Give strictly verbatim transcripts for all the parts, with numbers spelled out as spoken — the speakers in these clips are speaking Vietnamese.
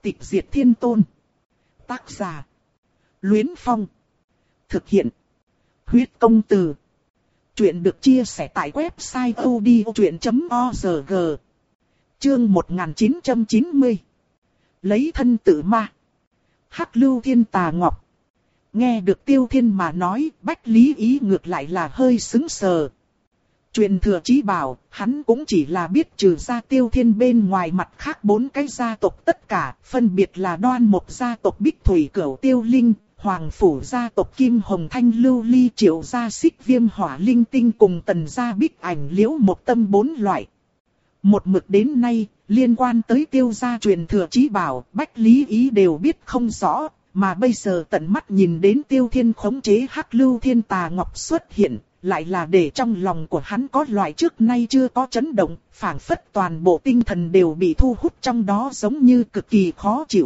Tịch diệt thiên tôn. Tác giả: Luyến Phong. Thực hiện: Huyết Công Từ. Chuyện được chia sẻ tại website odchuyện chấm org. Chương một nghìn chín trăm chín mươi. Lấy thân tự ma. Hắc Lưu Thiên Tà Ngọc. Nghe được Tiêu Thiên mà nói, Bách Lý Ý ngược lại là hơi sững sờ. Truyền thừa chí bảo, hắn cũng chỉ là biết trừ ra Tiêu Thiên bên ngoài mặt khác bốn cái gia tộc tất cả, phân biệt là Đoan Mộc gia tộc Bích Thủy Cửu Tiêu Linh, Hoàng Phủ gia tộc Kim Hồng Thanh Lưu Ly Triệu gia Xích Viêm Hỏa Linh Tinh cùng Tần gia Bích Ảnh Liễu Mộc Tâm bốn loại. Một mực đến nay, liên quan tới Tiêu gia truyền thừa chí bảo, Bách Lý Ý đều biết không rõ, mà bây giờ tận mắt nhìn đến Tiêu Thiên khống chế Hắc Lưu Thiên Tà Ngọc xuất hiện, lại là để trong lòng của hắn có loại trước nay chưa có chấn động, phảng phất toàn bộ tinh thần đều bị thu hút trong đó, giống như cực kỳ khó chịu.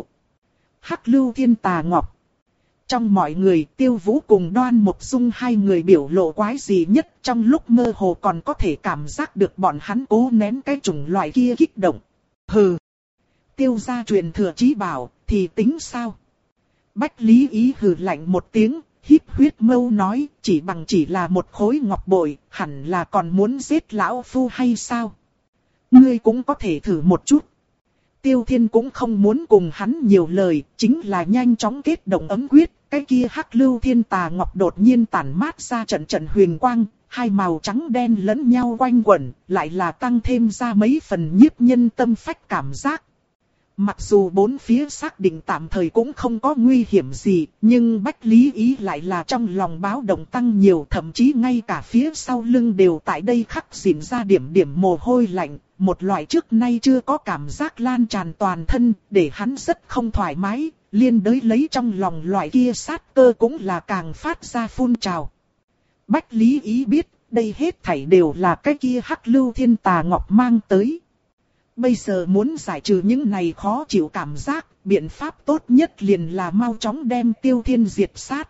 Hắc Lưu Thiên Tà Ngọc. Trong mọi người, Tiêu Vũ cùng Đoan Mộc Dung hai người biểu lộ quái dị nhất, trong lúc mơ hồ còn có thể cảm giác được bọn hắn cố nén cái chủng loại kia kích động. Hừ. Tiêu gia truyền thừa chí bảo, thì tính sao? Bách Lý Ý hừ lạnh một tiếng, híp huyết mâu nói, chỉ bằng chỉ là một khối ngọc bội, hẳn là còn muốn giết lão phu hay sao? Ngươi cũng có thể thử một chút. Tiêu Thiên cũng không muốn cùng hắn nhiều lời, chính là nhanh chóng kết động ấm quyết, cái kia Hắc Lưu Thiên Tà Ngọc đột nhiên tản mát ra trận trận huyền quang, hai màu trắng đen lẫn nhau quanh quẩn, lại là tăng thêm ra mấy phần nhiếp nhân tâm phách cảm giác. Mặc dù bốn phía xác định tạm thời cũng không có nguy hiểm gì, nhưng Bách Lý Ý lại là trong lòng báo động tăng nhiều, thậm chí ngay cả phía sau lưng đều tại đây khắc xỉn ra điểm điểm mồ hôi lạnh, một loại trước nay chưa có cảm giác lan tràn toàn thân, để hắn rất không thoải mái, liên đới lấy trong lòng loại kia sát cơ cũng là càng phát ra phun trào. Bách Lý Ý biết, đây hết thảy đều là cái kia Hắc Lưu Thiên Tà Ngọc mang tới. Bây giờ muốn giải trừ những này khó chịu cảm giác, biện pháp tốt nhất liền là mau chóng đem Tiêu Thiên diệt sát.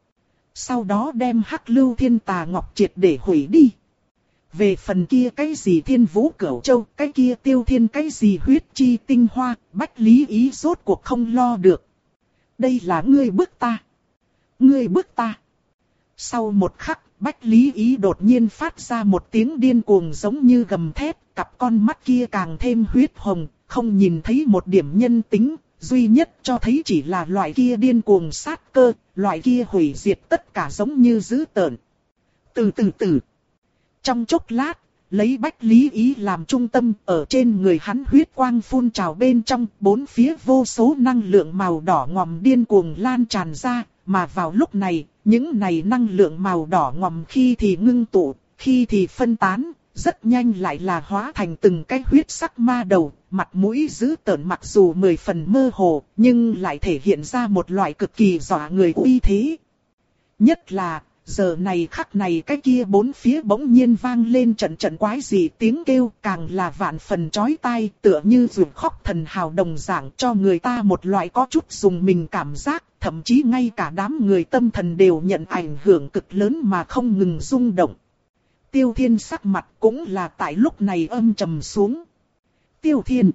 Sau đó đem Hắc Lưu Thiên Tà Ngọc triệt để hủy đi. Về phần kia cái gì Thiên Vũ Cửu Châu, cái kia Tiêu Thiên cái gì huyết chi tinh hoa, Bách Lý Ý rốt cuộc không lo được. Đây là ngươi bức ta. Ngươi bức ta. Sau một khắc, Bách Lý Ý đột nhiên phát ra một tiếng điên cuồng giống như gầm thét, cặp con mắt kia càng thêm huyết hồng, không nhìn thấy một điểm nhân tính, duy nhất cho thấy chỉ là loại kia điên cuồng sát cơ, loại kia hủy diệt tất cả giống như dữ tợn. Từ từ từ. Trong chốc lát, lấy Bách Lý Ý làm trung tâm, ở trên người hắn huyết quang phun trào bên trong, bốn phía vô số năng lượng màu đỏ ngòm điên cuồng lan tràn ra, mà vào lúc này, những này năng lượng màu đỏ ngòm khi thì ngưng tụ, khi thì phân tán, rất nhanh lại là hóa thành từng cái huyết sắc ma đầu, mặt mũi dữ tợn mặc dù mười phần mơ hồ, nhưng lại thể hiện ra một loại cực kỳ dọa người uy thế. Nhất là, giờ này khắc này cái kia bốn phía bỗng nhiên vang lên trận trận quái dị tiếng kêu, càng là vạn phần chói tai, tựa như ruột khóc thần hào đồng dạng, cho người ta một loại có chút dùng mình cảm giác, thậm chí ngay cả đám người tâm thần đều nhận ảnh hưởng cực lớn mà không ngừng rung động. Tiêu Thiên sắc mặt cũng là tại lúc này âm trầm xuống. Tiêu Thiên,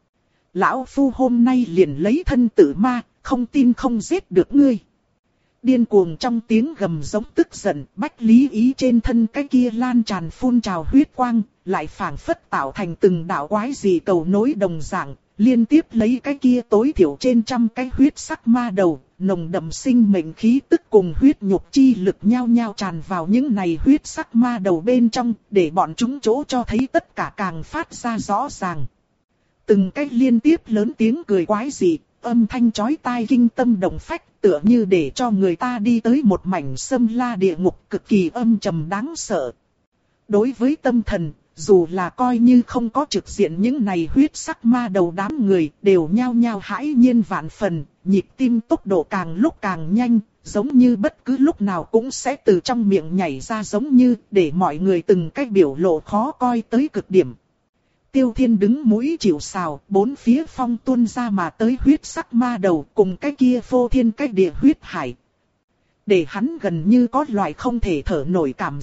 lão phu hôm nay liền lấy thân tự ma, không tin không giết được ngươi. Điên cuồng trong tiếng gầm giống tức giận, Bách Lý Ý trên thân cái kia lan tràn phun trào huyết quang, lại phảng phất tạo thành từng đạo quái dị cầu nối đồng dạng, liên tiếp lấy cái kia tối thiểu trên trăm cái huyết sắc ma đầu, nồng đậm sinh mệnh khí tức cùng huyết nhục chi lực nhao nhao tràn vào những này huyết sắc ma đầu bên trong, để bọn chúng chỗ cho thấy tất cả càng phát ra rõ ràng. Từng cái liên tiếp lớn tiếng cười quái dị, âm thanh chói tai kinh tâm động phách, tựa như để cho người ta đi tới một mảnh xâm la địa ngục cực kỳ âm trầm đáng sợ. Đối với tâm thần, dù là coi như không có trực diện những này huyết sắc ma đầu, đám người đều nhao nhao hãi nhiên vạn phần, nhịp tim tốc độ càng lúc càng nhanh, giống như bất cứ lúc nào cũng sẽ từ trong miệng nhảy ra, giống như để mọi người từng cái biểu lộ khó coi tới cực điểm. Tiêu Thiên đứng mũi chịu sào, bốn phía phong tuôn ra mà tới huyết sắc ma đầu cùng cái kia phô thiên cái địa huyết hải. Để hắn gần như có loại không thể thở nổi cảm giác,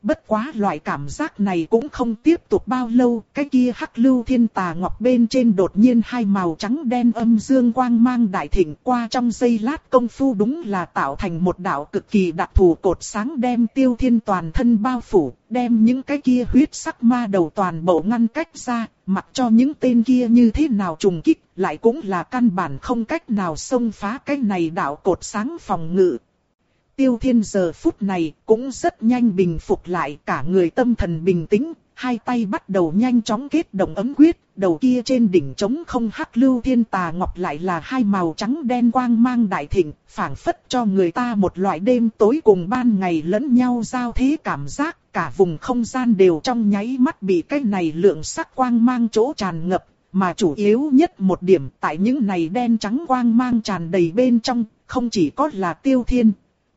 Bất quá loại cảm giác này cũng không tiếp tục bao lâu, cái kia hắc lưu thiên tà ngọc bên trên đột nhiên hai màu trắng đen âm dương quang mang đại thịnh, qua trong giây lát công phu đúng là tạo thành một đạo cực kỳ đặc thù cột sáng đem Tiêu Thiên toàn thân bao phủ, đem những cái kia huyết sắc ma đầu toàn bộ ngăn cách ra, mặc cho những tên kia như thế nào trùng kích, lại cũng là căn bản không cách nào xông phá cái này đạo cột sáng phòng ngự. Tiêu Thiên giờ phút này cũng rất nhanh bình phục lại, cả người tâm thần bình tĩnh, hai tay bắt đầu nhanh chóng kết động ấm quyết, đầu kia trên đỉnh trống không hắc lưu thiên tà ngọc lại là hai màu trắng đen quang mang đại thịnh, phảng phất cho người ta một loại đêm tối cùng ban ngày lẫn nhau giao thế cảm giác, cả vùng không gian đều trong nháy mắt bị cái này lượng sắc quang mang chỗ tràn ngập, mà chủ yếu nhất một điểm tại những này đen trắng quang mang tràn đầy bên trong, không chỉ có là Tiêu Thiên.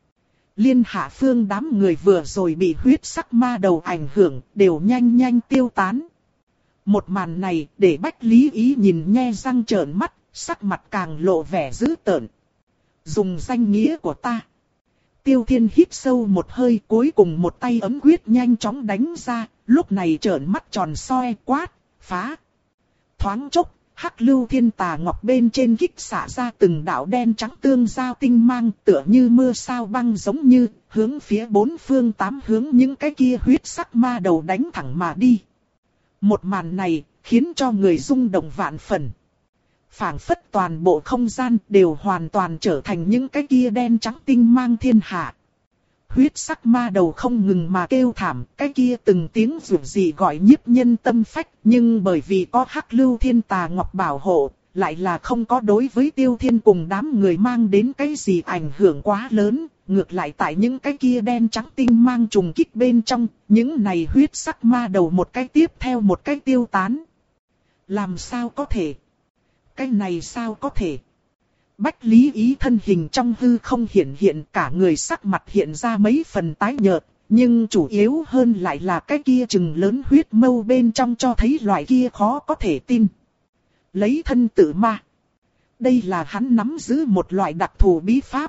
Liên Hạ Phương đám người vừa rồi bị huyết sắc ma đầu ảnh hưởng, đều nhanh nhanh tiêu tán. Một màn này để Bách Lý Ý nhìn nhe răng trợn mắt, sắc mặt càng lộ vẻ dữ tợn. Dùng danh nghĩa của ta. Tiêu Thiên hít sâu một hơi, cuối cùng một tay ấm quyết nhanh chóng đánh ra, lúc này trợn mắt tròn soi quát, phá. Thoáng chốc. Hắc lưu thiên tà ngọc bên trên kích xả ra từng đạo đen trắng tương giao tinh mang, tựa như mưa sao băng giống như, hướng phía bốn phương tám hướng những cái kia huyết sắc ma đầu đánh thẳng mà đi. Một màn này, khiến cho người rung động vạn phần. Phảng phất toàn bộ không gian đều hoàn toàn trở thành những cái kia đen trắng tinh mang thiên hạ. Huyết sắc ma đầu không ngừng mà kêu thảm, cái kia từng tiếng rủ gì gọi nhiếp nhân tâm phách, nhưng bởi vì có hắc lưu thiên tà ngọc bảo hộ, lại là không có đối với Tiêu Thiên cùng đám người mang đến cái gì ảnh hưởng quá lớn, ngược lại tại những cái kia đen trắng tinh mang trùng kích bên trong, những này huyết sắc ma đầu một cái tiếp theo một cái tiêu tán. Làm sao có thể? Cái này sao có thể? Bách Lý Ý thân hình trong hư không hiện hiện, cả người sắc mặt hiện ra mấy phần tái nhợt, nhưng chủ yếu hơn lại là cái kia chừng lớn huyết mâu bên trong cho thấy loại kia khó có thể tin. Lấy thân tự ma. Đây là hắn nắm giữ một loại đặc thù bí pháp.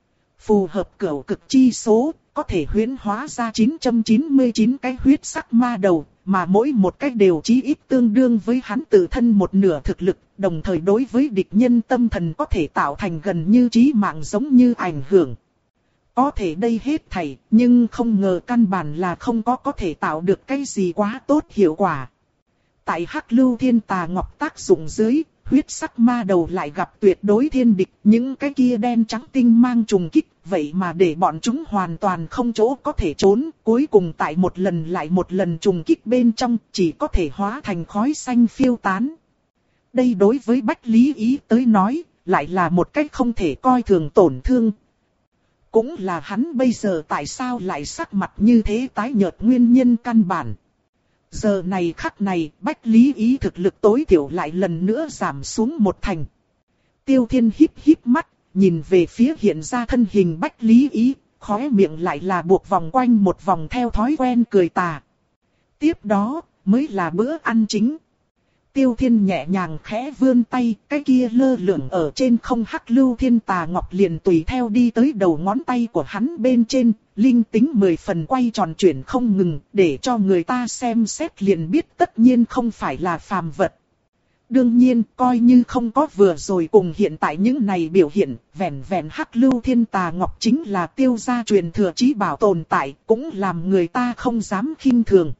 Phù hợp cửu cực chi số, có thể huyễn hóa ra chín trăm chín mươi chín cái huyết sắc ma đầu, mà mỗi một cái đều chí ít tương đương với hắn tự thân một nửa thực lực, đồng thời đối với địch nhân tâm thần có thể tạo thành gần như chí mạng giống như ảnh hưởng. Có thể đây hết thảy, nhưng không ngờ căn bản là không có có thể tạo được cái gì quá tốt hiệu quả. Tại hắc lưu thiên tà ngọc tác dụng dưới, huyết sắc ma đầu lại gặp tuyệt đối thiên địch, những cái kia đen trắng tinh mang trùng kích, vậy mà để bọn chúng hoàn toàn không chỗ có thể trốn, cuối cùng tại một lần lại một lần trùng kích bên trong, chỉ có thể hóa thành khói xanh phiêu tán. Đây đối với Bách Lý Ý tới nói, lại là một cách không thể coi thường tổn thương. Cũng là hắn bây giờ tại sao lại sắc mặt như thế tái nhợt nguyên nhân căn bản. Giờ này khắc này, Bách Lý Ý thực lực tối thiểu lại lần nữa giảm xuống một thành. Tiêu Thiên híp híp mắt, nhìn về phía hiện ra thân hình Bách Lý Ý, khóe miệng lại là buộc vòng quanh một vòng theo thói quen cười tà. Tiếp đó, mới là bữa ăn chính. Tiêu Thiên nhẹ nhàng khẽ vươn tay, cái kia lơ lửng ở trên không hắc lưu thiên tà ngọc liền tùy theo đi tới đầu ngón tay của hắn bên trên, linh tính mười phần quay tròn chuyển không ngừng, để cho người ta xem xét liền biết tất nhiên không phải là phàm vật. Đương nhiên, coi như không có vừa rồi cùng hiện tại những này biểu hiện, vẹn vẹn hắc lưu thiên tà ngọc chính là Tiêu gia truyền thừa chí bảo tồn tại, cũng làm người ta không dám khinh thường.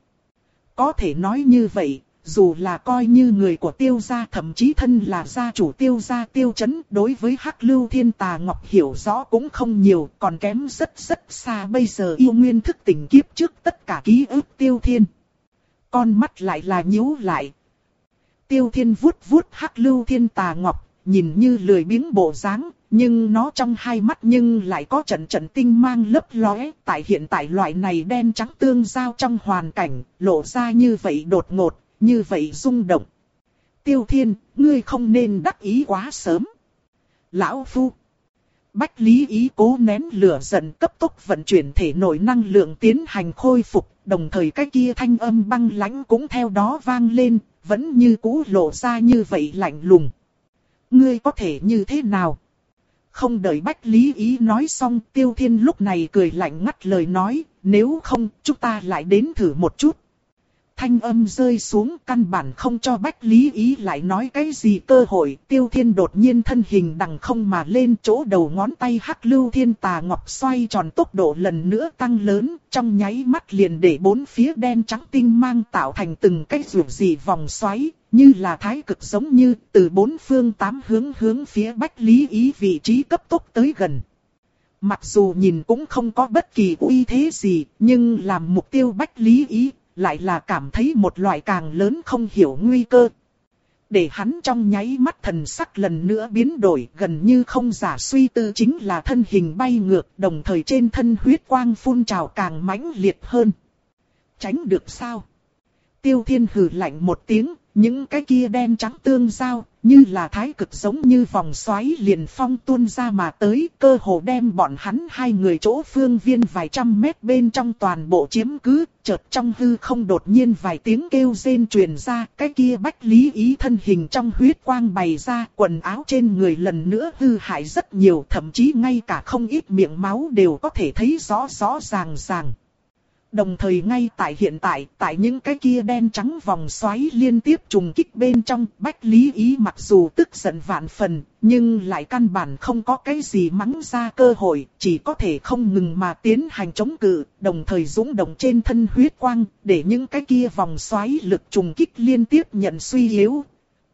Có thể nói như vậy, dù là coi như người của Tiêu gia, thậm chí thân là gia chủ Tiêu gia Tiêu Chấn, đối với hắc lưu thiên tà ngọc hiểu rõ cũng không nhiều, còn kém rất rất xa bây giờ yêu nguyên thức tỉnh kiếp trước tất cả ký ức Tiêu Thiên. Con mắt lại là nhíu lại. Tiêu Thiên vuốt vuốt hắc lưu thiên tà ngọc, nhìn như lười biếng bộ dáng, nhưng nó trong hai mắt nhưng lại có trận trận tinh mang lấp lóe. Tại hiện tại loại này đen trắng tương giao trong hoàn cảnh, lộ ra như vậy đột ngột, như vậy rung động. Tiêu Thiên, ngươi không nên đắc ý quá sớm. Lão Phu. Bách Lý Ý cố nén lửa giận, cấp tốc vận chuyển thể nội năng lượng tiến hành khôi phục, đồng thời cái kia thanh âm băng lãnh cũng theo đó vang lên, vẫn như cũ lộ ra như vậy lạnh lùng. Ngươi có thể như thế nào? Không đợi Bách Lý Ý nói xong, Tiêu Thiên lúc này cười lạnh ngắt lời nói, nếu không, chúng ta lại đến thử một chút. Thanh âm rơi xuống, căn bản không cho Bách Lý Ý lại nói cái gì cơ hội. Tiêu Thiên đột nhiên thân hình đằng không mà lên, chỗ đầu ngón tay hắc lưu thiên tà ngọc xoay tròn, tốc độ lần nữa tăng lớn, trong nháy mắt liền để bốn phía đen trắng tinh mang tạo thành từng cái rủ rì vòng xoáy, như là thái cực giống như từ bốn phương tám hướng hướng phía Bách Lý Ý vị trí cấp tốc tới gần. Mặc dù nhìn cũng không có bất kỳ uy thế gì, nhưng làm mục tiêu Bách Lý Ý lại là cảm thấy một loại càng lớn không hiểu nguy cơ. Để hắn trong nháy mắt thần sắc lần nữa biến đổi, gần như không giả suy tư chính là thân hình bay ngược, đồng thời trên thân huyết quang phun trào càng mãnh liệt hơn. Tránh được sao? Tiêu Thiên hừ lạnh một tiếng, những cái kia đen trắng tương giao, như là thái cực giống như vòng xoáy liền phong tuôn ra mà tới, cơ hồ đem bọn hắn hai người chỗ phương viên vài trăm mét bên trong toàn bộ chiếm cứ. Chợt trong hư không đột nhiên vài tiếng kêu rên truyền ra, cái kia Bách Lý Ý thân hình trong huyết quang bày ra, quần áo trên người lần nữa hư hại rất nhiều, thậm chí ngay cả không ít miệng máu đều có thể thấy rõ rõ ràng ràng. Đồng thời ngay tại hiện tại, tại những cái kia đen trắng vòng xoáy liên tiếp trùng kích bên trong, Bách Lý Ý mặc dù tức giận vạn phần, nhưng lại căn bản không có cái gì mắng ra cơ hội, chỉ có thể không ngừng mà tiến hành chống cự, đồng thời dũng động trên thân huyết quang, để những cái kia vòng xoáy lực trùng kích liên tiếp nhận suy yếu.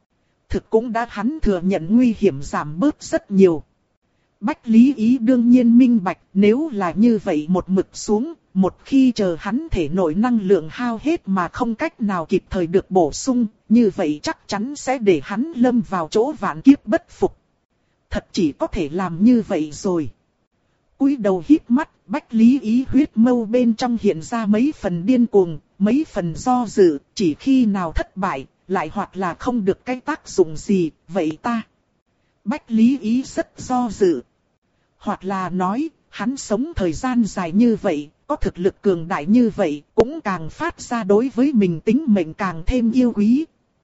Thực cũng đã hắn thừa nhận nguy hiểm giảm bớt rất nhiều. Bách Lý Ý đương nhiên minh bạch, nếu là như vậy một mực xuống, một khi chờ hắn thể nội năng lượng hao hết mà không cách nào kịp thời được bổ sung, như vậy chắc chắn sẽ để hắn lâm vào chỗ vạn kiếp bất phục. Thật chỉ có thể làm như vậy rồi. Cúi đầu híp mắt, Bách Lý Ý huyết mâu bên trong hiện ra mấy phần điên cuồng, mấy phần do dự, chỉ khi nào thất bại, lại hoặc là không được cái tác dụng gì, vậy ta. Bách Lý Ý rất do dự. Hoặc là nói, hắn sống thời gian dài như vậy, có thực lực cường đại như vậy, cũng càng phát ra đối với mình tính mệnh càng thêm yêu quý.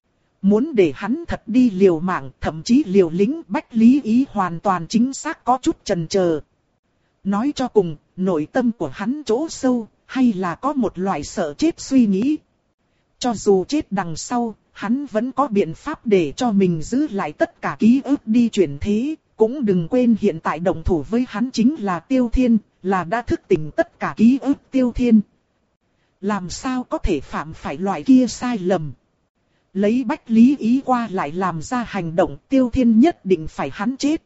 Muốn để hắn thật đi liều mạng, thậm chí liều lĩnh, Bách Lý Ý hoàn toàn chính xác có chút chần chờ. Nói cho cùng, nội tâm của hắn chỗ sâu, hay là có một loại sợ chết suy nghĩ. Cho dù chết đằng sau, hắn vẫn có biện pháp để cho mình giữ lại tất cả ký ức đi chuyển thế. Cũng đừng quên hiện tại đồng thủ với hắn chính là Tiêu Thiên, là đã thức tỉnh tất cả ký ức Tiêu Thiên. Làm sao có thể phạm phải loại kia sai lầm? Lấy Bách Lý Ý qua lại làm ra hành động, Tiêu Thiên nhất định phải hắn chết.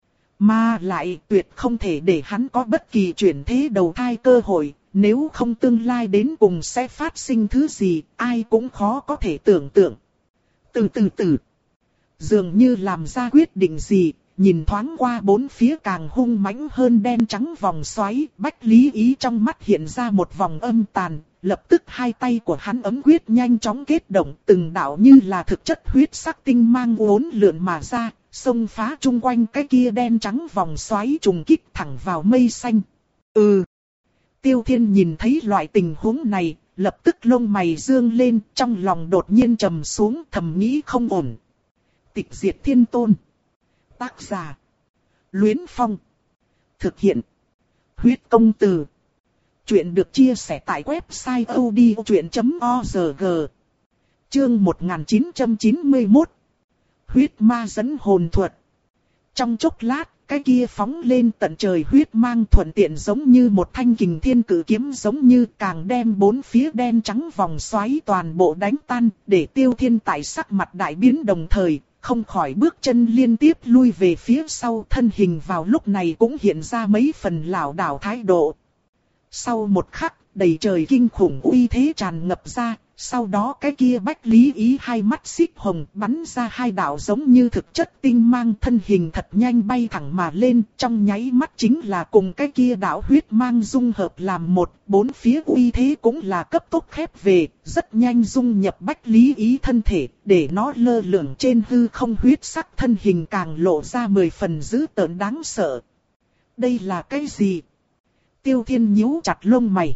Mà lại tuyệt không thể để hắn có bất kỳ chuyển thế đầu thai cơ hội, nếu không tương lai đến cùng sẽ phát sinh thứ gì, ai cũng khó có thể tưởng tượng. Từ từ từ, dường như làm ra quyết định gì. Nhìn thoáng qua bốn phía càng hung mãnh hơn đen trắng vòng xoáy, Bách Lý Ý trong mắt hiện ra một vòng âm tàn, lập tức hai tay của hắn ấm quyết nhanh chóng kết động, từng đạo như là thực chất huyết sắc tinh mang uốn lượn mà ra, xông phá chung quanh cái kia đen trắng vòng xoáy trùng kích thẳng vào mây xanh. Ừ. Tiêu Thiên nhìn thấy loại tình huống này, lập tức lông mày dương lên, trong lòng đột nhiên trầm xuống, thầm nghĩ không ổn. Tịch diệt thiên tôn. Tác giả Luyến Phong. Thực hiện Huyết Công Từ. Chuyện được chia sẻ tại website odchuyện chấm org. Chương một nghìn chín trăm chín mươi mốt. Huyết ma dẫn hồn thuật. Trong chốc lát, cái kia phóng lên tận trời huyết mang thuận tiện giống như một thanh kình thiên cử kiếm, giống như càng đem bốn phía đen trắng vòng xoáy toàn bộ đánh tan, để Tiêu Thiên tại sắc mặt đại biến đồng thời, không khỏi bước chân liên tiếp lui về phía sau, thân hình vào lúc này cũng hiện ra mấy phần lảo đảo thái độ. Sau một khắc, đầy trời kinh khủng uy thế tràn ngập ra, sau đó cái kia Bách Lý Ý hai mắt xích hồng bắn ra hai đạo giống như thực chất tinh mang, thân hình thật nhanh bay thẳng mà lên, trong nháy mắt chính là cùng cái kia đạo huyết mang dung hợp làm một, bốn phía uy thế cũng là cấp tốc khép về, rất nhanh dung nhập Bách Lý Ý thân thể, để nó lơ lửng trên hư không, huyết sắc thân hình càng lộ ra mười phần dữ tợn đáng sợ. Đây là cái gì? Tiêu Thiên nhíu chặt lông mày.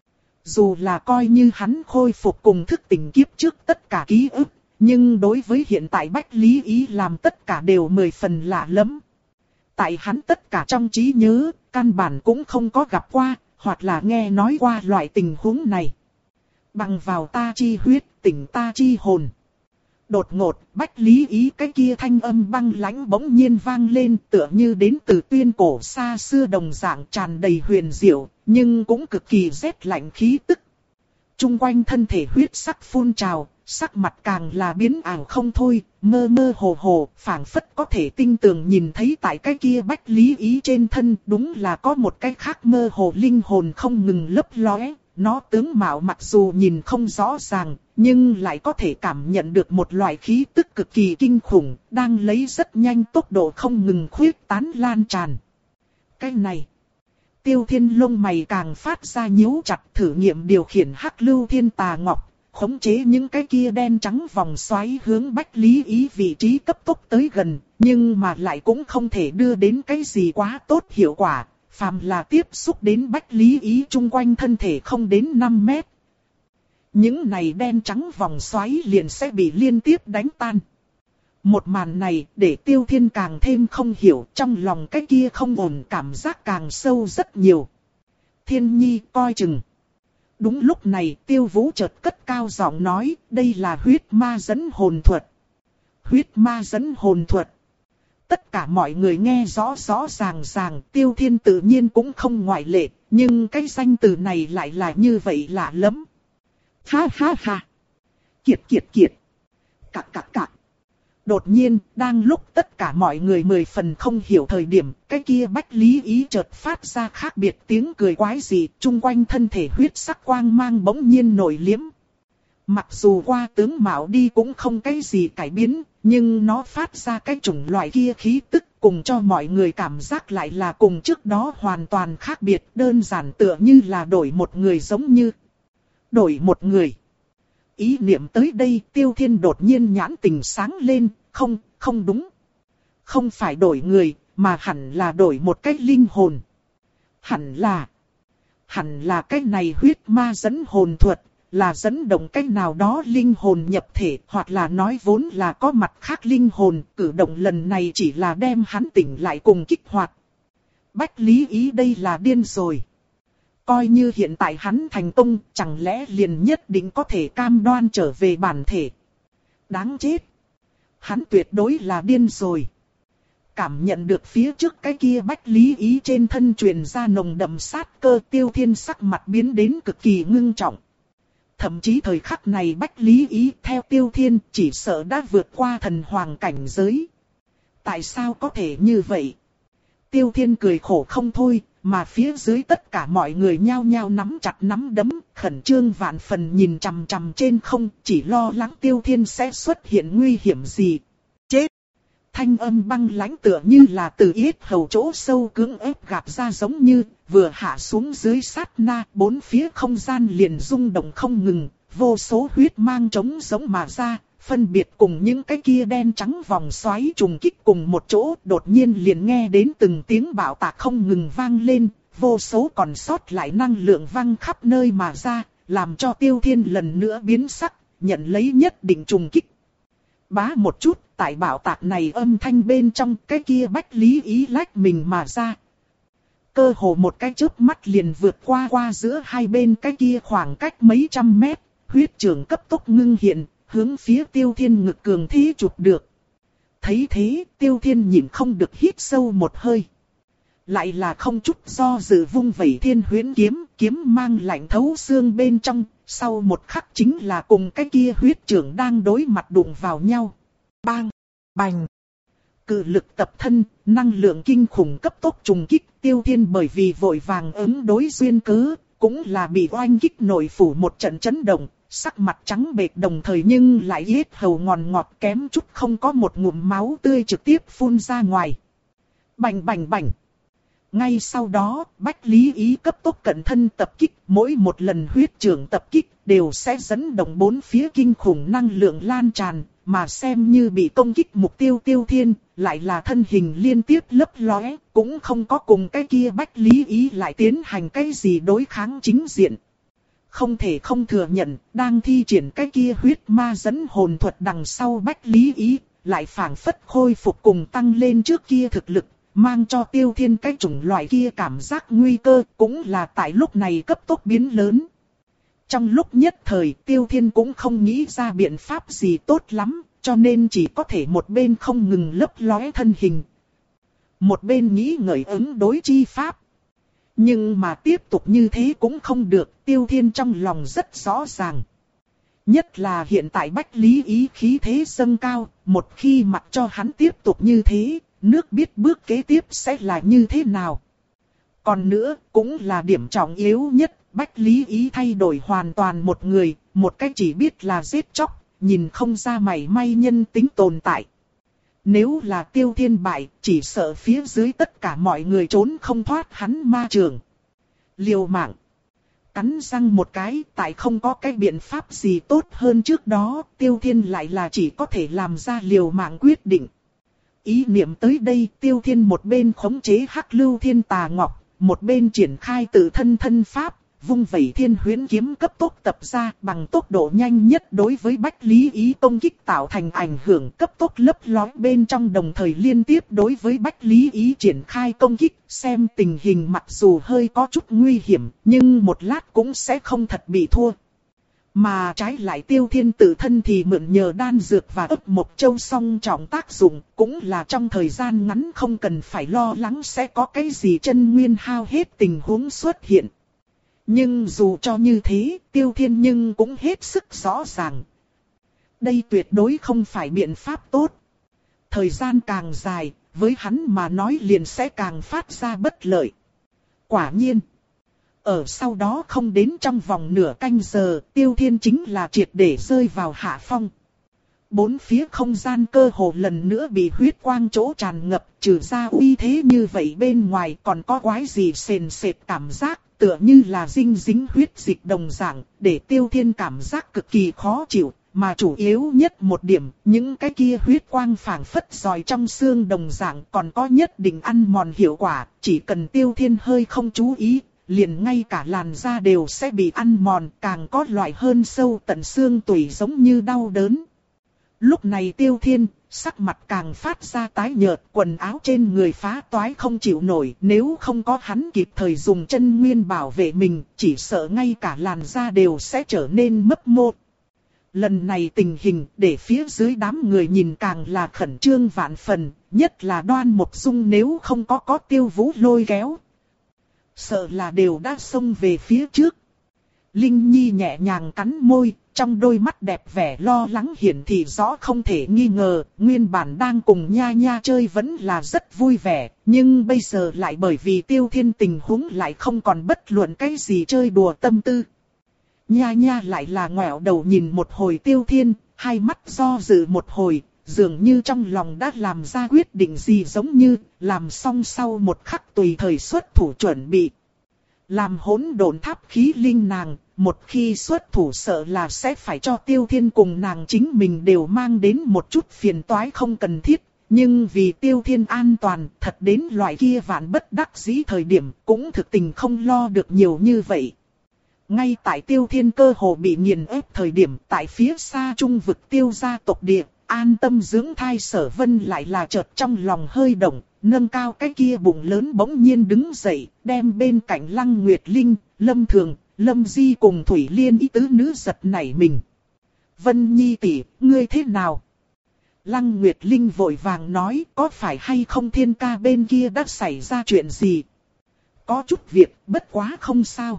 Dù là coi như hắn khôi phục cùng thức tỉnh kiếp trước tất cả ký ức, nhưng đối với hiện tại Bách Lý Ý làm tất cả đều mười phần lạ lắm. Tại hắn tất cả trong trí nhớ, căn bản cũng không có gặp qua, hoặc là nghe nói qua loại tình huống này. Bằng vào ta chi huyết, tỉnh ta chi hồn. Đột ngột, Bách Lý Ý cái kia thanh âm băng lãnh bỗng nhiên vang lên, tựa như đến từ tuyên cổ xa xưa đồng dạng, tràn đầy huyền diệu, nhưng cũng cực kỳ rét lạnh khí tức. Trung quanh thân thể huyết sắc phun trào, sắc mặt càng là biến ảo không thôi, mơ mơ hồ hồ, phảng phất có thể tinh tường nhìn thấy tại cái kia Bách Lý Ý trên thân, đúng là có một cái khác mơ hồ linh hồn không ngừng lấp lóe. Nó tướng mạo mặc dù nhìn không rõ ràng, nhưng lại có thể cảm nhận được một loại khí tức cực kỳ kinh khủng, đang lấy rất nhanh tốc độ không ngừng khuyết tán lan tràn. Cái này, Tiêu Thiên lông mày càng phát ra nhíu chặt, thử nghiệm điều khiển Hắc Lưu Thiên Tà Ngọc, khống chế những cái kia đen trắng vòng xoáy hướng Bách Lý Ý vị trí cấp tốc tới gần, nhưng mà lại cũng không thể đưa đến cái gì quá tốt hiệu quả. Phàm là tiếp xúc đến Bách Lý Ý chung quanh thân thể không đến năm mét. Những này đen trắng vòng xoáy liền sẽ bị liên tiếp đánh tan. Một màn này để Tiêu Thiên càng thêm không hiểu, trong lòng cái kia không ổn cảm giác càng sâu rất nhiều. Thiên Nhi coi chừng. Đúng lúc này Tiêu Vũ chợt cất cao giọng nói, đây là huyết ma dẫn hồn thuật. Huyết ma dẫn hồn thuật. Tất cả mọi người nghe rõ rõ ràng ràng, Tiêu Thiên tự nhiên cũng không ngoại lệ, nhưng cái danh từ này lại là như vậy lạ lắm. Ha ha ha. Kiệt kiệt kiệt. Cạc cạc cạc. Đột nhiên, đang lúc tất cả mọi người mười phần không hiểu thời điểm, cái kia Bách Lý Ý chợt phát ra khác biệt tiếng cười quái dị, chung quanh thân thể huyết sắc quang mang bỗng nhiên nổi liếm. Mặc dù qua tướng mạo đi cũng không cái gì cải biến, nhưng nó phát ra cái chủng loại kia khí tức cùng cho mọi người cảm giác lại là cùng trước đó hoàn toàn khác biệt, đơn giản tựa như là đổi một người giống như đổi một người. Ý niệm tới đây Tiêu Thiên đột nhiên nhãn tình sáng lên, không, không đúng. Không phải đổi người, mà hẳn là đổi một cái linh hồn. Hẳn là, hẳn là cái này huyết ma dẫn hồn thuật. Là dẫn động cách nào đó linh hồn nhập thể, hoặc là nói vốn là có mặt khác linh hồn, cử động lần này chỉ là đem hắn tỉnh lại cùng kích hoạt. Bách Lý Ý đây là điên rồi. Coi như hiện tại hắn thành công, chẳng lẽ liền nhất định có thể cam đoan trở về bản thể. Đáng chết. Hắn tuyệt đối là điên rồi. Cảm nhận được phía trước cái kia Bách Lý Ý trên thân truyền ra nồng đậm sát cơ, Tiêu Thiên sắc mặt biến đến cực kỳ ngưng trọng. Thậm chí thời khắc này Bách Lý Ý theo Tiêu Thiên chỉ sợ đã vượt qua thần hoàng cảnh giới. Tại sao có thể như vậy? Tiêu Thiên cười khổ không thôi, mà phía dưới tất cả mọi người nhao nhao nắm chặt nắm đấm, khẩn trương vạn phần nhìn chằm chằm trên không, chỉ lo lắng Tiêu Thiên sẽ xuất hiện nguy hiểm gì. Chết! Thanh âm băng lãnh tựa như là từ yết hầu chỗ sâu cưỡng ép gạt ra giống như, vừa hạ xuống dưới sát na, bốn phía không gian liền rung động không ngừng, vô số huyết mang trống giống mà ra, phân biệt cùng những cái kia đen trắng vòng xoáy trùng kích cùng một chỗ, đột nhiên liền nghe đến từng tiếng bạo tạc không ngừng vang lên, vô số còn sót lại năng lượng văng khắp nơi mà ra, làm cho Tiêu Thiên lần nữa biến sắc, nhận lấy nhất định trùng kích. Bá một chút, tại bạo tạc này âm thanh bên trong, cái kia Bách Lý Ý lách mình mà ra. Cơ hồ một cái chớp mắt liền vượt qua qua giữa hai bên cái kia khoảng cách mấy trăm mét, huyết trưởng cấp tốc ngưng hiện, hướng phía Tiêu Thiên ngực cường thế chụp được. Thấy thế, Tiêu Thiên nhìn không được hít sâu một hơi. Lại là không chút do dự vung vẩy Thiên Huyễn kiếm, kiếm mang lạnh thấu xương bên trong, sau một khắc chính là cùng cái kia huyết trưởng đang đối mặt đụng vào nhau. Bang! Bành! Cự lực tập thân, năng lượng kinh khủng cấp tốc trùng kích, Tiêu Thiên bởi vì vội vàng ứng đối duyên cớ, cũng là bị oanh kích nội phủ một trận chấn động, sắc mặt trắng bệch đồng thời nhưng lại yết hầu ngòn ngọt kém chút không có một ngụm máu tươi trực tiếp phun ra ngoài. Bành bành bành! Ngay sau đó, Bách Lý Ý cấp tốc cận thân tập kích, mỗi một lần huyết trưởng tập kích đều sẽ dẫn động bốn phía kinh khủng năng lượng lan tràn, mà xem như bị công kích mục tiêu Tiêu Thiên, lại là thân hình liên tiếp lấp lóe, cũng không có cùng cái kia Bách Lý Ý lại tiến hành cái gì đối kháng chính diện. Không thể không thừa nhận, đang thi triển cái kia huyết ma dẫn hồn thuật đằng sau Bách Lý Ý, lại phảng phất khôi phục cùng tăng lên trước kia thực lực. mang cho Tiêu Thiên cái chủng loại kia cảm giác nguy cơ, cũng là tại lúc này cấp tốc biến lớn. Trong lúc nhất thời Tiêu Thiên cũng không nghĩ ra biện pháp gì tốt lắm, cho nên chỉ có thể một bên không ngừng lấp lóe thân hình. Một bên nghĩ ngợi ứng đối chi pháp. Nhưng mà tiếp tục như thế cũng không được, Tiêu Thiên trong lòng rất rõ ràng. Nhất là hiện tại Bách Lý Ý khí thế dâng cao, một khi mặc cho hắn tiếp tục như thế, nước biết bước kế tiếp sẽ là như thế nào. Còn nữa, cũng là điểm trọng yếu nhất, Bách Lý Ý thay đổi hoàn toàn một người, một cách chỉ biết là giết chóc, nhìn không ra mảy may nhân tính tồn tại. Nếu là Tiêu Thiên bại, chỉ sợ phía dưới tất cả mọi người trốn không thoát hắn ma trường. Liều mạng. Cắn răng một cái, tại không có cái biện pháp gì tốt hơn trước đó, Tiêu Thiên lại là chỉ có thể làm ra liều mạng quyết định. Ý niệm tới đây, Tiêu Thiên một bên khống chế Hắc Lưu Thiên Tà Ngọc, một bên triển khai tự thân thân pháp, vung vẩy thiên huyễn kiếm cấp tốc tập ra bằng tốc độ nhanh nhất đối với Bách Lý Ý công kích tạo thành ảnh hưởng cấp tốc lấp lói bên trong, đồng thời liên tiếp đối với Bách Lý Ý triển khai công kích, xem tình hình mặc dù hơi có chút nguy hiểm, nhưng một lát cũng sẽ không thật bị thua. Mà trái lại Tiêu Thiên tự thân thì mượn nhờ đan dược và ấp mộc châu song trọng tác dụng, cũng là trong thời gian ngắn không cần phải lo lắng sẽ có cái gì chân nguyên hao hết tình huống xuất hiện. Nhưng dù cho như thế, Tiêu Thiên nhưng cũng hết sức rõ ràng. Đây tuyệt đối không phải biện pháp tốt. Thời gian càng dài, với hắn mà nói liền sẽ càng phát ra bất lợi. Quả nhiên, ở sau đó không đến trong vòng nửa canh giờ, Tiêu Thiên chính là triệt để rơi vào hạ phong. Bốn phía không gian cơ hồ lần nữa bị huyết quang chỗ tràn ngập, trừ ra uy thế như vậy bên ngoài còn có quái gì sền sệt cảm giác, tựa như là dinh dính huyết dịch đồng dạng, để Tiêu Thiên cảm giác cực kỳ khó chịu, mà chủ yếu nhất một điểm, những cái kia huyết quang phảng phất giòi trong xương đồng dạng còn có nhất định ăn mòn hiệu quả, chỉ cần Tiêu Thiên hơi không chú ý, liền ngay cả làn da đều sẽ bị ăn mòn, càng có loại hơn sâu tận xương tủy giống như đau đớn. Lúc này Tiêu Thiên, sắc mặt càng phát ra tái nhợt, quần áo trên người phá toái không chịu nổi, nếu không có hắn kịp thời dùng chân nguyên bảo vệ mình, chỉ sợ ngay cả làn da đều sẽ trở nên mấp mô. Lần này tình hình để phía dưới đám người nhìn càng là khẩn trương vạn phần, nhất là Đoan Mộc Dung nếu không có có Tiêu Vũ lôi kéo, sợ là đều đã xông về phía trước. Linh Nhi nhẹ nhàng cắn môi, trong đôi mắt đẹp vẻ lo lắng hiển thị rõ không thể nghi ngờ, nguyên bản đang cùng Nha Nha chơi vẫn là rất vui vẻ, nhưng bây giờ lại bởi vì Tiêu Thiên tình huống lại không còn bất luận cái gì chơi đùa tâm tư. Nha Nha lại là ngoẹo đầu nhìn một hồi Tiêu Thiên, hai mắt do dự một hồi, dường như trong lòng đã làm ra quyết định gì giống như, làm xong sau một khắc tùy thời xuất thủ chuẩn bị. Làm hỗn độn tháp khí linh nàng, một khi xuất thủ sợ là sẽ phải cho Tiêu Thiên cùng nàng chính mình đều mang đến một chút phiền toái không cần thiết. Nhưng vì Tiêu Thiên an toàn, thật đến loại kia vạn bất đắc dĩ thời điểm, cũng thực tình không lo được nhiều như vậy. Ngay tại Tiêu Thiên cơ hồ bị nghiền ép thời điểm, tại phía xa trung vực Tiêu gia tộc địa, an tâm dưỡng thai Sở Vân lại là chợt trong lòng hơi động, nâng cao cái kia bụng lớn bỗng nhiên đứng dậy, đem bên cạnh Lăng Nguyệt Linh, Lâm Thường, Lâm Di cùng Thủy Liên ý tứ nữ giật nảy mình. Vân Nhi tỷ, ngươi thế nào? Lăng Nguyệt Linh vội vàng nói, có phải hay không Thiên ca bên kia đã xảy ra chuyện gì? Có chút việc, bất quá không sao.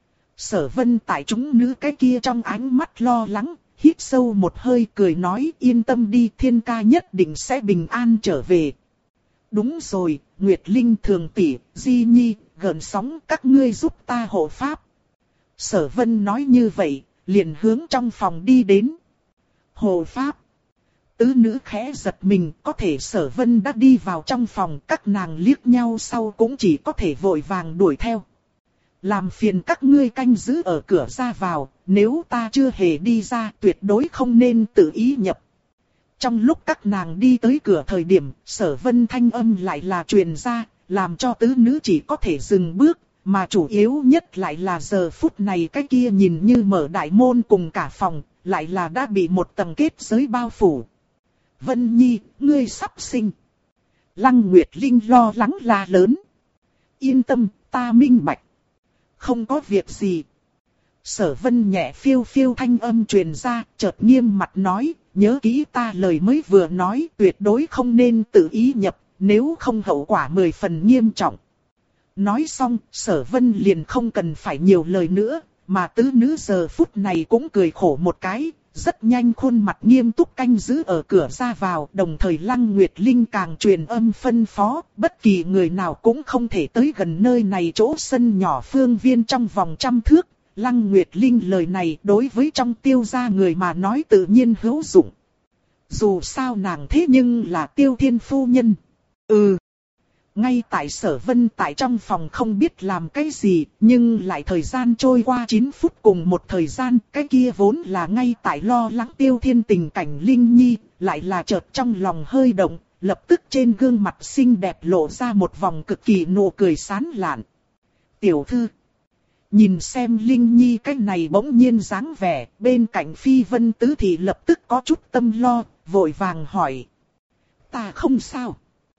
Sở Vân tại chúng nữ cái kia trong ánh mắt lo lắng, hít sâu một hơi cười nói, yên tâm đi, Thiên ca nhất định sẽ bình an trở về. Đúng rồi, Nguyệt Linh Thường tỷ, Di Nhi, gợn sóng các ngươi giúp ta hộ pháp. Sở Vân nói như vậy, liền hướng trong phòng đi đến. Hộ pháp. Tứ nữ khẽ giật mình, có thể Sở Vân đã đi vào trong phòng, các nàng liếc nhau sau cũng chỉ có thể vội vàng đuổi theo. Làm phiền các ngươi canh giữ ở cửa ra vào, nếu ta chưa hề đi ra tuyệt đối không nên tự ý nhập. Trong lúc các nàng đi tới cửa thời điểm, Sở Vân thanh âm lại là truyền ra, làm cho tứ nữ chỉ có thể dừng bước, mà chủ yếu nhất lại là giờ phút này cái kia nhìn như mở đại môn cùng cả phòng, lại là đã bị một tầng kết giới bao phủ. Vân Nhi, ngươi sắp sinh. Lăng Nguyệt Linh lo lắng la lớn. Yên tâm, ta minh bạch. Không có việc gì. Sở Vân nhẹ phiêu phiêu thanh âm truyền ra, chợt nghiêm mặt nói, nhớ kỹ ta lời mới vừa nói, tuyệt đối không nên tự ý nhập, nếu không hậu quả mười phần nghiêm trọng. Nói xong, Sở Vân liền không cần phải nhiều lời nữa, mà tứ nữ giờ phút này cũng cười khổ một cái, rất nhanh khuôn mặt nghiêm túc canh giữ ở cửa ra vào, đồng thời Lăng Nguyệt Linh càng truyền âm phân phó, bất kỳ người nào cũng không thể tới gần nơi này chỗ sân nhỏ phương viên trong vòng trăm thước. Lăng Nguyệt Linh lời này đối với trong Tiêu gia người mà nói tự nhiên hữu dụng. Dù sao nàng thế nhưng là Tiêu Thiên phu nhân. Ừ. Ngay tại Sở Vân tại trong phòng không biết làm cái gì, nhưng lại thời gian trôi qua chín phút cùng một thời gian, cái kia vốn là ngay tại lo lắng Tiêu Thiên tình cảnh Linh Nhi, lại là chợt trong lòng hơi động, lập tức trên gương mặt xinh đẹp lộ ra một vòng cực kỳ nụ cười sán lạn. Tiểu thư, nhìn xem Linh Nhi cái này bỗng nhiên dáng vẻ, bên cạnh Phi Vân Tứ thì lập tức có chút tâm lo, vội vàng hỏi. Ta không sao.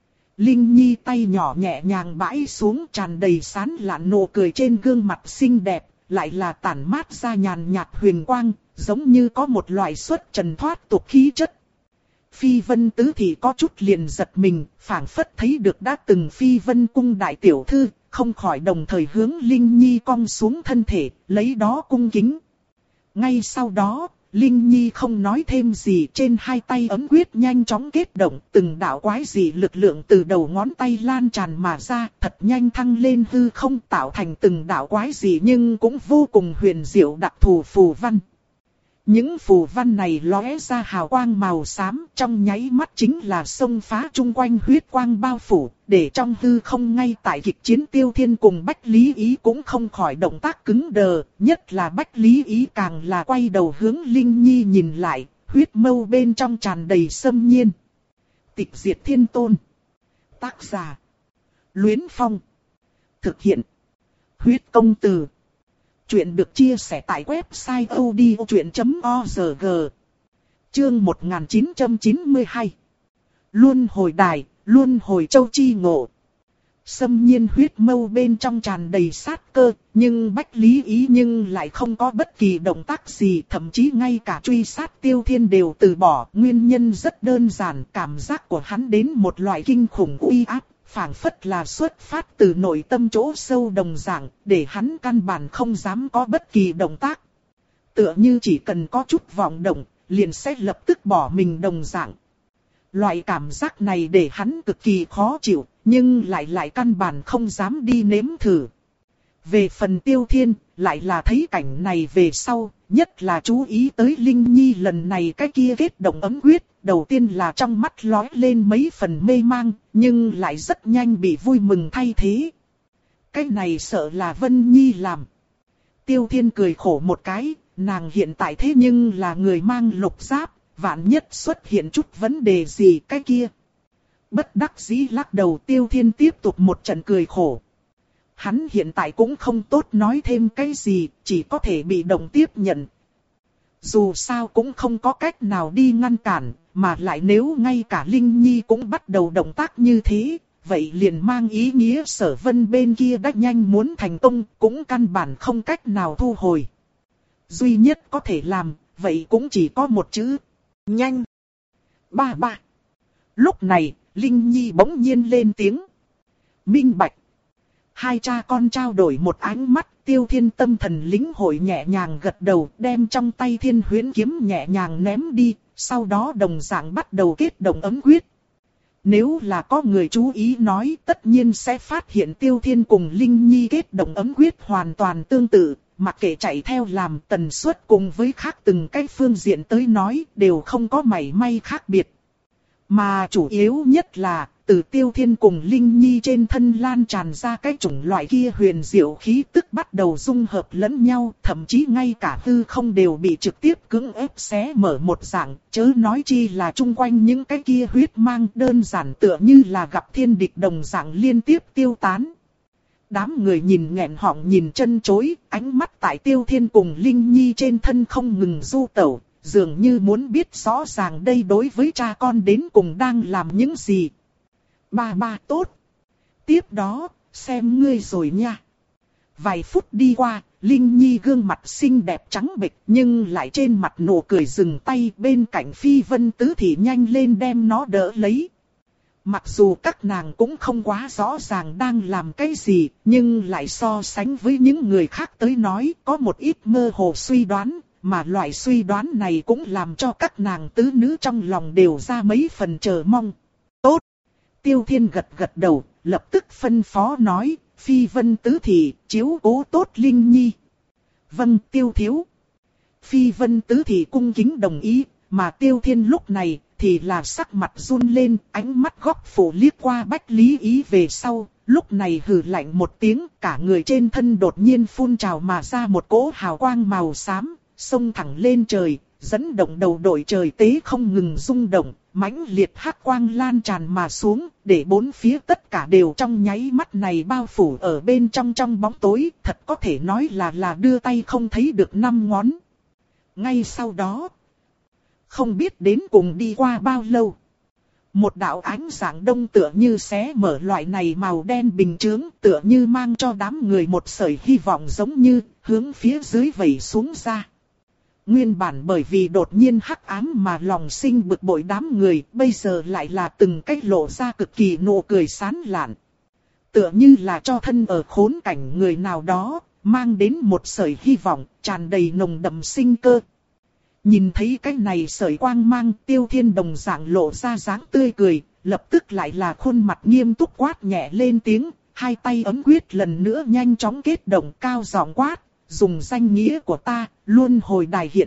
Linh Nhi tay nhỏ nhẹ nhàng bãi xuống, tràn đầy sán lạn nụ cười trên gương mặt xinh đẹp, lại là tản mát ra nhàn nhạt huyền quang, giống như có một loại xuất trần thoát tục khí chất. Phi Vân Tứ thì có chút liền giật mình, phảng phất thấy được đã từng Phi Vân cung đại tiểu thư, không khỏi đồng thời hướng Linh Nhi cong xuống thân thể, lấy đó cung kính. Ngay sau đó, Linh Nhi không nói thêm gì, trên hai tay ấm quyết nhanh chóng kết động, từng đạo quái dị lực lượng từ đầu ngón tay lan tràn mà ra, thật nhanh thăng lên hư không, tạo thành từng đạo quái dị nhưng cũng vô cùng huyền diệu đặc thù phù văn. Những phù văn này lóe ra hào quang màu xám, trong nháy mắt chính là xông phá chung quanh huyết quang bao phủ, để trong hư không ngay tại kịch chiến Tiêu Thiên cùng Bách Lý Ý cũng không khỏi động tác cứng đờ, nhất là Bách Lý Ý càng là quay đầu hướng Linh Nhi nhìn lại, huyết mâu bên trong tràn đầy xâm nhiên. Tịch diệt thiên tôn. Tác giả: Luyến Phong. Thực hiện: Huyết công từ. Chuyện được chia sẻ tại website odchuyện chấm org. Chương một nghìn chín trăm chín mươi hai. Luân hồi đài, luân hồi châu chi ngộ. Xâm nhiên huyết mâu bên trong tràn đầy sát cơ, nhưng Bách Lý Ý nhưng lại không có bất kỳ động tác gì, thậm chí ngay cả truy sát Tiêu Thiên đều từ bỏ. Nguyên nhân rất đơn giản, cảm giác của hắn đến một loại kinh khủng uy áp, phảng phất là xuất phát từ nội tâm chỗ sâu đồng dạng, để hắn căn bản không dám có bất kỳ động tác. Tựa như chỉ cần có chút vọng động, liền sẽ lập tức bỏ mình đồng dạng. Loại cảm giác này để hắn cực kỳ khó chịu, nhưng lại lại căn bản không dám đi nếm thử. Về phần Tiêu Thiên, lại là thấy cảnh này về sau, nhất là chú ý tới Linh Nhi lần này cái kia kết động ấm quyết, đầu tiên là trong mắt lóe lên mấy phần mê mang, nhưng lại rất nhanh bị vui mừng thay thế. Cái này sợ là Vân Nhi làm. Tiêu Thiên cười khổ một cái, nàng hiện tại thế nhưng là người mang lục giáp, vạn nhất xuất hiện chút vấn đề gì cái kia. Bất đắc dĩ lắc đầu, Tiêu Thiên tiếp tục một trận cười khổ. Hắn hiện tại cũng không tốt nói thêm cái gì, chỉ có thể bị động tiếp nhận. Dù sao cũng không có cách nào đi ngăn cản, mà lại nếu ngay cả Linh Nhi cũng bắt đầu động tác như thế, vậy liền mang ý nghĩa Sở Vân bên kia đã nhanh muốn thành công, cũng căn bản không cách nào thu hồi. Duy nhất có thể làm, vậy cũng chỉ có một chữ: nhanh. Ba ba. Lúc này, Linh Nhi bỗng nhiên lên tiếng. Minh bạch. Hai cha con trao đổi một ánh mắt, Tiêu Thiên tâm thần lĩnh hội nhẹ nhàng gật đầu, đem trong tay Thiên Huyễn kiếm nhẹ nhàng ném đi, sau đó đồng dạng bắt đầu kết động ấm quyết. Nếu là có người chú ý nói, tất nhiên sẽ phát hiện Tiêu Thiên cùng Linh Nhi kết động ấm quyết hoàn toàn tương tự, mặc kệ chạy theo làm tần suất cùng với khác từng cái phương diện tới nói, đều không có mảy may khác biệt. Mà chủ yếu nhất là, từ Tiêu Thiên cùng Linh Nhi trên thân lan tràn ra cái chủng loại kia huyền diệu khí tức bắt đầu dung hợp lẫn nhau, thậm chí ngay cả hư không đều bị trực tiếp cưỡng ép xé mở một dạng, chớ nói chi là chung quanh những cái kia huyết mang đơn giản tựa như là gặp thiên địch đồng dạng liên tiếp tiêu tán. Đám người nhìn nghẹn họng nhìn chân chối, ánh mắt tại Tiêu Thiên cùng Linh Nhi trên thân không ngừng du tẩu, dường như muốn biết rõ ràng đây đối với cha con đến cùng đang làm những gì. Ba ba tốt. Tiếp đó, xem ngươi rồi nha. Vài phút đi qua, Linh Nhi gương mặt xinh đẹp trắng bệch nhưng lại trên mặt nụ cười dừng tay bên cạnh Phi Vân Tứ thì nhanh lên đem nó đỡ lấy. Mặc dù các nàng cũng không quá rõ ràng đang làm cái gì, nhưng lại so sánh với những người khác tới nói có một ít mơ hồ suy đoán, mà loại suy đoán này cũng làm cho các nàng tứ nữ trong lòng đều ra mấy phần chờ mong. Tốt! Tiêu Thiên gật gật đầu, lập tức phân phó nói, Phi Vân Tứ thì chiếu cố tốt Linh Nhi. Vâng, Tiêu thiếu. Phi Vân Tứ thì cung kính đồng ý, mà Tiêu Thiên lúc này thì là sắc mặt run lên, ánh mắt góc phủ liếc qua Bách Lý Ý về sau, lúc này hừ lạnh một tiếng, cả người trên thân đột nhiên phun trào mà ra một cỗ hào quang màu xám, xông thẳng lên trời, dẫn động đầu đội trời tế không ngừng rung động, mãnh liệt hắc quang lan tràn mà xuống, để bốn phía tất cả đều trong nháy mắt này bao phủ ở bên trong trong bóng tối, thật có thể nói là là đưa tay không thấy được năm ngón. Ngay sau đó, không biết đến cùng đi qua bao lâu, một đạo ánh sáng đông tựa như xé mở loại này màu đen bình chướng, tựa như mang cho đám người một sợi hy vọng giống như hướng phía dưới vẩy xuống ra. Nguyên bản bởi vì đột nhiên hắc ám mà lòng sinh bực bội đám người, bây giờ lại là từng cách lộ ra cực kỳ nụ cười sán lạn. Tựa như là cho thân ở khốn cảnh người nào đó, mang đến một sợi hy vọng, tràn đầy nồng đậm sinh cơ. Nhìn thấy cái này sợi quang mang, Tiêu Thiên đồng dạng lộ ra dáng tươi cười, lập tức lại là khuôn mặt nghiêm túc quát nhẹ lên tiếng, hai tay ấm quyết lần nữa nhanh chóng kết động cao giọng quát, dùng danh nghĩa của ta, luân hồi đài hiện.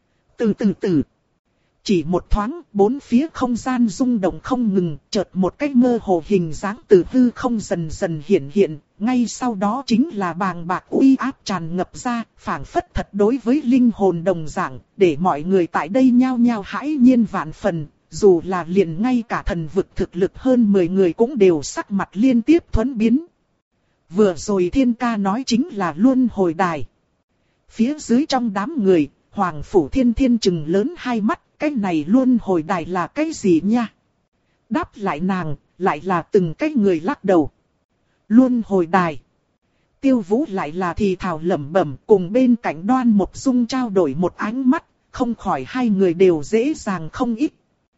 Từ từ từ, chỉ một thoáng, bốn phía không gian rung động không ngừng, chợt một cái mơ hồ hình dáng từ hư không dần dần hiện hiện, ngay sau đó chính là bàng bạc uy áp tràn ngập ra, phảng phất thật đối với linh hồn đồng dạng, để mọi người tại đây nhao nhao hãi nhiên vạn phần, dù là liền ngay cả thần vực thực lực hơn mười người cũng đều sắc mặt liên tiếp thuẫn biến. Vừa rồi Thiên Ca nói chính là luân hồi đài. Phía dưới trong đám người, Hoàng Phủ Thiên Thiên trừng lớn hai mắt, cái này luân hồi đài là cái gì nha? Đáp lại nàng, lại là từng cái người lắc đầu. Luân hồi đài. Tiêu Vũ lại là thì thào lẩm bẩm, cùng bên cạnh Đoan Mộc Dung trao đổi một ánh mắt, không khỏi hai người đều dễ dàng không ít.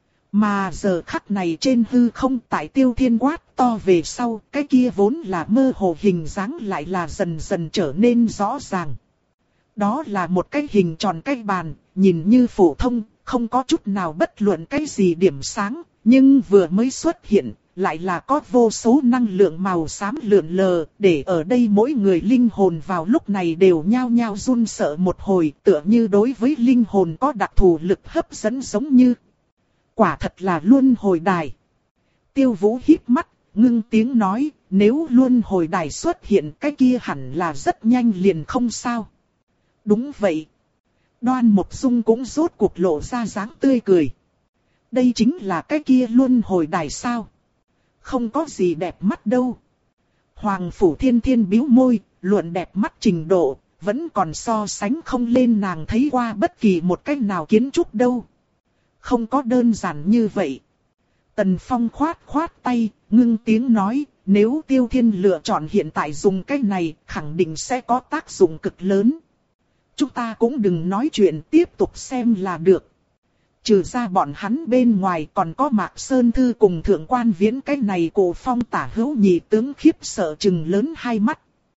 Mà giờ khắc này trên hư không tại Tiêu Thiên quát to về sau, cái kia vốn là mơ hồ hình dáng lại là dần dần trở nên rõ ràng. Đó là một cái hình tròn cái bàn, nhìn như phổ thông, không có chút nào bất luận cái gì điểm sáng, nhưng vừa mới xuất hiện, lại là có vô số năng lượng màu xám lượn lờ, để ở đây mỗi người linh hồn vào lúc này đều nhao nhao run sợ một hồi, tựa như đối với linh hồn có đặc thù lực hấp dẫn giống như. Quả thật là luân hồi đài. Tiêu Vũ híp mắt, ngưng tiếng nói, nếu luân hồi đài xuất hiện cái kia hẳn là rất nhanh liền không sao. Đúng vậy. Đoan Mộc Dung cũng rốt cuộc lộ ra dáng tươi cười. Đây chính là cái kia luân hồi đài sao? Không có gì đẹp mắt đâu. Hoàng Phủ Thiên Thiên bĩu môi, luận đẹp mắt trình độ, vẫn còn so sánh không lên nàng thấy qua bất kỳ một cách nào kiến trúc đâu. Không có đơn giản như vậy. Tần Phong khoát khoát tay, ngưng tiếng nói, nếu Tiêu Thiên lựa chọn hiện tại dùng cái này, khẳng định sẽ có tác dụng cực lớn. Chúng ta cũng đừng nói chuyện, tiếp tục xem là được. Trừ ra bọn hắn bên ngoài còn có Mạc Sơn Thư cùng Thượng Quan Viễn, cái này Cổ Phong tả hữu nhị tướng khiếp sợ trừng lớn hai mắt.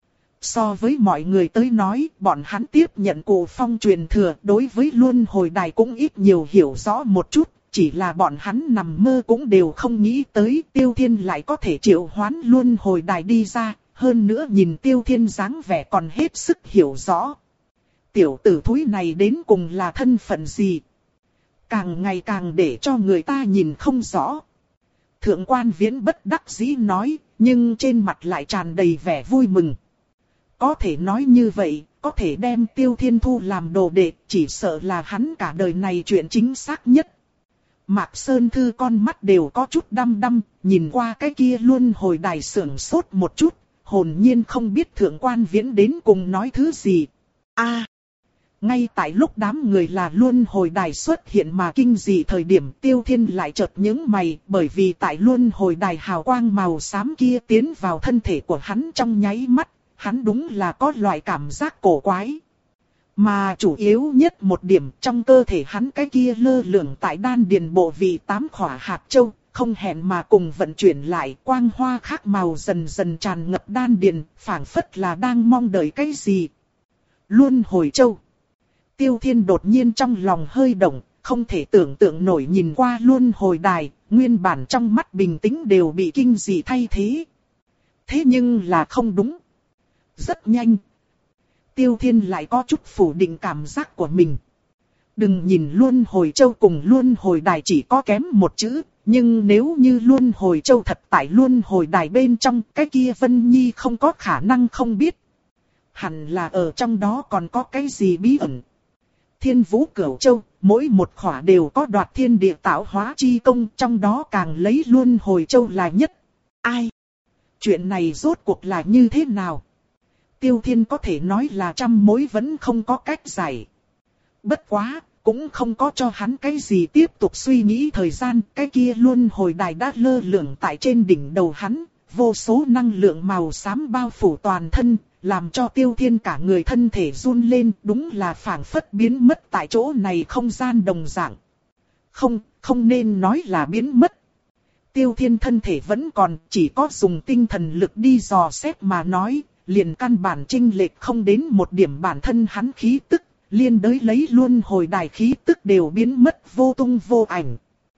So với mọi người tới nói, bọn hắn tiếp nhận Cổ Phong truyền thừa, đối với luân hồi đài cũng ít nhiều hiểu rõ một chút, chỉ là bọn hắn nằm mơ cũng đều không nghĩ tới Tiêu Thiên lại có thể triệu hoán luân hồi đài đi ra, hơn nữa nhìn Tiêu Thiên dáng vẻ còn hết sức hiểu rõ. Tiểu tử thúi này đến cùng là thân phận gì? Càng ngày càng để cho người ta nhìn không rõ. Thượng Quan Viễn bất đắc dĩ nói, nhưng trên mặt lại tràn đầy vẻ vui mừng. Có thể nói như vậy, có thể đem Tiêu Thiên thu làm đồ đệ, chỉ sợ là hắn cả đời này chuyện chính xác nhất. Mạc Sơn Thư con mắt đều có chút đăm đăm, nhìn qua cái kia luân hồi đài sưởng sốt một chút, hồn nhiên không biết Thượng Quan Viễn đến cùng nói thứ gì. A, Ngay tại lúc đám người là luân hồi đài xuất hiện mà kinh dị thời điểm, Tiêu Thiên lại chợt nhướng mày, bởi vì tại luân hồi đài hào quang màu xám kia tiến vào thân thể của hắn trong nháy mắt, hắn đúng là có loại cảm giác cổ quái. Mà chủ yếu nhất một điểm, trong cơ thể hắn cái kia lơ lửng tại đan điền bộ vị tám khỏa hạt châu, không hẹn mà cùng vận chuyển lại, quang hoa khác màu dần dần tràn ngập đan điền, phảng phất là đang mong đợi cái gì. Luân hồi châu. Tiêu Thiên đột nhiên trong lòng hơi động, không thể tưởng tượng nổi nhìn qua luân hồi đài, nguyên bản trong mắt bình tĩnh đều bị kinh dị thay thế. Thế nhưng là không đúng. Rất nhanh. Tiêu Thiên lại có chút phủ định cảm giác của mình. Đừng nhìn luân hồi châu cùng luân hồi đài chỉ có kém một chữ, nhưng nếu như luân hồi châu thật tại luân hồi đài bên trong, cái kia Vân Nhi không có khả năng không biết. Hẳn là ở trong đó còn có cái gì bí ẩn. Thiên Vũ Cửu Châu, mỗi một khỏa đều có đoạt thiên địa tạo hóa chi công, trong đó càng lấy luân hồi châu là nhất. Ai? Chuyện này rốt cuộc là như thế nào? Tiêu Thiên có thể nói là trăm mối vẫn không có cách giải. Bất quá, cũng không có cho hắn cái gì tiếp tục suy nghĩ thời gian, cái kia luân hồi đài đã lơ lửng tại trên đỉnh đầu hắn, vô số năng lượng màu xám bao phủ toàn thân, làm cho Tiêu Thiên cả người thân thể run lên, đúng là phảng phất biến mất tại chỗ này không gian đồng dạng. Không, không nên nói là biến mất. Tiêu Thiên thân thể vẫn còn, chỉ có dùng tinh thần lực đi dò xét mà nói, liền căn bản chênh lệch không đến một điểm bản thân hắn khí tức, liên đới lấy luân hồi đài khí tức đều biến mất vô tung vô ảnh.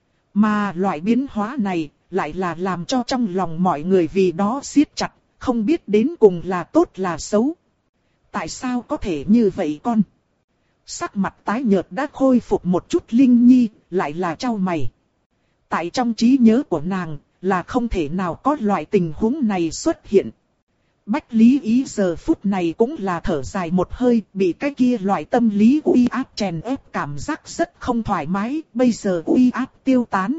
Mà loại biến hóa này, lại là làm cho trong lòng mọi người vì đó siết chặt, không biết đến cùng là tốt là xấu. Tại sao có thể như vậy con? Sắc mặt tái nhợt đã khôi phục một chút Linh Nhi, lại là chau mày. Tại trong trí nhớ của nàng, là không thể nào có loại tình huống này xuất hiện. Bách Lý Ý giờ phút này cũng là thở dài một hơi, bị cái kia loại tâm lý uy áp chèn ép cảm giác rất không thoải mái, bây giờ uy áp tiêu tán.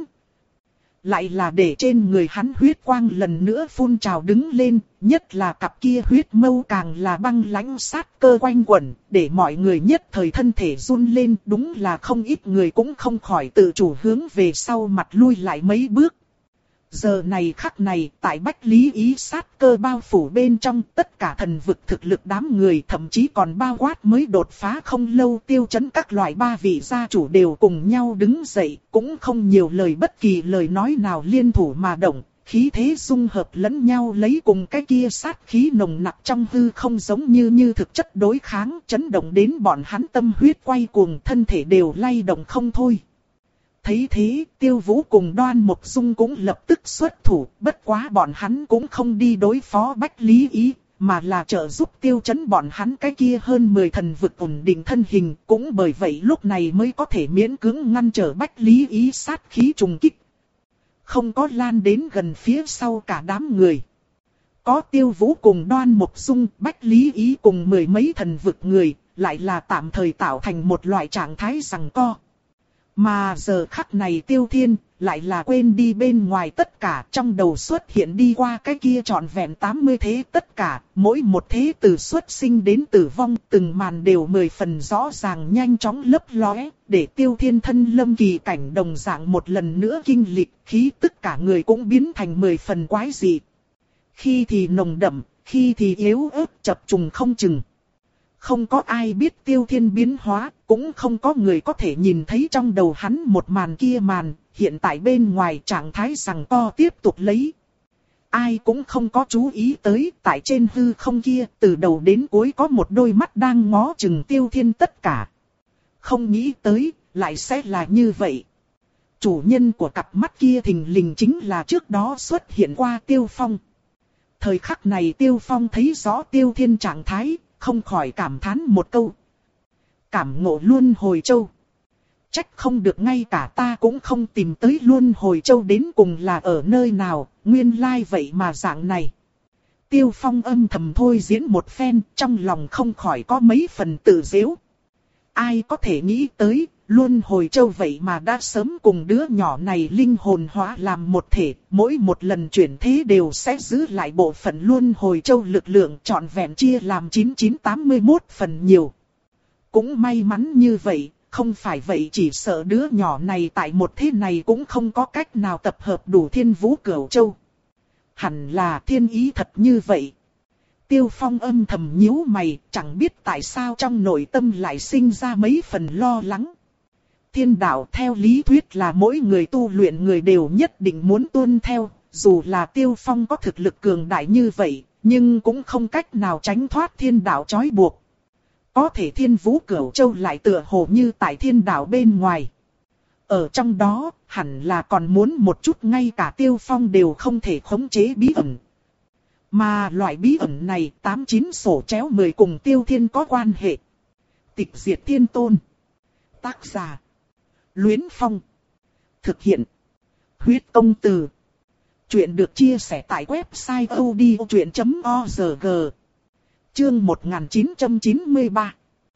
Lại là để trên người hắn huyết quang lần nữa phun trào đứng lên, nhất là cặp kia huyết mâu càng là băng lãnh sát cơ quanh quẩn, để mọi người nhất thời thân thể run lên, đúng là không ít người cũng không khỏi tự chủ hướng về sau mặt lui lại mấy bước. Giờ này khắc này, tại Bách Lý Ý sát cơ bao phủ bên trong, tất cả thần vực thực lực đám người, thậm chí còn bao quát mới đột phá không lâu Tiêu Chấn các loại ba vị gia chủ đều cùng nhau đứng dậy, cũng không nhiều lời bất kỳ lời nói nào liên thủ mà động, khí thế dung hợp lẫn nhau lấy cùng cái kia sát khí nồng nặc trong hư không giống như như thực chất đối kháng, chấn động đến bọn hắn tâm huyết quay cuồng, thân thể đều lay động không thôi. Thấy thế, Tiêu Vũ cùng Đoan Mộc Dung cũng lập tức xuất thủ, bất quá bọn hắn cũng không đi đối phó Bách Lý Ý, mà là trợ giúp Tiêu Chấn bọn hắn cái kia hơn mười thần vực ổn định thân hình, cũng bởi vậy lúc này mới có thể miễn cưỡng ngăn trở Bách Lý Ý sát khí trùng kích. Không có lan đến gần phía sau cả đám người. Có Tiêu Vũ cùng Đoan Mộc Dung, Bách Lý Ý cùng mười mấy thần vực người, lại là tạm thời tạo thành một loại trạng thái giằng co. Mà giờ khắc này Tiêu Thiên, lại là quên đi bên ngoài tất cả, trong đầu xuất hiện đi qua cái kia trọn vẹn tám mươi thế tất cả, mỗi một thế từ xuất sinh đến tử vong, từng màn đều mười phần rõ ràng nhanh chóng lấp lóe, để Tiêu Thiên thân lâm kỳ cảnh đồng dạng một lần nữa kinh lịch, khí tất cả người cũng biến thành mười phần quái dị. Khi thì nồng đậm, khi thì yếu ớt chập trùng không chừng. Không có ai biết Tiêu Thiên biến hóa, cũng không có người có thể nhìn thấy trong đầu hắn một màn kia màn, hiện tại bên ngoài trạng thái giằng co tiếp tục lấy. Ai cũng không có chú ý tới, tại trên hư không kia, từ đầu đến cuối có một đôi mắt đang ngó chừng Tiêu Thiên tất cả. Không nghĩ tới, lại sẽ là như vậy. Chủ nhân của cặp mắt kia thình lình chính là trước đó xuất hiện qua Tiêu Phong. Thời khắc này Tiêu Phong thấy rõ Tiêu Thiên trạng thái, không khỏi cảm thán một câu. Cảm ngộ luân hồi châu. Trách không được ngay cả ta cũng không tìm tới luân hồi châu đến cùng là ở nơi nào, nguyên lai vậy mà dạng này. Tiêu Phong âm thầm thôi diễn một phen, trong lòng không khỏi có mấy phần tự giễu. Ai có thể nghĩ tới, luân hồi châu vậy mà đã sớm cùng đứa nhỏ này linh hồn hóa làm một thể, mỗi một lần chuyển thế đều sẽ giữ lại bộ phận luân hồi châu lực lượng trọn vẹn chia làm chín chín tám mươi mốt phần nhiều. Cũng may mắn như vậy, không phải vậy chỉ sợ đứa nhỏ này tại một thế này cũng không có cách nào tập hợp đủ Thiên Vũ Cửu Châu. Hẳn là thiên ý thật như vậy. Tiêu Phong âm thầm nhíu mày, chẳng biết tại sao trong nội tâm lại sinh ra mấy phần lo lắng. Thiên đạo theo lý thuyết là mỗi người tu luyện người đều nhất định muốn tuân theo, dù là Tiêu Phong có thực lực cường đại như vậy, nhưng cũng không cách nào tránh thoát thiên đạo trói buộc. Có thể Thiên Vũ Cửu Châu lại tựa hồ như tại thiên đạo bên ngoài. Ở trong đó, hẳn là còn muốn một chút ngay cả Tiêu Phong đều không thể khống chế bí ẩn. Mà loại bí ẩn này tám chín sổ chéo mười cùng Tiêu Thiên có quan hệ. Tịch diệt thiên tôn. Tác giả. Luyến Phong. Thực hiện. Huyết công từ. Chuyện được chia sẻ tại website odchuyện chấm org. Chương một nghìn chín trăm chín mươi ba.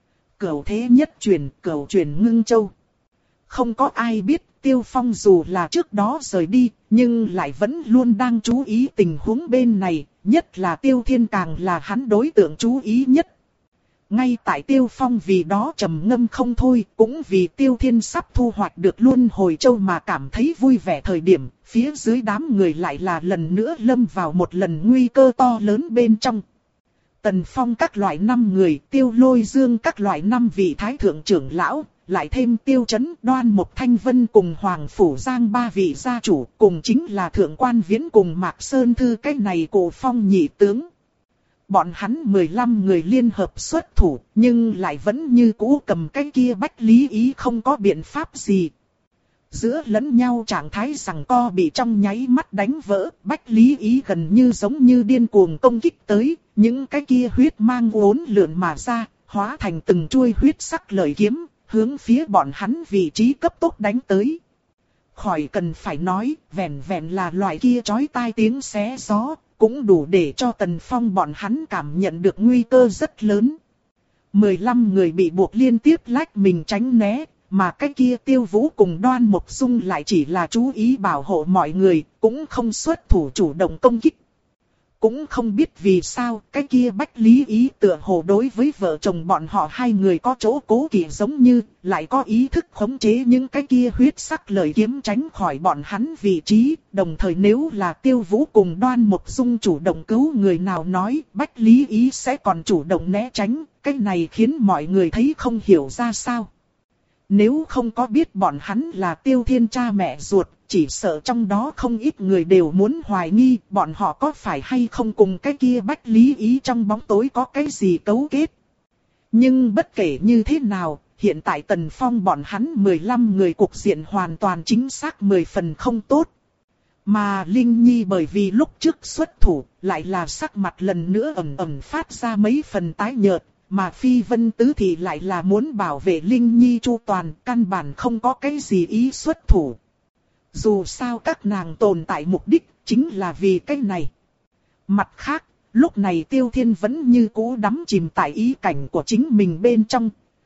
Cửu thế nhất truyền, cửu truyền ngưng châu. Không có ai biết Tiêu Phong dù là trước đó rời đi, nhưng lại vẫn luôn đang chú ý tình huống bên này, nhất là Tiêu Thiên càng là hắn đối tượng chú ý nhất. Ngay tại Tiêu Phong vì đó trầm ngâm không thôi, cũng vì Tiêu Thiên sắp thu hoạch được Luân Hồi Châu mà cảm thấy vui vẻ thời điểm, phía dưới đám người lại là lần nữa lâm vào một lần nguy cơ to lớn bên trong. Tần Phong các loại năm người, Tiêu Lôi Dương các loại năm vị thái thượng trưởng lão, lại thêm Tiêu Chấn, Đoan Mộc Thanh Vân cùng Hoàng Phủ Giang ba vị gia chủ, cùng chính là Thượng Quan Viễn cùng Mạc Sơn Thư cái này Cổ Phong nhị tướng. Bọn hắn mười lăm người liên hợp xuất thủ, nhưng lại vẫn như cũ cầm cái kia Bách Lý Ý không có biện pháp gì. Giữa lẫn nhau trạng thái rằng co bị trong nháy mắt đánh vỡ, Bách Lý Ý gần như giống như điên cuồng công kích tới, những cái kia huyết mang uốn lượn mà ra, hóa thành từng chuôi huyết sắc lợi kiếm, hướng phía bọn hắn vị trí cấp tốc đánh tới. Khỏi cần phải nói, vẹn vẹn là loại kia chói tai tiếng xé gió, cũng đủ để cho Tần Phong bọn hắn cảm nhận được nguy cơ rất lớn. mười lăm người bị buộc liên tiếp lách mình tránh né, mà cái kia Tiêu Vũ cùng Đoan Mộc Dung lại chỉ là chú ý bảo hộ mọi người, cũng không xuất thủ chủ động công kích. Cũng không biết vì sao, cái kia Bách Lý Ý tựa hồ đối với vợ chồng bọn họ hai người có chỗ cố kỵ giống như, lại có ý thức khống chế những cái kia huyết sắc lợi kiếm tránh khỏi bọn hắn vị trí, đồng thời nếu là Tiêu Vũ cùng Đoan Mộc Dung chủ động cứu người nào nói, Bách Lý Ý sẽ còn chủ động né tránh, cái này khiến mọi người thấy không hiểu ra sao. Nếu không có biết bọn hắn là Tiêu Thiên cha mẹ ruột, chỉ sợ trong đó không ít người đều muốn hoài nghi bọn họ có phải hay không cùng cái kia Bách Lý Ý trong bóng tối có cái gì cấu kết. Nhưng bất kể như thế nào, hiện tại Tần Phong bọn hắn mười lăm người cục diện hoàn toàn chính xác mười phần không tốt. Mà Linh Nhi bởi vì lúc trước xuất thủ, lại là sắc mặt lần nữa ẩm ẩm phát ra mấy phần tái nhợt. Mà Phi Vân Tứ thì lại là muốn bảo vệ Linh Nhi chu toàn, căn bản không có cái gì ý xuất thủ. Dù sao các nàng tồn tại mục đích, chính là vì cái này. Mặt khác, lúc này Tiêu Thiên vẫn như cũ đắm chìm tại ý cảnh của chính mình bên trong.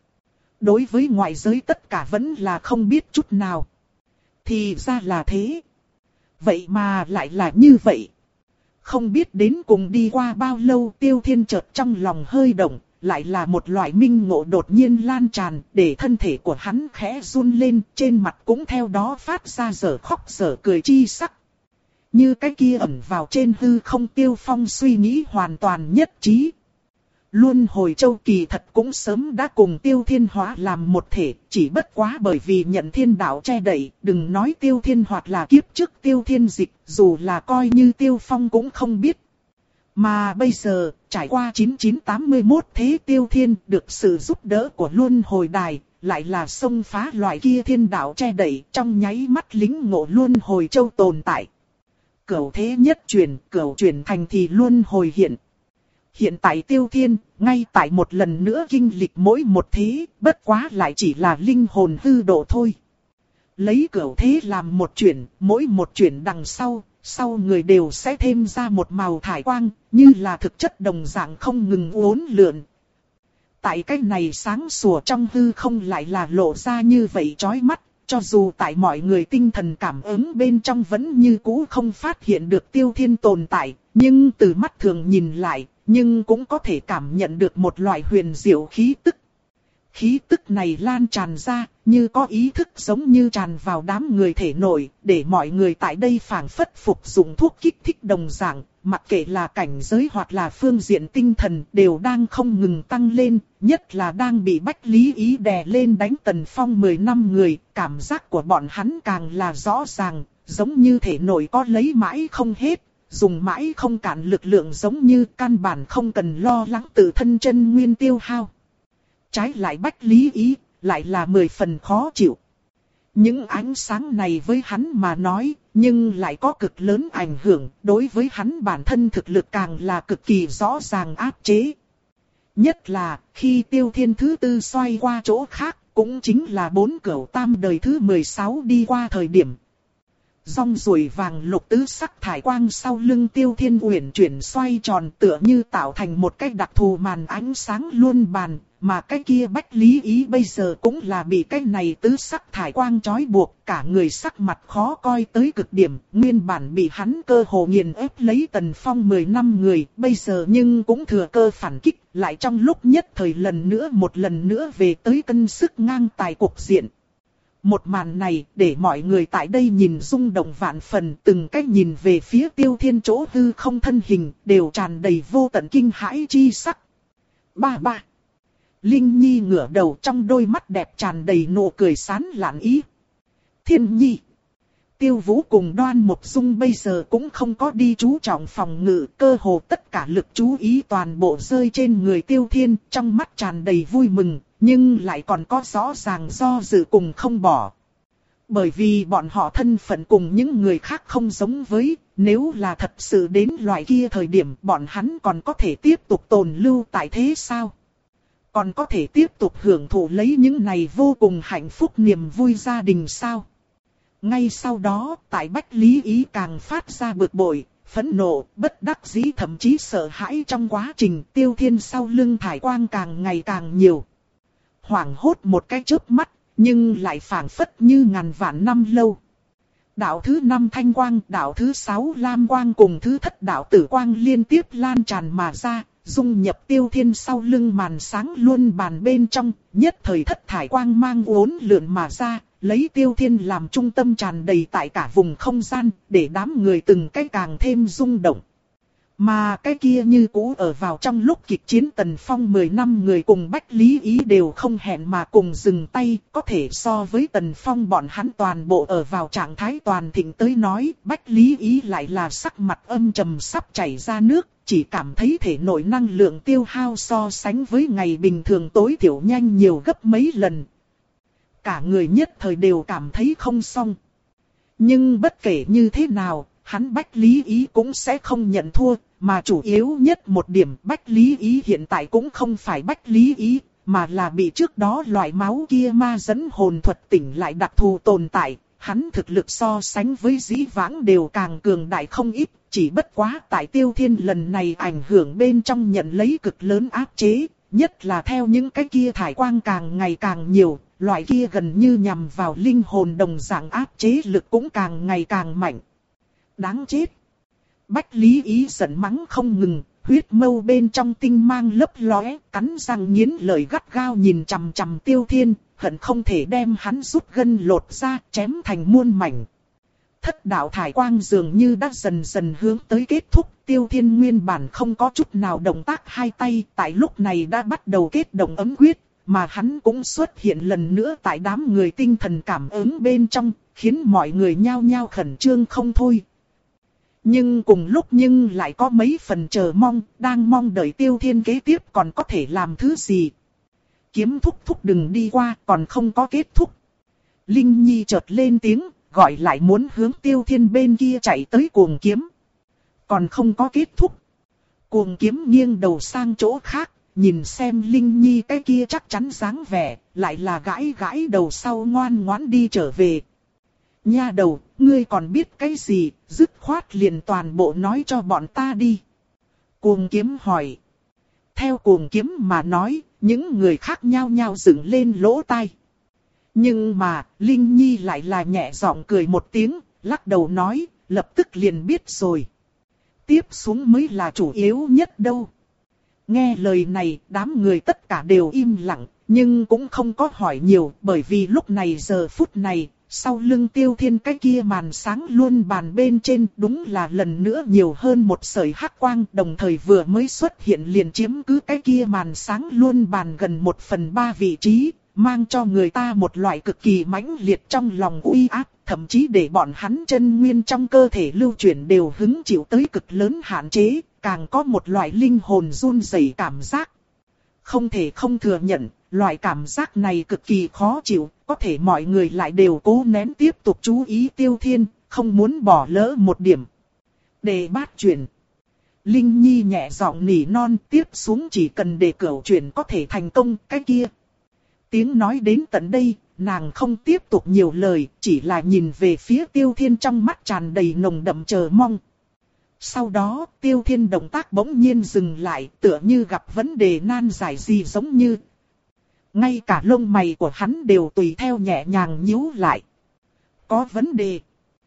Đối với ngoại giới tất cả vẫn là không biết chút nào. Thì ra là thế. Vậy mà lại là như vậy. Không biết đến cùng đi qua bao lâu Tiêu Thiên chợt trong lòng hơi động. Lại là một loại minh ngộ đột nhiên lan tràn, để thân thể của hắn khẽ run lên, trên mặt cũng theo đó phát ra dở khóc dở cười chi sắc. Như cái kia ẩn vào trên hư không Tiêu Phong suy nghĩ hoàn toàn nhất trí. Luân Hồi Châu kỳ thật cũng sớm đã cùng Tiêu Thiên hóa làm một thể, chỉ bất quá bởi vì nhận thiên đạo che đậy, đừng nói Tiêu Thiên hoặc là kiếp trước Tiêu Thiên dịch, dù là coi như Tiêu Phong cũng không biết. Mà bây giờ, trải qua chín chín tám mươi mốt thế Tiêu Thiên được sự giúp đỡ của Luân Hồi Đài, lại là xông phá loại kia thiên đạo che đậy trong nháy mắt lính ngộ Luân Hồi Châu tồn tại. Cửu thế nhất truyền, cửu truyền thành thì Luân Hồi hiện. Hiện tại Tiêu Thiên, ngay tại một lần nữa kinh lịch mỗi một thế, bất quá lại chỉ là linh hồn hư độ thôi. Lấy cửu thế làm một chuyển, mỗi một chuyển đằng sau. Sau người đều sẽ thêm ra một màu thải quang, như là thực chất đồng dạng không ngừng uốn lượn. Tại cái này sáng sủa trong hư không lại là lộ ra như vậy chói mắt, cho dù tại mọi người tinh thần cảm ứng bên trong vẫn như cũ không phát hiện được Tiêu Thiên tồn tại, nhưng từ mắt thường nhìn lại, nhưng cũng có thể cảm nhận được một loại huyền diệu khí tức. khí tức này lan tràn ra, như có ý thức giống như tràn vào đám người thể nội, để mọi người tại đây phảng phất phục dụng thuốc kích thích đồng dạng, mặc kệ là cảnh giới hoặc là phương diện tinh thần đều đang không ngừng tăng lên, nhất là đang bị Bách Lý Ý đè lên đánh Tần Phong mười năm người, cảm giác của bọn hắn càng là rõ ràng, giống như thể nội có lấy mãi không hết, dùng mãi không cạn lực lượng, giống như căn bản không cần lo lắng tự thân chân nguyên tiêu hao. Trái lại Bách Lý Ý lại là mười phần khó chịu. Những ánh sáng này với hắn mà nói, nhưng lại có cực lớn ảnh hưởng, đối với hắn bản thân thực lực càng là cực kỳ rõ ràng áp chế. Nhất là, khi Tiêu Thiên thứ tư xoay qua chỗ khác, cũng chính là bốn cửu tam đời thứ mười sáu đi qua thời điểm. Rong ruổi vàng lục tứ sắc thải quang sau lưng Tiêu Thiên uyển chuyển xoay tròn, tựa như tạo thành một cái đặc thù màn ánh sáng luân bàn, mà cái kia Bách Lý Ý bây giờ cũng là bị cái này tứ sắc thải quang trói buộc, cả người sắc mặt khó coi tới cực điểm, nguyên bản bị hắn cơ hồ nghiền ép lấy Tần Phong mười năm người, bây giờ nhưng cũng thừa cơ phản kích, lại trong lúc nhất thời lần nữa một lần nữa về tới cân sức ngang tài cục diện. Một màn này để mọi người tại đây nhìn rung động vạn phần, từng cách nhìn về phía Tiêu Thiên chỗ hư không thân hình, đều tràn đầy vô tận kinh hãi chi sắc. Ba ba. Linh Nhi ngửa đầu, trong đôi mắt đẹp tràn đầy nụ cười sán lạn ý. Thiên Nhi. Tiêu Vũ cùng Đoan Mộc Dung bây giờ cũng không có đi chú trọng phòng ngự, cơ hồ tất cả lực chú ý toàn bộ rơi trên người Tiêu Thiên, trong mắt tràn đầy vui mừng, nhưng lại còn có rõ ràng do dự cùng không bỏ. Bởi vì bọn họ thân phận cùng những người khác không giống với, nếu là thật sự đến loại kia thời điểm bọn hắn còn có thể tiếp tục tồn lưu tại thế sao? Còn có thể tiếp tục hưởng thụ lấy những này vô cùng hạnh phúc niềm vui gia đình sao? Ngay sau đó, tại Bách Lý Ý càng phát ra bực bội, phẫn nộ, bất đắc dĩ thậm chí sợ hãi trong quá trình Tiêu Thiên sau lưng thải quang càng ngày càng nhiều. Hoảng hốt một cái chớp mắt, nhưng lại phảng phất như ngàn vạn năm lâu. Đạo thứ năm thanh quang, đạo thứ sáu lam quang cùng thứ thất đạo tử quang liên tiếp lan tràn mà ra, dung nhập Tiêu Thiên sau lưng màn sáng luân bàn bên trong, nhất thời thất thải quang mang uốn lượn mà ra, lấy Tiêu Thiên làm trung tâm tràn đầy tại cả vùng không gian, để đám người từng cái càng thêm rung động. Mà cái kia như cũ ở vào trong lúc kịch chiến Tần Phong mười năm người cùng Bách Lý Ý đều không hẹn mà cùng dừng tay, có thể so với Tần Phong bọn hắn toàn bộ ở vào trạng thái toàn thịnh tới nói, Bách Lý Ý lại là sắc mặt âm trầm sắp chảy ra nước, chỉ cảm thấy thể nội năng lượng tiêu hao so sánh với ngày bình thường tối thiểu nhanh nhiều gấp mấy lần. Cả người nhất thời đều cảm thấy không xong. Nhưng bất kể như thế nào, hắn Bách Lý Ý cũng sẽ không nhận thua, mà chủ yếu nhất một điểm Bách Lý Ý hiện tại cũng không phải Bách Lý Ý, mà là bị trước đó loại máu kia ma dẫn hồn thuật tỉnh lại đặc thù tồn tại, hắn thực lực so sánh với dĩ vãng đều càng cường đại không ít, chỉ bất quá tại Tiêu Thiên lần này ảnh hưởng bên trong nhận lấy cực lớn áp chế, nhất là theo những cái kia thải quang càng ngày càng nhiều, loại kia gần như nhằm vào linh hồn đồng dạng áp chế lực cũng càng ngày càng mạnh. Đáng chết! Bách Lý Ý giận mắng không ngừng, huyết mâu bên trong tinh mang lấp lóe, cắn răng nghiến lợi gắt gao nhìn chằm chằm Tiêu Thiên, hận không thể đem hắn rút gân lột ra, chém thành muôn mảnh. Thất đạo thải quang dường như đã dần dần hướng tới kết thúc, Tiêu Thiên nguyên bản không có chút nào động tác hai tay, tại lúc này đã bắt đầu kết động ấm quyết, mà hắn cũng xuất hiện lần nữa tại đám người tinh thần cảm ứng bên trong, khiến mọi người nhao nhao khẩn trương không thôi. Nhưng cùng lúc nhưng lại có mấy phần chờ mong, đang mong đợi Tiêu Thiên kế tiếp còn có thể làm thứ gì. Kiếm thúc thúc đừng đi qua, còn không có kết thúc. Linh Nhi chợt lên tiếng, gọi lại muốn hướng Tiêu Thiên bên kia chạy tới Cuồng Kiếm. Còn không có kết thúc. Cuồng Kiếm nghiêng đầu sang chỗ khác, nhìn xem Linh Nhi cái kia chắc chắn dáng vẻ, lại là gãi gãi đầu sau ngoan ngoãn đi trở về. Nha đầu, ngươi còn biết cái gì, dứt khoát liền toàn bộ nói cho bọn ta đi. Cuồng Kiếm hỏi. Theo Cuồng Kiếm mà nói, những người khác nhao nhao dựng lên lỗ tai. Nhưng mà, Linh Nhi lại là nhẹ giọng cười một tiếng, lắc đầu nói, lập tức liền biết rồi. Tiếp xuống mới là chủ yếu nhất đâu. Nghe lời này, đám người tất cả đều im lặng, nhưng cũng không có hỏi nhiều, bởi vì lúc này giờ phút này, sau lưng Tiêu Thiên cái kia màn sáng luân bàn bên trên đúng là lần nữa nhiều hơn một sợi hắc quang, đồng thời vừa mới xuất hiện liền chiếm cứ cái kia màn sáng luân bàn gần một phần ba vị trí, mang cho người ta một loại cực kỳ mãnh liệt trong lòng uy áp, thậm chí để bọn hắn chân nguyên trong cơ thể lưu chuyển đều hứng chịu tới cực lớn hạn chế, càng có một loại linh hồn run rẩy cảm giác. Không thể không thừa nhận, loại cảm giác này cực kỳ khó chịu, có thể mọi người lại đều cố nén tiếp tục chú ý Tiêu Thiên, không muốn bỏ lỡ một điểm. Đề bát chuyển. Linh Nhi nhẹ giọng nỉ non, tiếp xuống chỉ cần để cửu chuyển có thể thành công cái kia. Tiếng nói đến tận đây, nàng không tiếp tục nhiều lời, chỉ là nhìn về phía Tiêu Thiên trong mắt tràn đầy nồng đậm chờ mong. Sau đó, Tiêu Thiên động tác bỗng nhiên dừng lại, tựa như gặp vấn đề nan giải gì giống như. Ngay cả lông mày của hắn đều tùy theo nhẹ nhàng nhíu lại. Có vấn đề.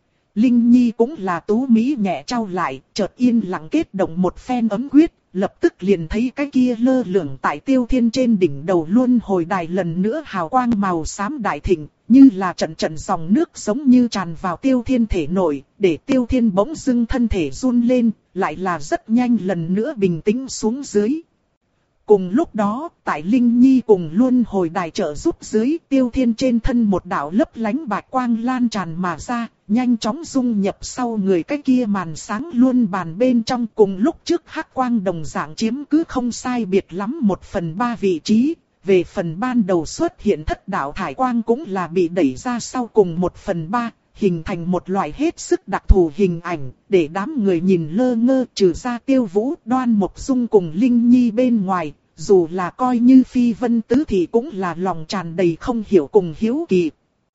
Linh Nhi cũng là tú mỹ nhẹ trao lại, chợt yên lặng kết động một phen ấm quyết, lập tức liền thấy cái kia lơ lửng tại Tiêu Thiên trên đỉnh đầu luôn hồi đài lần nữa hào quang màu xám đại thịnh, như là trận trận dòng nước giống như tràn vào Tiêu Thiên thể nội, để Tiêu Thiên bỗng dưng thân thể run lên, lại là rất nhanh lần nữa bình tĩnh xuống dưới. Cùng lúc đó, tại Linh Nhi cùng luôn hồi đài trợ giúp dưới, Tiêu Thiên trên thân một đạo lấp lánh bạch quang lan tràn mà ra, nhanh chóng dung nhập sau người cái kia màn sáng luôn bàn bên trong, cùng lúc trước hắc quang đồng dạng chiếm cứ không sai biệt lắm một phần ba vị trí. Về phần ban đầu xuất hiện thất đạo thải quang cũng là bị đẩy ra sau cùng một phần ba, hình thành một loại hết sức đặc thù hình ảnh, để đám người nhìn lơ ngơ, trừ ra Tiêu Vũ, Đoan Mộc Dung cùng Linh Nhi bên ngoài, dù là coi như Phi Vân Tứ thì cũng là lòng tràn đầy không hiểu cùng hiếu kỳ.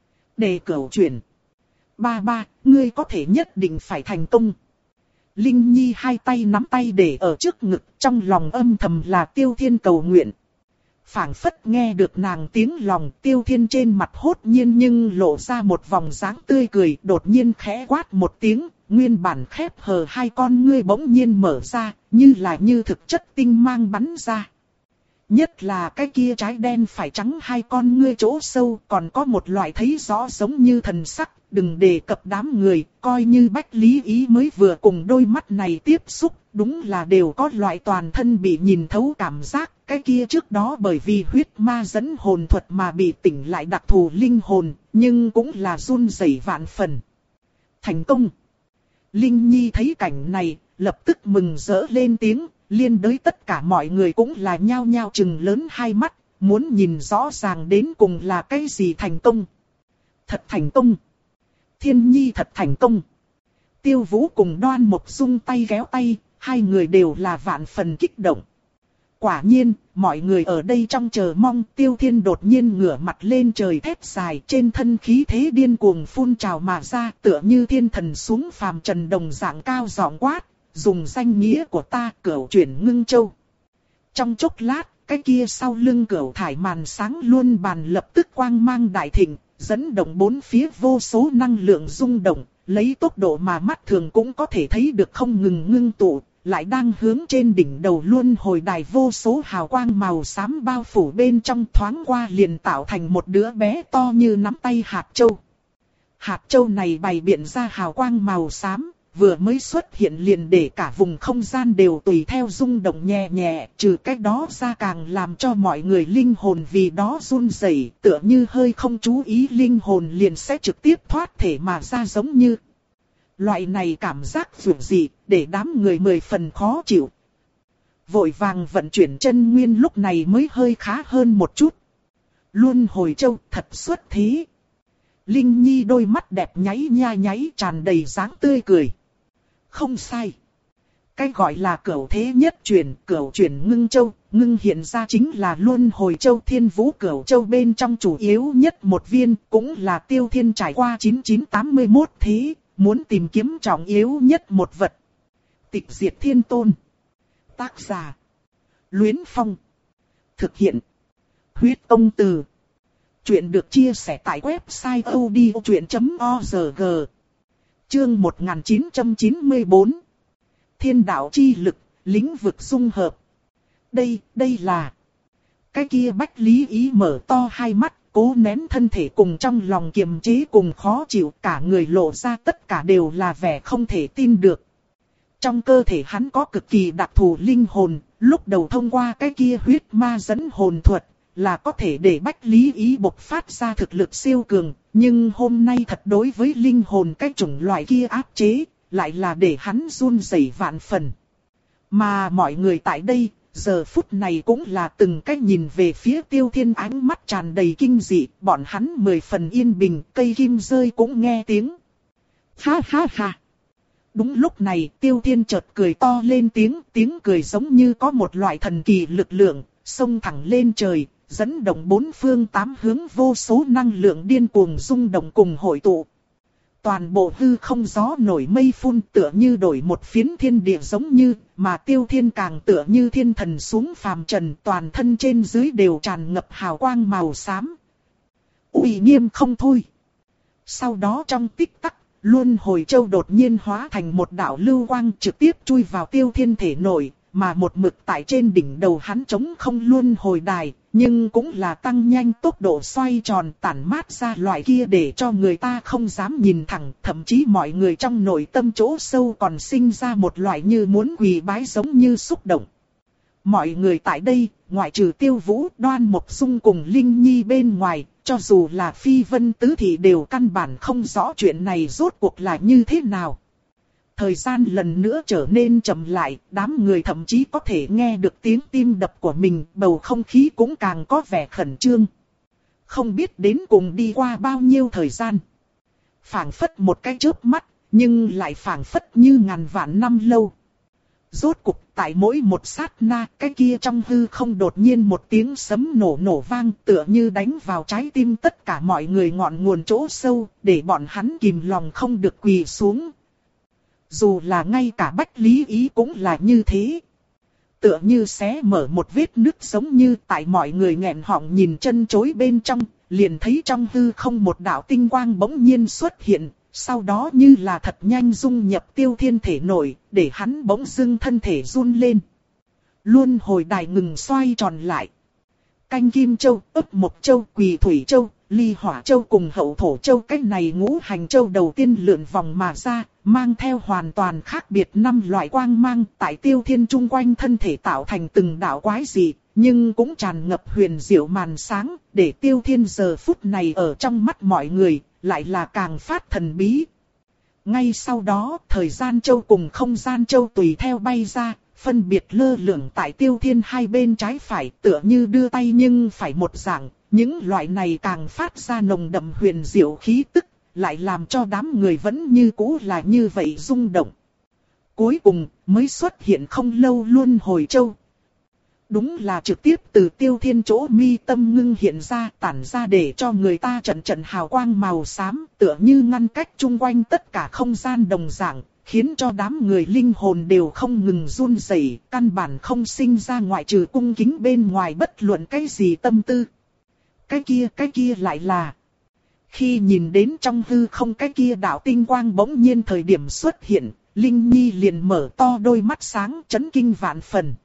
Đề cửu chuyển. Ba ba, ngươi có thể nhất định phải thành công. Linh Nhi hai tay nắm tay để ở trước ngực, trong lòng âm thầm là Tiêu Thiên cầu nguyện. Phảng phất nghe được nàng tiếng lòng, Tiêu Thiên trên mặt hốt nhiên nhưng lộ ra một vòng dáng tươi cười, đột nhiên khẽ quát một tiếng, nguyên bản khép hờ hai con ngươi bỗng nhiên mở ra, như là như thực chất tinh mang bắn ra. Nhất là cái kia trái đen phải trắng hai con ngươi chỗ sâu, còn có một loại thấy rõ giống như thần sắc, đừng đề cập đám người, coi như Bách Lý Ý mới vừa cùng đôi mắt này tiếp xúc, đúng là đều có loại toàn thân bị nhìn thấu cảm giác, cái kia trước đó bởi vì huyết ma dẫn hồn thuật mà bị tỉnh lại đặc thù linh hồn, nhưng cũng là run rẩy vạn phần. Thành công! Linh Nhi thấy cảnh này, lập tức mừng rỡ lên tiếng, liên đới tất cả mọi người cũng là nhao nhao trừng lớn hai mắt, muốn nhìn rõ ràng đến cùng là cái gì thành công. Thật thành công! Thiên Nhi thật thành công! Tiêu Vũ cùng Đoan Mộc Dung tay kéo tay, hai người đều là vạn phần kích động. Quả nhiên, mọi người ở đây trong chờ mong, Tiêu Thiên đột nhiên ngửa mặt lên trời thét dài, trên thân khí thế điên cuồng phun trào mà ra, tựa như thiên thần xuống phàm trần đồng dạng cao giọng quát, dùng danh nghĩa của ta cửu chuyển ngưng châu. Trong chốc lát, cái kia sau lưng cửu thải màn sáng luôn bàn lập tức quang mang đại thịnh, dẫn động bốn phía vô số năng lượng rung động, lấy tốc độ mà mắt thường cũng có thể thấy được không ngừng ngưng tụ, lại đang hướng trên đỉnh đầu luôn hồi đài vô số hào quang màu xám bao phủ bên trong, thoáng qua liền tạo thành một đứa bé to như nắm tay hạt châu. Hạt châu này bày biện ra hào quang màu xám, vừa mới xuất hiện liền để cả vùng không gian đều tùy theo rung động nhẹ nhẹ, trừ cách đó ra càng làm cho mọi người linh hồn vì đó run rẩy, tựa như hơi không chú ý linh hồn liền sẽ trực tiếp thoát thể mà ra giống như. Loại này cảm giác vượt dị, để đám người mười phần khó chịu. Vội vàng vận chuyển chân nguyên lúc này mới hơi khá hơn một chút. Luân hồi châu thật xuất thế. Linh Nhi đôi mắt đẹp nháy nha nháy tràn đầy dáng tươi cười. Không sai. Cái gọi là cửu thế nhất chuyển, cửu chuyển ngưng châu, ngưng hiện ra chính là luân hồi châu Thiên Vũ cửu châu bên trong chủ yếu nhất một viên, cũng là Tiêu Thiên trải qua chín chín tám mươi mốt thế, muốn tìm kiếm trọng yếu nhất một vật. Tịch diệt thiên tôn. Tác giả: Luyến Phong. Thực hiện: Huyết Công Từ. Chuyện được chia sẻ tại website odchuyện chấm org. Chương một nghìn chín trăm chín mươi bốn. Thiên đạo chi lực, lĩnh vực dung hợp. Đây, đây là... Cái kia Bách Lý Ý mở to hai mắt, cố nén thân thể cùng trong lòng kiềm chế cùng khó chịu, cả người lộ ra tất cả đều là vẻ không thể tin được. Trong cơ thể hắn có cực kỳ đặc thù linh hồn, lúc đầu thông qua cái kia huyết ma dẫn hồn thuật, là có thể để Bách Lý Ý bộc phát ra thực lực siêu cường, nhưng hôm nay thật đối với linh hồn cái chủng loại kia áp chế, lại là để hắn run rẩy vạn phần. Mà mọi người tại đây, giờ phút này cũng là từng cách nhìn về phía Tiêu Thiên, ánh mắt tràn đầy kinh dị, bọn hắn mười phần yên bình, cây kim rơi cũng nghe tiếng. Ha ha ha! Đúng lúc này Tiêu Thiên chợt cười to lên tiếng, tiếng cười giống như có một loại thần kỳ lực lượng, xông thẳng lên trời, dẫn động bốn phương tám hướng vô số năng lượng điên cuồng rung động cùng hội tụ. Toàn bộ hư không gió nổi mây phun, tựa như đổi một phiến thiên địa giống như, mà Tiêu Thiên càng tựa như thiên thần xuống phàm trần, toàn thân trên dưới đều tràn ngập hào quang màu xám. Uy nghiêm không thôi. Sau đó trong tích tắc, Luân Hồi Châu đột nhiên hóa thành một đạo lưu quang trực tiếp chui vào Tiêu Thiên thể nội, mà một mực tại trên đỉnh đầu hắn trống không luân hồi đài, nhưng cũng là tăng nhanh tốc độ xoay tròn, tản mát ra loại kia để cho người ta không dám nhìn thẳng, thậm chí mọi người trong nội tâm chỗ sâu còn sinh ra một loại như muốn quỳ bái giống như xúc động. Mọi người tại đây, ngoại trừ Tiêu Vũ, Đoan Mộc Dung cùng Linh Nhi bên ngoài, cho dù là Phi Vân Tứ Thị đều căn bản không rõ chuyện này rốt cuộc là như thế nào. Thời gian lần nữa trở nên chậm lại, đám người thậm chí có thể nghe được tiếng tim đập của mình, bầu không khí cũng càng có vẻ khẩn trương. Không biết đến cùng đi qua bao nhiêu thời gian. Phảng phất một cái chớp mắt, nhưng lại phảng phất như ngàn vạn năm lâu. Rốt cục tại mỗi một sát na, cái kia trong hư không đột nhiên một tiếng sấm nổ nổ vang, tựa như đánh vào trái tim tất cả mọi người ngọn nguồn chỗ sâu, để bọn hắn kìm lòng không được quỳ xuống. Dù là ngay cả Bách Lý Ý cũng là như thế. Tựa như xé mở một vết nứt, giống như tại mọi người nghẹn họng nhìn chân chối bên trong, liền thấy trong hư không một đạo tinh quang bỗng nhiên xuất hiện, sau đó như là thật nhanh dung nhập Tiêu Thiên thể nội, để hắn bỗng dưng thân thể run lên. Luân hồi đài ngừng xoay tròn lại. Canh Kim Châu, Ấp Mộc Châu, Quỳ Thủy Châu, Ly Hỏa Châu cùng Hậu Thổ Châu, cái này ngũ hành châu đầu tiên lượn vòng mà ra, mang theo hoàn toàn khác biệt năm loại quang mang, tại Tiêu Thiên chung quanh thân thể tạo thành từng đạo quái dị, nhưng cũng tràn ngập huyền diệu màn sáng, để Tiêu Thiên giờ phút này ở trong mắt mọi người, lại là càng phát thần bí. Ngay sau đó, thời gian châu cùng không gian châu tùy theo bay ra, phân biệt lơ lửng tại Tiêu Thiên hai bên trái phải, tựa như đưa tay nhưng phải một dạng. Những loại này càng phát ra nồng đậm huyền diệu khí tức, lại làm cho đám người vẫn như cũ là như vậy rung động. Cuối cùng, mới xuất hiện không lâu Luân Hồi Châu. Đúng là trực tiếp từ Tiêu Thiên chỗ mi tâm ngưng hiện ra, tản ra để cho người ta trận trận hào quang màu xám, tựa như ngăn cách chung quanh tất cả không gian đồng dạng, khiến cho đám người linh hồn đều không ngừng run rẩy, căn bản không sinh ra ngoại trừ cung kính bên ngoài bất luận cái gì tâm tư. Cái kia, cái kia lại là... Khi nhìn đến trong hư không cái kia đạo tinh quang bỗng nhiên thời điểm xuất hiện, Linh Nhi liền mở to đôi mắt sáng chấn kinh vạn phần.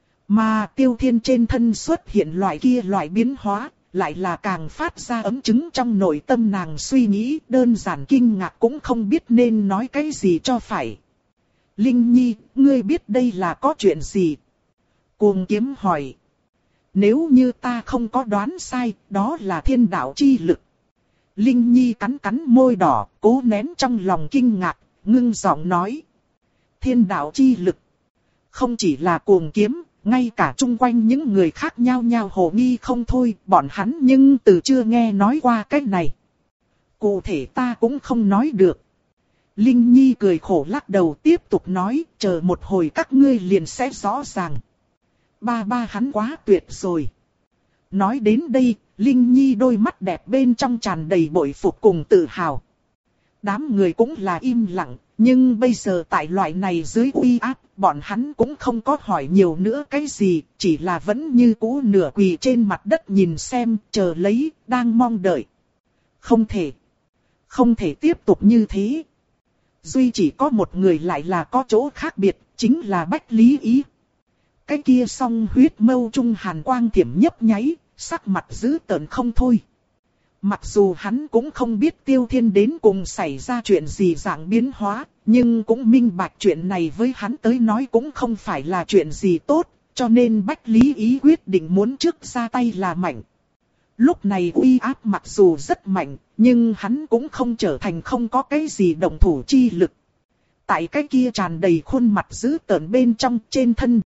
Mà Tiêu Thiên trên thân xuất hiện loại kia loại biến hóa, lại là càng phát ra ấm chứng trong nội tâm nàng suy nghĩ, đơn giản kinh ngạc cũng không biết nên nói cái gì cho phải. Linh Nhi, ngươi biết đây là có chuyện gì? Cuồng Kiếm hỏi. Nếu như ta không có đoán sai, đó là thiên đạo chi lực. Linh Nhi cắn cắn môi đỏ, cố nén trong lòng kinh ngạc, ngưng giọng nói. Thiên đạo chi lực. Không chỉ là Cuồng Kiếm, ngay cả chung quanh những người khác nhao nhao hồ nghi không thôi, bọn hắn nhưng từ chưa nghe nói qua cái này. Cụ thể ta cũng không nói được. Linh Nhi cười khổ lắc đầu tiếp tục nói, chờ một hồi các ngươi liền sẽ rõ ràng. Ba ba hắn quá tuyệt rồi. Nói đến đây, Linh Nhi đôi mắt đẹp bên trong tràn đầy bội phục cùng tự hào. Đám người cũng là im lặng, nhưng bây giờ tại loại này dưới uy áp, bọn hắn cũng không có hỏi nhiều nữa cái gì, chỉ là vẫn như cũ nửa quỳ trên mặt đất nhìn xem, chờ lấy, đang mong đợi. Không thể, không thể tiếp tục như thế. Duy chỉ có một người lại là có chỗ khác biệt, chính là Bách Lý Ý. cái kia song huyết mâu trung hàn quang thiểm nhấp nháy, sắc mặt dữ tợn không thôi. Mặc dù hắn cũng không biết Tiêu Thiên đến cùng xảy ra chuyện gì dạng biến hóa, nhưng cũng minh bạch chuyện này với hắn tới nói cũng không phải là chuyện gì tốt, cho nên Bách Lý Ý quyết định muốn trước ra tay là mạnh. Lúc này uy áp mặc dù rất mạnh, nhưng hắn cũng không trở thành không có cái gì động thủ chi lực. Tại cái kia tràn đầy khuôn mặt dữ tợn bên trong trên thân.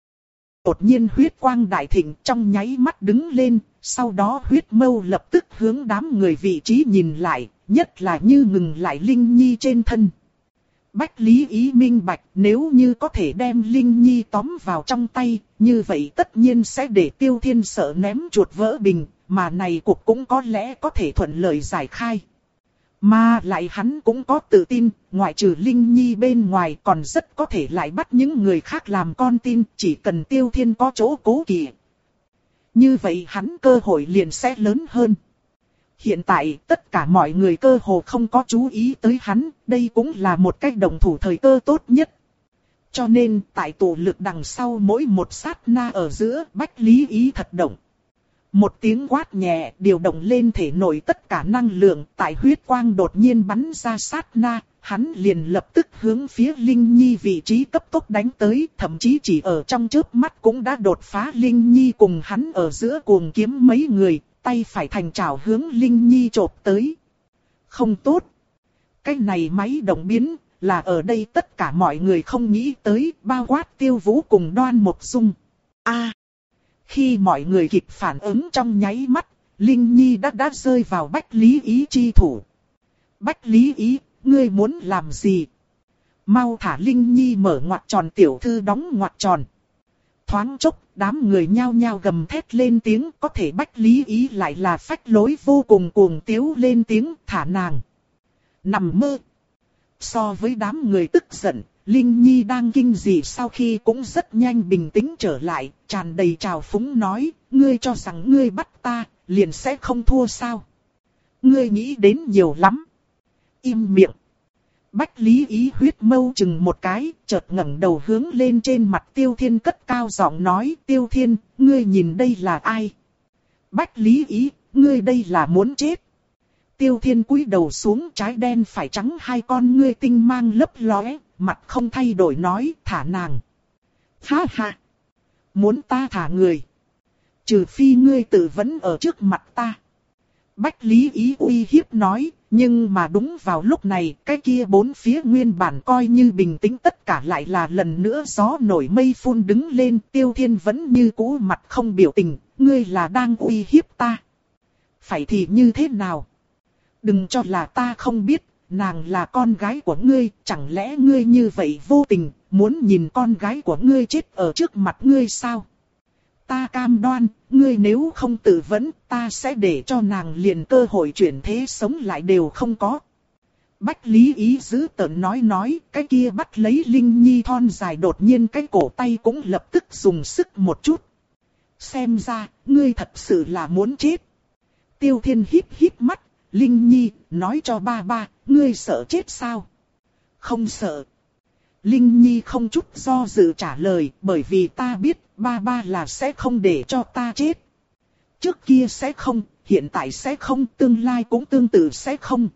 Đột nhiên huyết quang đại thịnh trong nháy mắt đứng lên, sau đó huyết mâu lập tức hướng đám người vị trí nhìn lại, nhất là như ngừng lại Linh Nhi trên thân. Bách Lý Ý minh bạch, nếu như có thể đem Linh Nhi tóm vào trong tay, như vậy tất nhiên sẽ để Tiêu Thiên sợ ném chuột vỡ bình, mà này cuộc cũng có lẽ có thể thuận lợi giải khai. Mà lại hắn cũng có tự tin, ngoại trừ Linh Nhi bên ngoài còn rất có thể lại bắt những người khác làm con tin, chỉ cần Tiêu Thiên có chỗ cố kỵ. Như vậy hắn cơ hội liền sẽ lớn hơn. Hiện tại tất cả mọi người cơ hồ không có chú ý tới hắn, đây cũng là một cách động thủ thời cơ tốt nhất. Cho nên tại tổ lực đằng sau mỗi một sát na ở giữa Bách Lý Ý thật động. Một tiếng quát nhẹ điều động lên thể nội tất cả năng lượng, tại huyết quang đột nhiên bắn ra sát na, hắn liền lập tức hướng phía Linh Nhi vị trí cấp tốc đánh tới, thậm chí chỉ ở trong chớp mắt cũng đã đột phá Linh Nhi cùng hắn ở giữa cuồng kiếm mấy người, tay phải thành trảo hướng Linh Nhi chộp tới. Không tốt. Cái này máy động biến, là ở đây tất cả mọi người không nghĩ tới, bao quát Tiêu Vũ cùng Đoan Mộc Dung. A. Khi mọi người kịp phản ứng trong nháy mắt, Linh Nhi đã đã rơi vào Bách Lý Ý chi thủ. Bách Lý Ý, ngươi muốn làm gì? Mau thả Linh Nhi mở ngoặc tròn, tiểu thư đóng ngoặc tròn. Thoáng chốc, đám người nhao nhao gầm thét lên tiếng, có thể Bách Lý Ý lại là phách lối vô cùng cuồng tiếu lên tiếng, thả nàng. Nằm mơ. So với đám người tức giận, Linh Nhi đang kinh dị sau khi cũng rất nhanh bình tĩnh trở lại, tràn đầy trào phúng nói, ngươi cho rằng ngươi bắt ta, liền sẽ không thua sao? Ngươi nghĩ đến nhiều lắm. Im miệng. Bách Lý Ý huyết mâu chừng một cái, chợt ngẩng đầu hướng lên trên mặt Tiêu Thiên cất cao giọng nói, Tiêu Thiên, ngươi nhìn đây là ai? Bách Lý Ý, ngươi đây là muốn chết. Tiêu Thiên cúi đầu xuống, trái đen phải trắng hai con ngươi tinh mang lấp lóe, mặt không thay đổi nói, thả nàng. Ha ha! Muốn ta thả người? Trừ phi ngươi tự vẫn ở trước mặt ta. Bách Lý Ý uy hiếp nói, nhưng mà đúng vào lúc này, cái kia bốn phía nguyên bản coi như bình tĩnh tất cả lại là lần nữa gió nổi mây phun đứng lên. Tiêu Thiên vẫn như cũ mặt không biểu tình, ngươi là đang uy hiếp ta. Phải thì như thế nào? Đừng cho là ta không biết, nàng là con gái của ngươi, chẳng lẽ ngươi như vậy vô tình, muốn nhìn con gái của ngươi chết ở trước mặt ngươi sao? Ta cam đoan, ngươi nếu không tự vấn, ta sẽ để cho nàng liền cơ hội chuyển thế sống lại đều không có. Bách Lý Ý giữ tợn nói nói, cái kia bắt lấy Linh Nhi thon dài đột nhiên cái cổ tay cũng lập tức dùng sức một chút. Xem ra, ngươi thật sự là muốn chết. Tiêu Thiên híp híp mắt, Linh Nhi, nói cho ba ba, ngươi sợ chết sao? Không sợ. Linh Nhi không chút do dự trả lời, bởi vì ta biết, ba ba là sẽ không để cho ta chết. Trước kia sẽ không, hiện tại sẽ không, tương lai cũng tương tự sẽ không.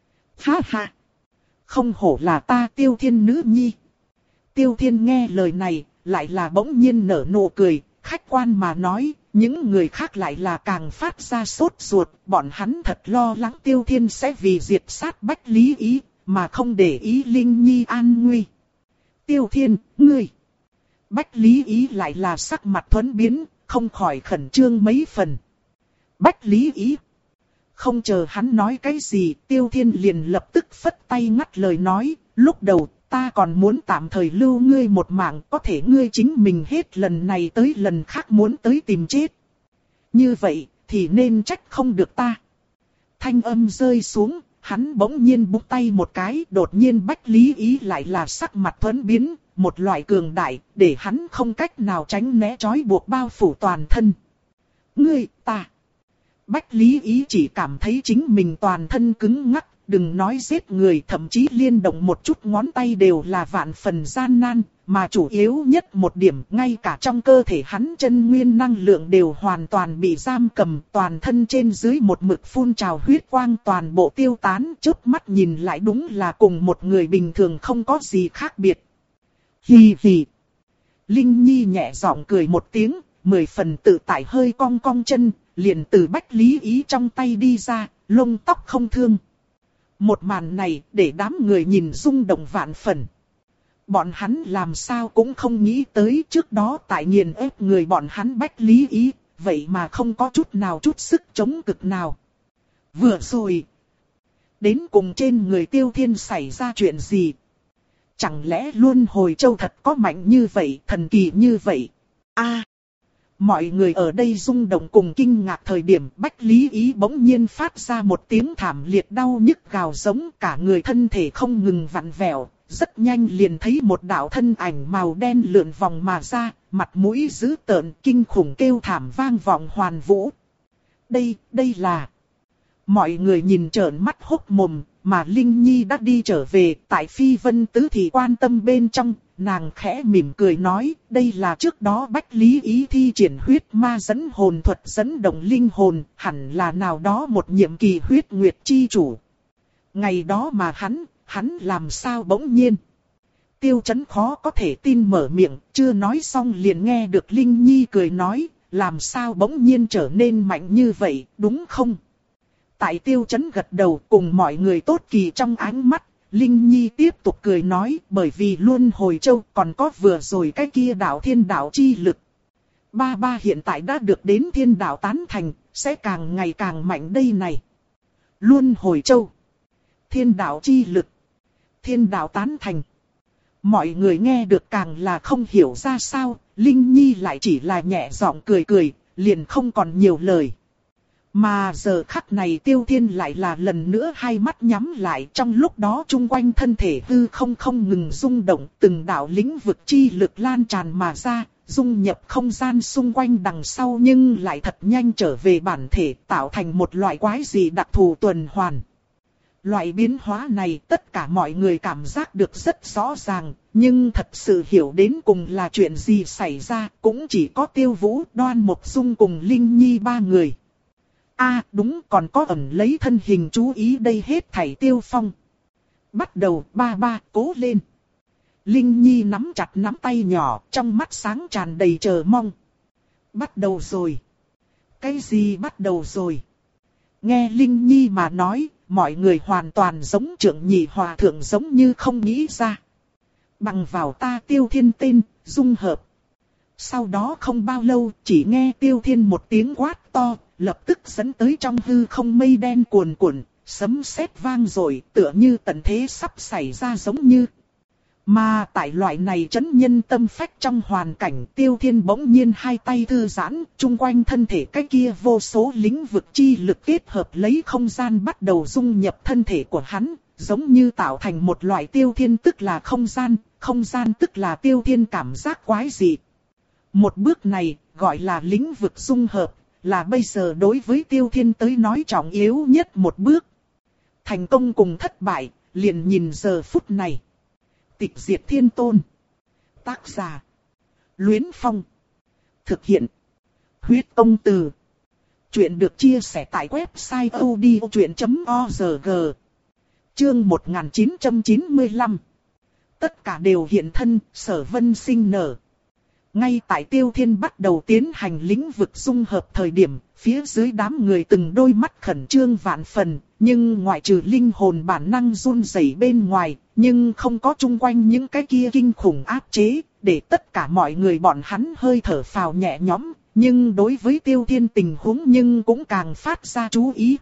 Ha ha! Không hổ là ta Tiêu Thiên nữ nhi. Tiêu Thiên nghe lời này, lại là bỗng nhiên nở nụ cười, khách quan mà nói, những người khác lại là càng phát ra sốt ruột, bọn hắn thật lo lắng Tiêu Thiên sẽ vì diệt sát Bách Lý Ý, mà không để ý Linh Nhi an nguy. Tiêu Thiên, ngươi! Bách Lý Ý lại là sắc mặt thuẫn biến, không khỏi khẩn trương mấy phần. Bách Lý Ý! Không chờ hắn nói cái gì, Tiêu Thiên liền lập tức phất tay ngắt lời nói, lúc đầu ta còn muốn tạm thời lưu ngươi một mạng, có thể ngươi chính mình hết lần này tới lần khác muốn tới tìm chết. Như vậy, thì nên trách không được ta. Thanh âm rơi xuống, hắn bỗng nhiên búng tay một cái, đột nhiên Bách Lý Ý lại là sắc mặt thuẫn biến, một loại cường đại, để hắn không cách nào tránh né trói buộc bao phủ toàn thân. Ngươi, ta. Bách Lý Ý chỉ cảm thấy chính mình toàn thân cứng ngắc, đừng nói giết người, thậm chí liên động một chút ngón tay đều là vạn phần gian nan, mà chủ yếu nhất một điểm, ngay cả trong cơ thể hắn chân nguyên năng lượng đều hoàn toàn bị giam cầm, toàn thân trên dưới một mực phun trào huyết quang toàn bộ tiêu tán, chớp mắt nhìn lại đúng là cùng một người bình thường không có gì khác biệt. Hì hì. Linh Nhi nhẹ giọng cười một tiếng, mười phần tự tại hơi cong cong chân, liền từ Bách Lý Ý trong tay đi ra, lông tóc không thương. Một màn này để đám người nhìn rung động vạn phần. Bọn hắn làm sao cũng không nghĩ tới trước đó tại nghiền ép người bọn hắn Bách Lý Ý, vậy mà không có chút nào chút sức chống cực nào. Vừa rồi, đến cùng trên người Tiêu Thiên xảy ra chuyện gì? Chẳng lẽ Luân Hồi Châu thật có mạnh như vậy, thần kỳ như vậy? A, mọi người ở đây rung động cùng kinh ngạc thời điểm Bách Lý Ý bỗng nhiên phát ra một tiếng thảm liệt đau nhức gào giống, cả người thân thể không ngừng vặn vẹo, rất nhanh liền thấy một đạo thân ảnh màu đen lượn vòng mà ra, mặt mũi dữ tợn kinh khủng kêu thảm vang vọng hoàn vũ. Đây, đây là... Mọi người nhìn trợn mắt hốc mồm, mà Linh Nhi đã đi trở về, tại Phi Vân Tứ thì quan tâm bên trong, nàng khẽ mỉm cười nói, đây là trước đó Bách Lý Ý thi triển huyết ma dẫn hồn thuật dẫn động linh hồn, hẳn là nào đó một nhiệm kỳ huyết nguyệt chi chủ. Ngày đó mà hắn, hắn làm sao bỗng nhiên. Tiêu Chấn khó có thể tin mở miệng, chưa nói xong liền nghe được Linh Nhi cười nói, làm sao bỗng nhiên trở nên mạnh như vậy, đúng không? Tại Tiêu Chấn gật đầu cùng mọi người tốt kỳ trong ánh mắt, Linh Nhi tiếp tục cười nói bởi vì Luân Hồi Châu còn có vừa rồi cái kia đạo thiên đạo chi lực. Ba ba hiện tại đã được đến thiên đạo tán thành, sẽ càng ngày càng mạnh đây này. Luân Hồi Châu, thiên đạo chi lực, thiên đạo tán thành. Mọi người nghe được càng là không hiểu ra sao, Linh Nhi lại chỉ là nhẹ giọng cười cười, liền không còn nhiều lời. Mà giờ khắc này Tiêu Thiên lại là lần nữa hai mắt nhắm lại, trong lúc đó chung quanh thân thể hư không không ngừng rung động, từng đạo lĩnh vực chi lực lan tràn mà ra, dung nhập không gian xung quanh đằng sau nhưng lại thật nhanh trở về bản thể, tạo thành một loại quái dị đặc thù tuần hoàn. Loại biến hóa này tất cả mọi người cảm giác được rất rõ ràng, nhưng thật sự hiểu đến cùng là chuyện gì xảy ra, cũng chỉ có Tiêu Vũ, Đoan Mộc Dung cùng Linh Nhi ba người. A à, đúng, còn có ẩn lấy thân hình chú ý đây hết thảy Tiêu Phong. Bắt đầu, ba ba, cố lên. Linh Nhi nắm chặt nắm tay nhỏ, trong mắt sáng tràn đầy chờ mong. Bắt đầu rồi. Cái gì bắt đầu rồi? Nghe Linh Nhi mà nói, mọi người hoàn toàn giống Trượng Nhị Hòa Thượng giống như không nghĩ ra. Bằng vào ta Tiêu Thiên tên, dung hợp. Sau đó không bao lâu, chỉ nghe Tiêu Thiên một tiếng quát to, lập tức dẫn tới trong hư không mây đen cuồn cuộn, sấm sét vang rồi, tựa như tận thế sắp xảy ra giống như. Mà tại loại này chấn nhân tâm phách trong hoàn cảnh, Tiêu Thiên bỗng nhiên hai tay thư giãn, chung quanh thân thể cái kia vô số lĩnh vực chi lực kết hợp lấy không gian bắt đầu dung nhập thân thể của hắn, giống như tạo thành một loại Tiêu Thiên tức là không gian, không gian tức là Tiêu Thiên cảm giác quái dị. Một bước này, gọi là lĩnh vực dung hợp, là bây giờ đối với Tiêu Thiên tới nói trọng yếu nhất một bước. Thành công cùng thất bại, liền nhìn giờ phút này. Tịch Diệt Thiên Tôn. Tác giả: Luyến Phong. Thực hiện: Huyết Công Từ. Chuyện được chia sẻ tại website odchuyện chấm org. Chương một nghìn chín trăm chín mươi lăm. Tất cả đều hiện thân, Sở Vân sinh nở. Ngay tại Tiêu Thiên bắt đầu tiến hành lĩnh vực dung hợp thời điểm, phía dưới đám người từng đôi mắt khẩn trương vạn phần, nhưng ngoại trừ linh hồn bản năng run rẩy bên ngoài, nhưng không có chung quanh những cái kia kinh khủng áp chế, để tất cả mọi người bọn hắn hơi thở phào nhẹ nhõm, nhưng đối với Tiêu Thiên tình huống nhưng cũng càng phát ra chú ý.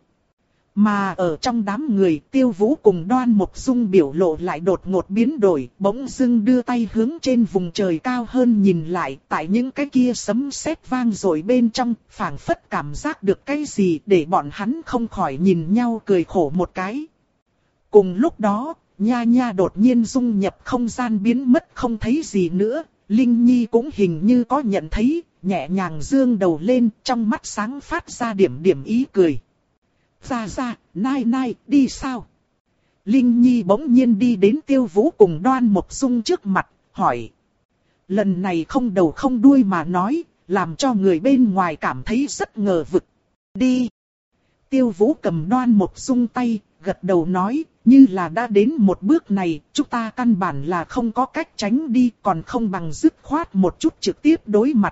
Mà ở trong đám người, Tiêu Vũ cùng Đoan Mộc Dung biểu lộ lại đột ngột biến đổi, bỗng dưng đưa tay hướng trên vùng trời cao hơn nhìn lại, tại những cái kia sấm sét vang rồi bên trong, phảng phất cảm giác được cái gì để bọn hắn không khỏi nhìn nhau cười khổ một cái. Cùng lúc đó, Nha Nha đột nhiên dung nhập không gian biến mất không thấy gì nữa, Linh Nhi cũng hình như có nhận thấy, nhẹ nhàng dương đầu lên, trong mắt sáng phát ra điểm điểm ý cười. Ra ra, nai nai, đi sao? Linh Nhi bỗng nhiên đi đến Tiêu Vũ cùng Đoan Mộc Dung trước mặt, hỏi. Lần này không đầu không đuôi mà nói, làm cho người bên ngoài cảm thấy rất ngờ vực. Đi! Tiêu Vũ cầm Đoan Mộc Dung tay, gật đầu nói, như là đã đến một bước này, chúng ta căn bản là không có cách tránh đi, còn không bằng dứt khoát một chút trực tiếp đối mặt.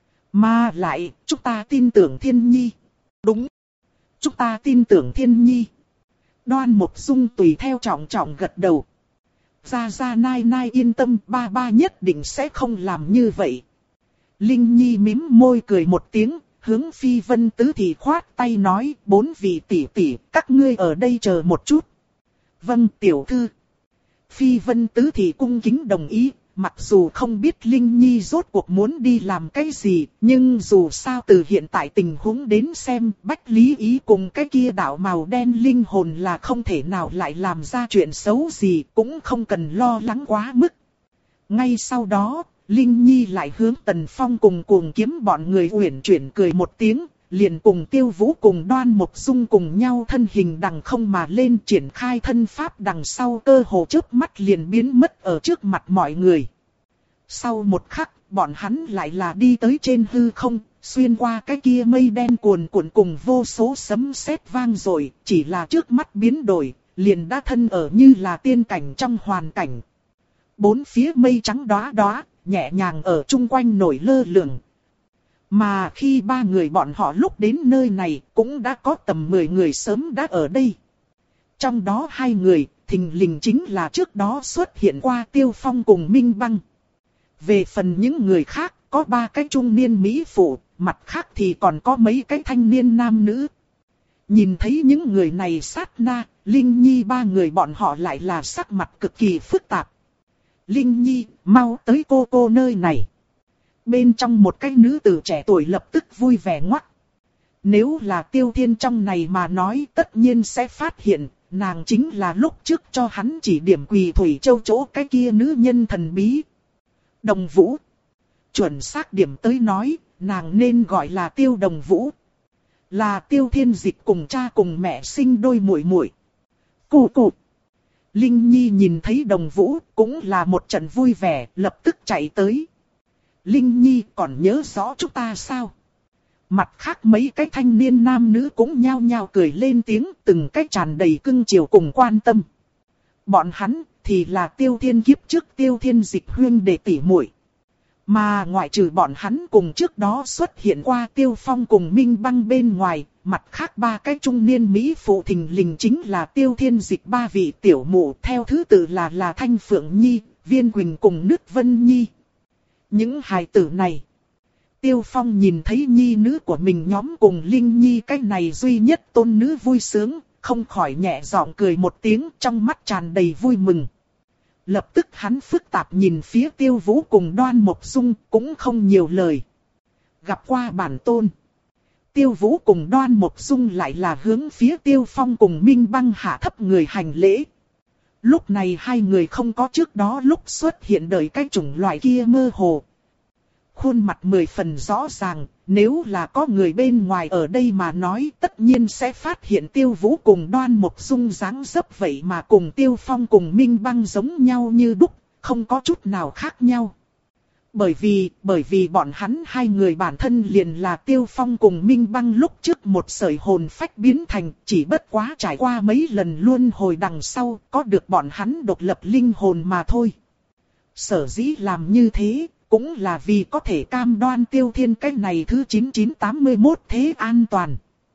Mà lại, chúng ta tin tưởng Thiên Nhi. Đúng! Chúng ta tin tưởng Thiên Nhi. Đoan Mộc Dung tùy theo trọng trọng gật đầu. Gia Gia nai nai yên tâm, ba ba nhất định sẽ không làm như vậy. Linh Nhi mím môi cười một tiếng, hướng Phi Vân Tứ Thị khoát tay nói, bốn vị tỷ tỷ, các ngươi ở đây chờ một chút. Vâng tiểu thư. Phi Vân Tứ Thị cung kính đồng ý, mặc dù không biết Linh Nhi rốt cuộc muốn đi làm cái gì, nhưng dù sao từ hiện tại tình huống đến xem, Bách Lý Ý cùng cái kia đạo màu đen linh hồn là không thể nào lại làm ra chuyện xấu gì, cũng không cần lo lắng quá mức. Ngay sau đó, Linh Nhi lại hướng Tần Phong cùng cuồng kiếm bọn người uyển chuyển cười một tiếng, liền cùng Tiêu Vũ cùng Đoan Mộc Dung cùng nhau thân hình đằng không mà lên, triển khai thân pháp đằng sau, cơ hồ chớp mắt liền biến mất ở trước mặt mọi người. Sau một khắc, bọn hắn lại là đi tới trên hư không, xuyên qua cái kia mây đen cuồn cuộn cùng vô số sấm sét vang rồi, chỉ là trước mắt biến đổi, liền đã thân ở như là tiên cảnh trong hoàn cảnh. Bốn phía mây trắng đóa đóa, nhẹ nhàng ở chung quanh nổi lơ lửng. Mà khi ba người bọn họ lúc đến nơi này, cũng đã có tầm mười người sớm đã ở đây. Trong đó hai người, thình lình chính là trước đó xuất hiện qua Tiêu Phong cùng Minh Băng. Về phần những người khác, có ba cái trung niên mỹ phụ, mặt khác thì còn có mấy cái thanh niên nam nữ. Nhìn thấy những người này sát na, Linh Nhi ba người bọn họ lại là sắc mặt cực kỳ phức tạp. Linh Nhi, mau tới cô cô nơi này. Bên trong một cái nữ tử trẻ tuổi lập tức vui vẻ ngoắc. Nếu là Tiêu Thiên trong này mà nói, tất nhiên sẽ phát hiện, nàng chính là lúc trước cho hắn chỉ điểm Quỳ Thủy Châu chỗ cái kia nữ nhân thần bí. Đồng Vũ. Chuẩn xác điểm tới nói, nàng nên gọi là Tiêu Đồng Vũ. Là Tiêu Thiên Dịch cùng cha cùng mẹ sinh đôi muội muội. Cụ cụ. Linh Nhi nhìn thấy Đồng Vũ, cũng là một trận vui vẻ, lập tức chạy tới. Linh Nhi còn nhớ rõ chúng ta sao? Mặt khác mấy cái thanh niên nam nữ cũng nhao nhao cười lên tiếng, từng cái tràn đầy cưng chiều cùng quan tâm. Bọn hắn thì là Tiêu Thiên kiếp trước Tiêu Thiên Dịch huyên đệ tỷ muội. Mà ngoại trừ bọn hắn cùng trước đó xuất hiện qua Tiêu Phong cùng Minh Băng bên ngoài, mặt khác ba cái trung niên mỹ phụ thình lình chính là Tiêu Thiên Dịch ba vị tiểu mụ, theo thứ tự là là Thanh Phượng Nhi, Viên Quỳnh cùng Nước Vân Nhi. Những hài tử này, Tiêu Phong nhìn thấy nhi nữ của mình nhóm cùng Linh Nhi cái này duy nhất tôn nữ vui sướng, không khỏi nhẹ giọng cười một tiếng, trong mắt tràn đầy vui mừng. Lập tức hắn phức tạp nhìn phía Tiêu Vũ cùng Đoan Mộc Dung, cũng không nhiều lời. Gặp qua bản tôn, Tiêu Vũ cùng Đoan Mộc Dung lại là hướng phía Tiêu Phong cùng Minh Băng hạ thấp người hành lễ. Lúc này hai người không có trước đó lúc xuất hiện đời cái chủng loại kia mơ hồ. Khuôn mặt mười phần rõ ràng, nếu là có người bên ngoài ở đây mà nói, tất nhiên sẽ phát hiện Tiêu Vũ cùng Đoan Mộc Dung dáng dấp vậy mà cùng Tiêu Phong cùng Minh Băng giống nhau như đúc, không có chút nào khác nhau. Bởi vì, bởi vì bọn hắn hai người bản thân liền là Tiêu Phong cùng Minh Băng lúc trước một sợi hồn phách biến thành, chỉ bất quá trải qua mấy lần luân hồi đằng sau, có được bọn hắn độc lập linh hồn mà thôi. Sở dĩ làm như thế, cũng là vì có thể cam đoan Tiêu Thiên cái này thứ chín chín tám mốt thế an toàn.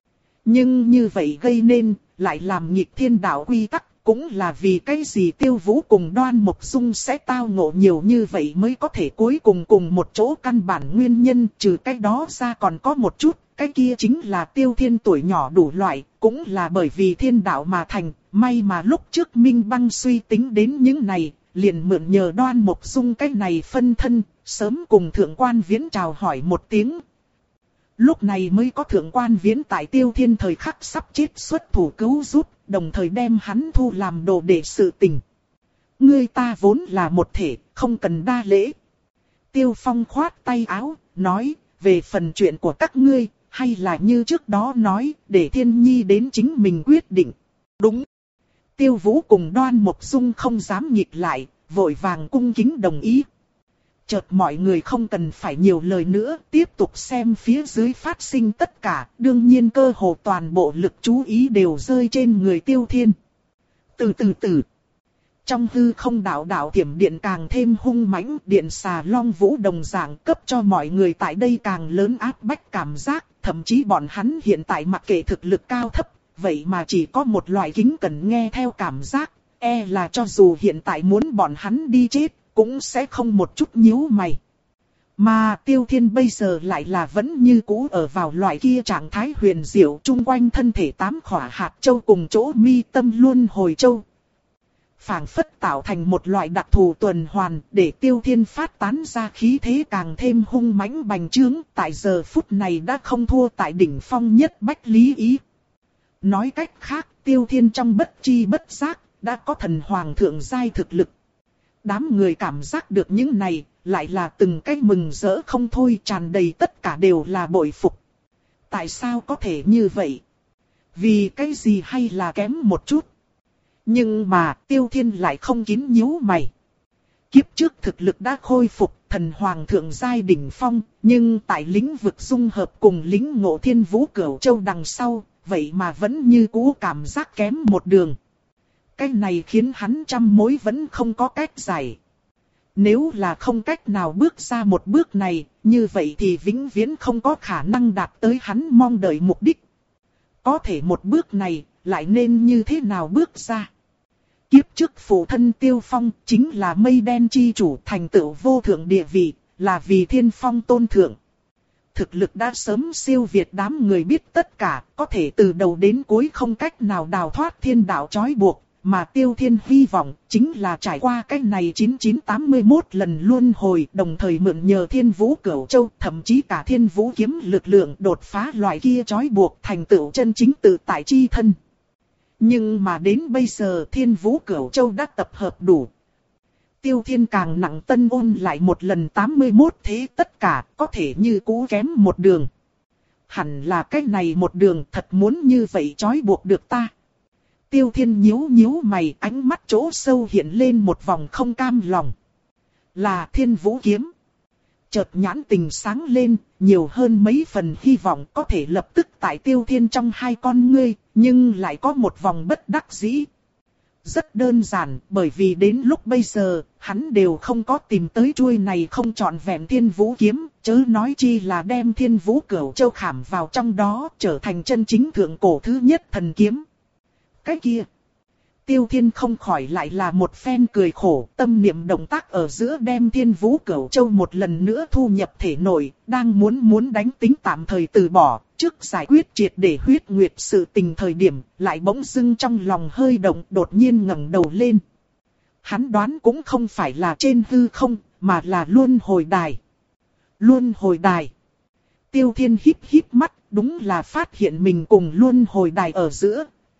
Nhưng như vậy gây nên, lại làm nghịch thiên đạo quy tắc. Cũng là vì cái gì Tiêu Vũ cùng Đoan Mộc Dung sẽ tao ngộ nhiều như vậy mới có thể cuối cùng cùng một chỗ căn bản nguyên nhân, trừ cái đó ra còn có một chút, cái kia chính là Tiêu Thiên tuổi nhỏ đủ loại, cũng là bởi vì thiên đạo mà thành, may mà lúc trước Minh Băng suy tính đến những này, liền mượn nhờ Đoan Mộc Dung cái này phân thân, sớm cùng Thượng Quan Viễn chào hỏi một tiếng. Lúc này mới có Thượng Quan Viễn tại Tiêu Thiên thời khắc sắp chết xuất thủ cứu giúp, đồng thời đem hắn thu làm đồ để sự tình. Ngươi ta vốn là một thể, không cần đa lễ. Tiêu Phong khoát tay áo, nói, về phần chuyện của các ngươi, hay là như trước đó nói, để Thiên Nhi đến chính mình quyết định. Đúng. Tiêu Vũ cùng Đoan Mộc Dung không dám nghịch lại, vội vàng cung kính đồng ý. Chợt mọi người không cần phải nhiều lời nữa, tiếp tục xem phía dưới phát sinh tất cả, đương nhiên cơ hồ toàn bộ lực chú ý đều rơi trên người Tiêu Thiên. Từ từ từ, trong hư không đạo đạo thiểm điện càng thêm hung mãnh, điện xà long vũ đồng dạng cấp cho mọi người tại đây càng lớn áp bách cảm giác, thậm chí bọn hắn hiện tại mặc kệ thực lực cao thấp, vậy mà chỉ có một loại kính cần nghe theo cảm giác, e là cho dù hiện tại muốn bọn hắn đi chết, cũng sẽ không một chút nhíu mày. Mà Tiêu Thiên bây giờ lại là vẫn như cũ ở vào loại kia trạng thái huyền diệu, chung quanh thân thể tám khỏa hạt châu cùng chỗ mi tâm luân hồi châu. Phảng phất tạo thành một loại đặc thù tuần hoàn, để Tiêu Thiên phát tán ra khí thế càng thêm hung mãnh bành trướng, tại giờ phút này đã không thua tại đỉnh phong nhất bách lý ý. Nói cách khác, Tiêu Thiên trong bất chi bất giác, đã có thần hoàng thượng giai thực lực. Đám người cảm giác được những này, lại là từng cái mừng rỡ không thôi, tràn đầy tất cả đều là bội phục. Tại sao có thể như vậy? Vì cái gì hay là kém một chút? Nhưng mà Tiêu Thiên lại không kín nhíu mày. Kiếp trước thực lực đã khôi phục, thần hoàng thượng giai đỉnh phong, nhưng tại lĩnh vực dung hợp cùng lĩnh ngộ thiên vũ cửu châu đằng sau, vậy mà vẫn như cũ cảm giác kém một đường. Cái này khiến hắn trăm mối vẫn không có cách giải. Nếu là không cách nào bước ra một bước này, như vậy thì vĩnh viễn không có khả năng đạt tới hắn mong đợi mục đích. Có thể một bước này, lại nên như thế nào bước ra? Kiếp trước phụ thân Tiêu Phong chính là mây đen chi chủ, thành tựu vô thượng địa vị, là vì thiên phong tôn thượng. Thực lực đã sớm siêu việt đám người biết tất cả, có thể từ đầu đến cuối không cách nào đào thoát thiên đạo trói buộc. Mà Tiêu Thiên hy vọng chính là trải qua cái này chín chín tám mươi mốt lần luân hồi, đồng thời mượn nhờ thiên vũ cửu châu, thậm chí cả thiên vũ kiếm lực lượng đột phá loại kia trói buộc, thành tựu chân chính tự tại chi thân. Nhưng mà đến bây giờ thiên vũ cửu châu đã tập hợp đủ. Tiêu Thiên càng nặng tân ôn lại một lần tám mươi mốt thế tất cả có thể như cũ kém một đường. Hẳn là cái này một đường thật muốn như vậy trói buộc được ta. Tiêu Thiên nhíu nhíu mày, ánh mắt chỗ sâu hiện lên một vòng không cam lòng. Là thiên vũ kiếm. Chợt nhãn tình sáng lên, nhiều hơn mấy phần hy vọng có thể lập tức tại Tiêu Thiên trong hai con ngươi, nhưng lại có một vòng bất đắc dĩ. Rất đơn giản, bởi vì đến lúc bây giờ, hắn đều không có tìm tới chuôi này không trọn vẹn thiên vũ kiếm, chớ nói chi là đem thiên vũ cửu châu khảm vào trong đó, trở thành chân chính thượng cổ thứ nhất thần kiếm. Cái kia, Tiêu Thiên không khỏi lại là một phen cười khổ, tâm niệm động tác ở giữa đem thiên vũ cửu châu một lần nữa thu nhập thể nội, đang muốn muốn đánh tính tạm thời từ bỏ, trước giải quyết triệt để huyết nguyệt sự tình thời điểm, lại bỗng dưng trong lòng hơi động, đột nhiên ngẩng đầu lên. Hắn đoán cũng không phải là trên hư không, mà là luân hồi đài. Luân hồi đài. Tiêu Thiên híp híp mắt, đúng là phát hiện mình cùng luân hồi đài ở giữa.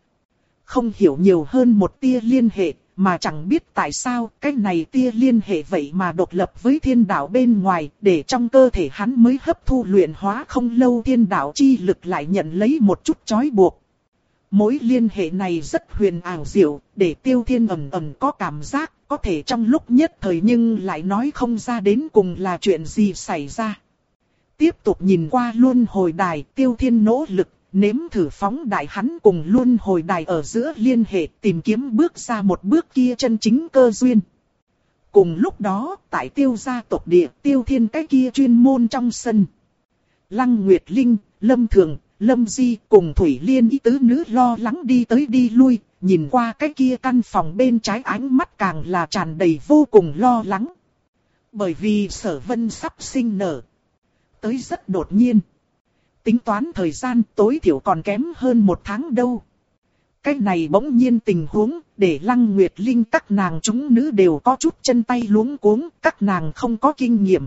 Không hiểu nhiều hơn một tia liên hệ, mà chẳng biết tại sao cái này tia liên hệ vậy mà độc lập với thiên đạo bên ngoài, để trong cơ thể hắn mới hấp thu luyện hóa không lâu thiên đạo chi lực lại nhận lấy một chút trói buộc. Mối liên hệ này rất huyền ảo diệu, để Tiêu Thiên ẩn ẩn có cảm giác, có thể trong lúc nhất thời nhưng lại nói không ra đến cùng là chuyện gì xảy ra. Tiếp tục nhìn qua luân hồi đài, Tiêu Thiên nỗ lực. Nếm thử phóng đại hắn cùng luân hồi đài ở giữa liên hệ, tìm kiếm bước ra một bước kia chân chính cơ duyên. Cùng lúc đó, tại Tiêu gia tộc địa, Tiêu Thiên cái kia chuyên môn trong sân. Lăng Nguyệt Linh, Lâm Thường, Lâm Di cùng Thủy Liên ý tứ nữ lo lắng đi tới đi lui, nhìn qua cái kia căn phòng bên trái ánh mắt càng là tràn đầy vô cùng lo lắng. Bởi vì Sở Vân sắp sinh nở. Tới rất đột nhiên. Tính toán thời gian tối thiểu còn kém hơn một tháng đâu. Cái này bỗng nhiên tình huống, để Lăng Nguyệt Linh các nàng chúng nữ đều có chút chân tay luống cuống, các nàng không có kinh nghiệm.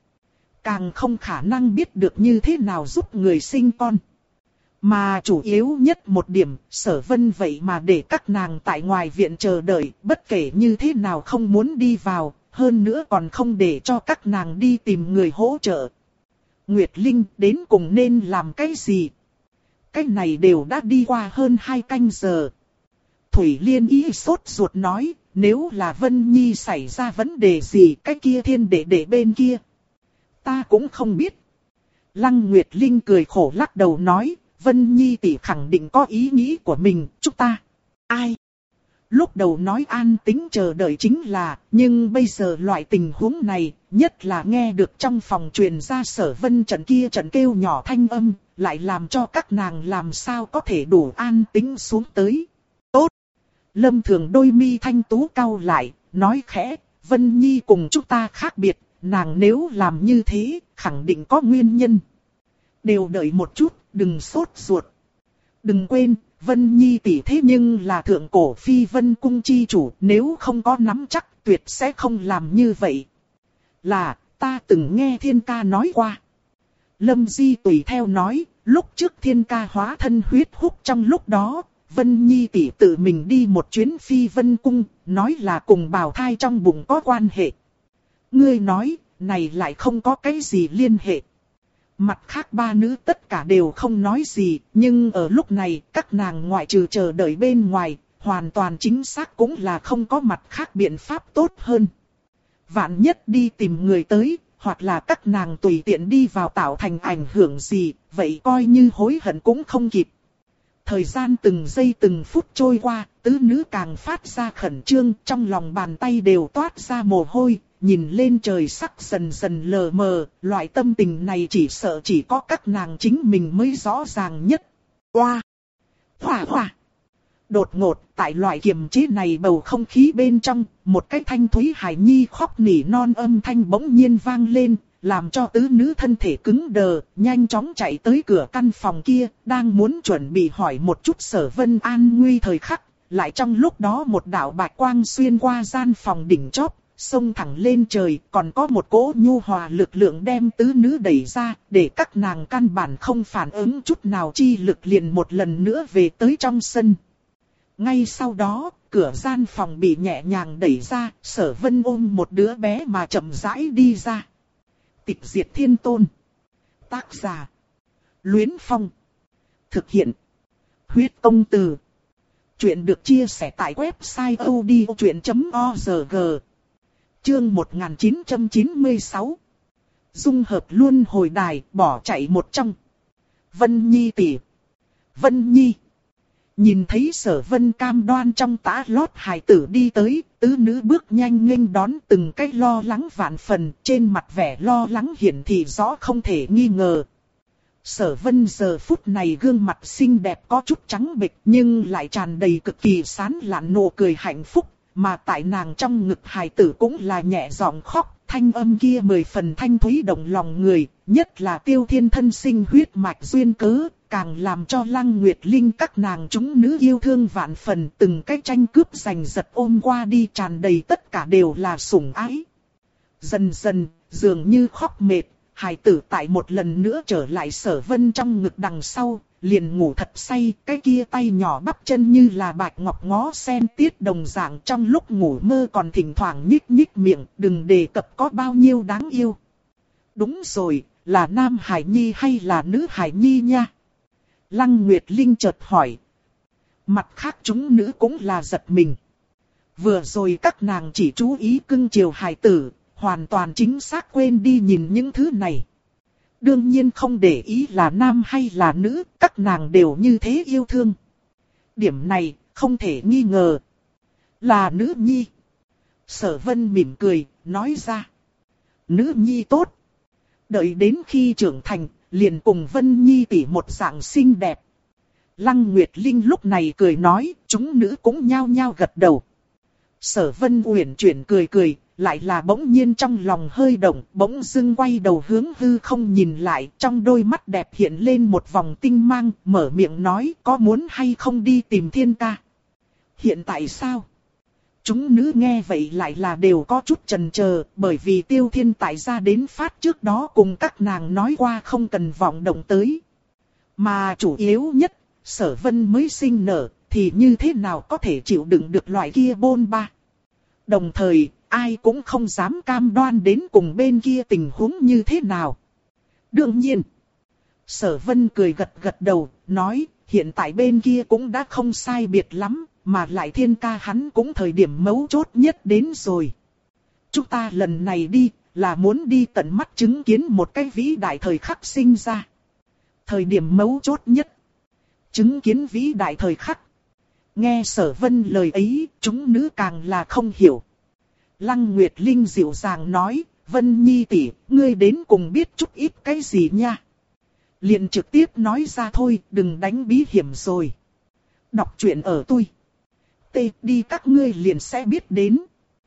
Càng không khả năng biết được như thế nào giúp người sinh con. Mà chủ yếu nhất một điểm, Sở Vân vậy mà để các nàng tại ngoài viện chờ đợi, bất kể như thế nào không muốn đi vào, hơn nữa còn không để cho các nàng đi tìm người hỗ trợ. Nguyệt Linh đến cùng nên làm cái gì? Cái này đều đã đi qua hơn hai canh giờ. Thủy Liên ý sốt ruột nói, nếu là Vân Nhi xảy ra vấn đề gì cái kia thiên đệ đệ bên kia. Ta cũng không biết. Lăng Nguyệt Linh cười khổ lắc đầu nói, Vân Nhi tỷ khẳng định có ý nghĩ của mình, chúng ta. Ai? Lúc đầu nói an tĩnh chờ đợi chính là, nhưng bây giờ loại tình huống này, nhất là nghe được trong phòng truyền ra Sở Vân trận kia trận kêu nhỏ thanh âm, lại làm cho các nàng làm sao có thể đủ an tĩnh xuống tới. Tốt! Lâm Thường đôi mi thanh tú cau lại, nói khẽ, Vân Nhi cùng chúng ta khác biệt, nàng nếu làm như thế, khẳng định có nguyên nhân. Đều đợi một chút, đừng sốt ruột. Đừng quên, Vân Nhi tỷ thế nhưng là thượng cổ phi vân cung chi chủ, nếu không có nắm chắc tuyệt sẽ không làm như vậy. Là, ta từng nghe thiên ca nói qua. Lâm Di tùy theo nói, lúc trước thiên ca hóa thân huyết hút trong lúc đó, Vân Nhi tỷ tự mình đi một chuyến phi vân cung, nói là cùng bào thai trong bụng có quan hệ. Ngươi nói, này lại không có cái gì liên hệ. Mặt khác ba nữ tất cả đều không nói gì, nhưng ở lúc này các nàng ngoại trừ chờ đợi bên ngoài, hoàn toàn chính xác cũng là không có mặt khác biện pháp tốt hơn. Vạn nhất đi tìm người tới, hoặc là các nàng tùy tiện đi vào tạo thành ảnh hưởng gì, vậy coi như hối hận cũng không kịp. Thời gian từng giây từng phút trôi qua, tứ nữ càng phát ra khẩn trương, trong lòng bàn tay đều toát ra mồ hôi. Nhìn lên trời sắc dần dần lờ mờ, loại tâm tình này chỉ sợ chỉ có các nàng chính mình mới rõ ràng nhất. Oa! Hỏa hỏa! Đột ngột, tại loại kiềm chế này bầu không khí bên trong, một cái thanh thúy hài nhi khóc nỉ non âm thanh bỗng nhiên vang lên, làm cho tứ nữ thân thể cứng đờ, nhanh chóng chạy tới cửa căn phòng kia, đang muốn chuẩn bị hỏi một chút Sở Vân an nguy thời khắc, lại trong lúc đó một đạo bạch quang xuyên qua gian phòng đỉnh chóp. Xông thẳng lên trời, còn có một cỗ nhu hòa lực lượng đem tứ nữ đẩy ra, để các nàng căn bản không phản ứng chút nào chi lực liền một lần nữa về tới trong sân. Ngay sau đó, cửa gian phòng bị nhẹ nhàng đẩy ra, Sở Vân ôm một đứa bé mà chậm rãi đi ra. Tịch diệt thiên tôn. Tác giả. Luyến Phong. Thực hiện. Huyết công từ. Chuyện được chia sẻ tại website odchuyện chấm org. Chương một nghìn chín trăm chín mươi sáu. Dung hợp luân hồi đài, bỏ chạy một trong. Vân Nhi tỷ. Vân Nhi. Nhìn thấy Sở Vân cam đoan trong tã lót hài tử đi tới, tứ nữ bước nhanh nghênh đón từng cái lo lắng vạn phần, trên mặt vẻ lo lắng hiển thị rõ không thể nghi ngờ. Sở Vân giờ phút này gương mặt xinh đẹp có chút trắng bệch nhưng lại tràn đầy cực kỳ sán lạn nụ cười hạnh phúc. Mà tại nàng trong ngực hài tử cũng là nhẹ giọng khóc, thanh âm kia mười phần thanh thúy động lòng người, nhất là Tiêu Thiên thân sinh huyết mạch duyên cớ, càng làm cho Lăng Nguyệt Linh các nàng chúng nữ yêu thương vạn phần, từng cái tranh cướp giành giật ôm qua đi tràn đầy tất cả đều là sủng ái. Dần dần, dường như khóc mệt, hài tử tại một lần nữa trở lại Sở Vân trong ngực đằng sau. Liền ngủ thật say, cái kia tay nhỏ bắp chân như là bạch ngọc ngó sen tiết đồng dạng trong lúc ngủ mơ còn thỉnh thoảng nhích nhích miệng, đừng đề cập có bao nhiêu đáng yêu. Đúng rồi, là nam hải nhi hay là nữ hải nhi nha? Lăng Nguyệt Linh chợt hỏi. Mặt khác chúng nữ cũng là giật mình. Vừa rồi các nàng chỉ chú ý cưng chiều hài tử, hoàn toàn chính xác quên đi nhìn những thứ này. Đương nhiên không để ý là nam hay là nữ, các nàng đều như thế yêu thương. Điểm này, không thể nghi ngờ. Là nữ nhi. Sở Vân mỉm cười, nói ra. Nữ nhi tốt. Đợi đến khi trưởng thành, liền cùng Vân Nhi tỷ một dạng xinh đẹp. Lăng Nguyệt Linh lúc này cười nói, chúng nữ cũng nhao nhao gật đầu. Sở Vân uyển chuyển cười cười. Lại là bỗng nhiên trong lòng hơi động, bỗng dưng quay đầu hướng hư không nhìn lại, trong đôi mắt đẹp hiện lên một vòng tinh mang, mở miệng nói có muốn hay không đi tìm thiên ca. Hiện tại sao? Chúng nữ nghe vậy lại là đều có chút chần chờ, bởi vì Tiêu Thiên tại ra đến phát trước đó cùng các nàng nói qua không cần vọng động tới. Mà chủ yếu nhất, Sở Vân mới sinh nở, thì như thế nào có thể chịu đựng được loại kia bôn ba. Đồng thời, ai cũng không dám cam đoan đến cùng bên kia tình huống như thế nào. Đương nhiên, Sở Vân cười gật gật đầu, nói, hiện tại bên kia cũng đã không sai biệt lắm, mà lại Thiên ca hắn cũng thời điểm mấu chốt nhất đến rồi. Chúng ta lần này đi, là muốn đi tận mắt chứng kiến một cái vĩ đại thời khắc sinh ra. Thời điểm mấu chốt nhất. Chứng kiến vĩ đại thời khắc. Nghe Sở Vân lời ấy, chúng nữ càng là không hiểu. Lăng Nguyệt Linh dịu dàng nói, Vân Nhi tỷ, ngươi đến cùng biết chút ít cái gì nha. Liền trực tiếp nói ra thôi, đừng đánh bí hiểm rồi. Đọc truyện ở tôi. Tê, đi các ngươi liền sẽ biết đến.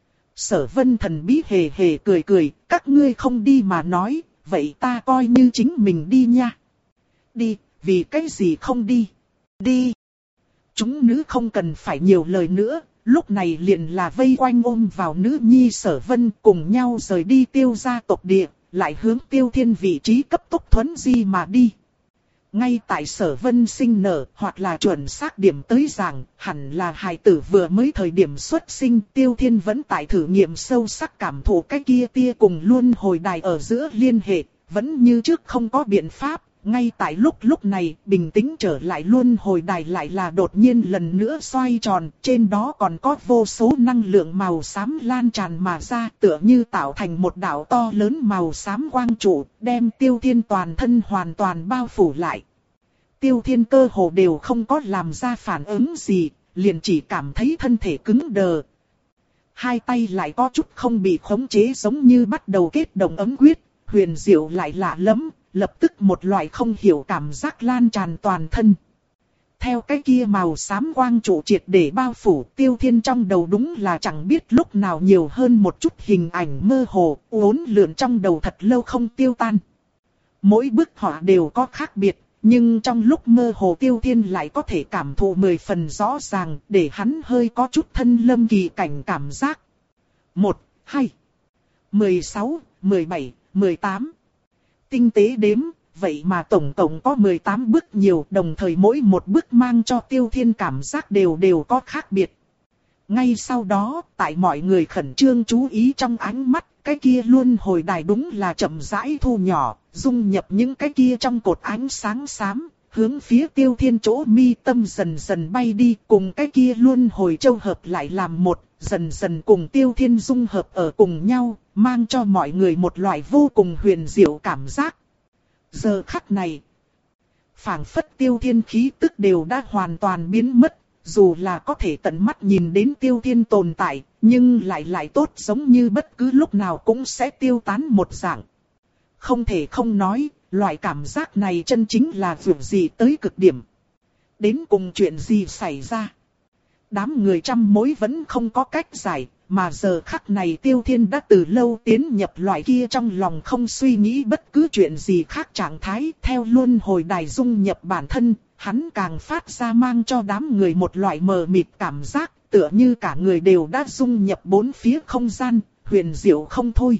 Sở Vân thần bí hề hề cười cười, các ngươi không đi mà nói, vậy ta coi như chính mình đi nha. Đi, vì cái gì không đi? Đi. Chúng nữ không cần phải nhiều lời nữa, lúc này liền là vây quanh ôm vào nữ nhi Sở Vân cùng nhau rời đi Tiêu gia tộc địa, lại hướng Tiêu Thiên vị trí cấp tốc thuấn di mà đi. Ngay tại Sở Vân sinh nở, hoặc là chuẩn xác điểm tới rằng, hẳn là hài tử vừa mới thời điểm xuất sinh, Tiêu Thiên vẫn tại thử nghiệm sâu sắc cảm thụ cái kia tia cùng luân hồi đài ở giữa liên hệ, vẫn như trước không có biện pháp. Ngay tại lúc lúc này, bình tĩnh trở lại luân hồi đài lại là đột nhiên lần nữa xoay tròn, trên đó còn có vô số năng lượng màu xám lan tràn mà ra, tựa như tạo thành một đạo to lớn màu xám quang trụ, đem Tiêu Thiên toàn thân hoàn toàn bao phủ lại. Tiêu Thiên cơ hồ đều không có làm ra phản ứng gì, liền chỉ cảm thấy thân thể cứng đờ. Hai tay lại có chút không bị khống chế giống như bắt đầu kết động ấm quyết, huyền diệu lại lạ lắm. Lập tức một loại không hiểu cảm giác lan tràn toàn thân. Theo cái kia màu xám quang trụ triệt để bao phủ, Tiêu Thiên trong đầu đúng là chẳng biết lúc nào nhiều hơn một chút hình ảnh mơ hồ, uốn lượn trong đầu thật lâu không tiêu tan. Mỗi bức họa đều có khác biệt, nhưng trong lúc mơ hồ Tiêu Thiên lại có thể cảm thụ mười phần rõ ràng, để hắn hơi có chút thân lâm kỳ cảnh cảm giác. Một, hai, mười sáu, mười bảy, mười tám. Tinh tế đếm, vậy mà tổng cộng có mười tám bước nhiều, đồng thời mỗi một bước mang cho Tiêu Thiên cảm giác đều đều có khác biệt. Ngay sau đó, tại mọi người khẩn trương chú ý trong ánh mắt, cái kia luân hồi đài đúng là chậm rãi thu nhỏ, dung nhập những cái kia trong cột ánh sáng xám, hướng phía Tiêu Thiên chỗ mi tâm dần dần bay đi, cùng cái kia luân hồi châu hợp lại làm một, dần dần cùng Tiêu Thiên dung hợp ở cùng nhau, mang cho mọi người một loại vô cùng huyền diệu cảm giác. Giờ khắc này, phảng phất Tiêu Thiên khí tức đều đã hoàn toàn biến mất, dù là có thể tận mắt nhìn đến Tiêu Thiên tồn tại, nhưng lại lại tốt giống như bất cứ lúc nào cũng sẽ tiêu tán một dạng. Không thể không nói, loại cảm giác này chân chính là vượt gì tới cực điểm. Đến cùng chuyện gì xảy ra? Đám người trăm mối vẫn không có cách giải, mà giờ khắc này Tiêu Thiên đã từ lâu tiến nhập loại kia trong lòng không suy nghĩ bất cứ chuyện gì khác trạng thái. Theo luân hồi đài dung nhập bản thân, hắn càng phát ra mang cho đám người một loại mờ mịt cảm giác, tựa như cả người đều đã dung nhập bốn phía không gian, huyền diệu không thôi.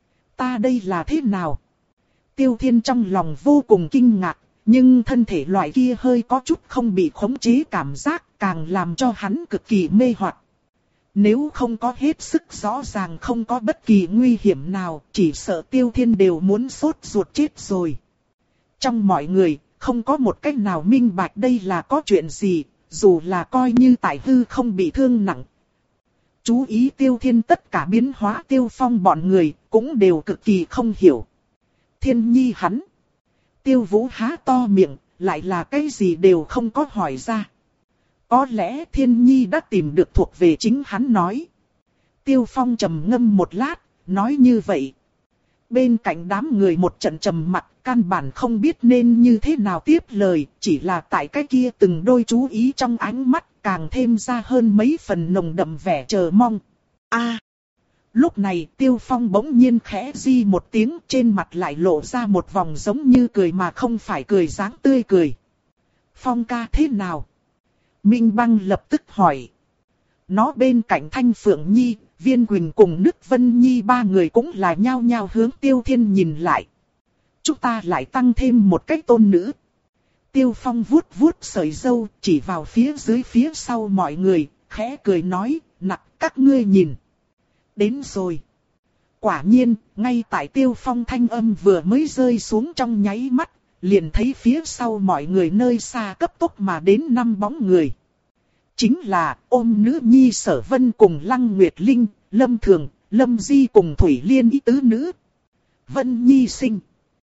Ta đây là thế nào? Tiêu Thiên trong lòng vô cùng kinh ngạc, nhưng thân thể loại kia hơi có chút không bị khống chế cảm giác, càng làm cho hắn cực kỳ mê hoặc. Nếu không có hết sức rõ ràng không có bất kỳ nguy hiểm nào, chỉ sợ Tiêu Thiên đều muốn sốt ruột chết rồi. Trong mọi người, không có một cách nào minh bạch đây là có chuyện gì, dù là coi như tại hư không bị thương nặng. Chú ý Tiêu Thiên tất cả biến hóa Tiêu Phong bọn người, cũng đều cực kỳ không hiểu. Thiên nhi hắn. Tiêu Vũ há to miệng, lại là cái gì đều không có hỏi ra. Có lẽ Thiên nhi đã tìm được thuộc về chính hắn nói. Tiêu Phong trầm ngâm một lát, nói như vậy. Bên cạnh đám người một trận trầm mặc, căn bản không biết nên như thế nào tiếp lời, chỉ là tại cái kia từng đôi chú ý trong ánh mắt càng thêm ra hơn mấy phần nồng đậm vẻ chờ mong. A. Lúc này Tiêu Phong bỗng nhiên khẽ di một tiếng, trên mặt lại lộ ra một vòng giống như cười mà không phải cười dáng tươi cười. Phong ca thế nào? Minh Băng lập tức hỏi. Nó bên cạnh Thanh Phượng Nhi, Viên Quỳnh cùng Nước Vân Nhi ba người cũng là nhao nhao hướng Tiêu Thiên nhìn lại. Chúng ta lại tăng thêm một cái tôn nữ. Tiêu Phong vuốt vuốt sợi râu, chỉ vào phía dưới phía sau mọi người, khẽ cười nói, nặc các ngươi nhìn. Đến rồi. Quả nhiên, ngay tại Tiêu Phong thanh âm vừa mới rơi xuống trong nháy mắt, liền thấy phía sau mọi người nơi xa cấp tốc mà đến năm bóng người. Chính là ôm nữ nhi Sở Vân cùng Lăng Nguyệt Linh, Lâm Thường, Lâm Di cùng Thủy Liên ý tứ nữ. Vân Nhi sinh.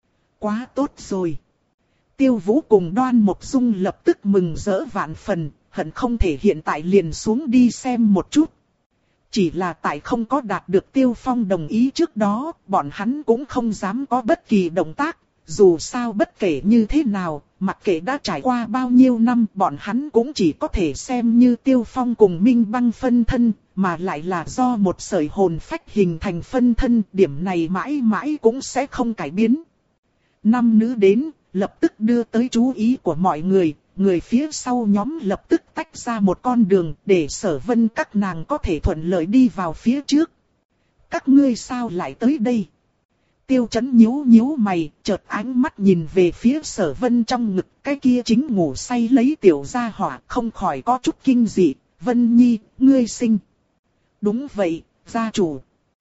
Quá tốt rồi. Tiêu Vũ cùng Đoan Mộc Dung lập tức mừng rỡ vạn phần, hận không thể hiện tại liền xuống đi xem một chút. Chỉ là tại không có đạt được Tiêu Phong đồng ý trước đó, bọn hắn cũng không dám có bất kỳ động tác. Dù sao bất kể như thế nào, mặc kệ đã trải qua bao nhiêu năm, bọn hắn cũng chỉ có thể xem như Tiêu Phong cùng Minh Băng phân thân, mà lại là do một sợi hồn phách hình thành phân thân, điểm này mãi mãi cũng sẽ không cải biến. Năm nữ đến, lập tức đưa tới chú ý của mọi người, người phía sau nhóm lập tức tách ra một con đường để Sở Vân các nàng có thể thuận lợi đi vào phía trước. Các ngươi sao lại tới đây? Tiêu Chấn nhíu nhíu mày, chợt ánh mắt nhìn về phía Sở Vân trong ngực, cái kia chính ngủ say lấy tiểu gia hỏa, không khỏi có chút kinh dị. Vân Nhi, ngươi sinh. Đúng vậy, gia chủ.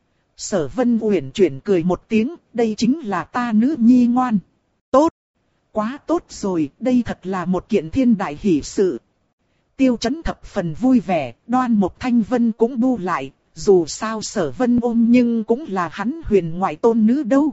Sở Vân uyển chuyển cười một tiếng, đây chính là ta nữ nhi ngoan. Tốt, quá tốt rồi, đây thật là một kiện thiên đại hỷ sự. Tiêu Chấn thập phần vui vẻ, Đoan Mộc Thanh Vân cũng bu lại. Dù sao Sở Vân ôm nhưng cũng là hắn huyền ngoại tôn nữ đâu.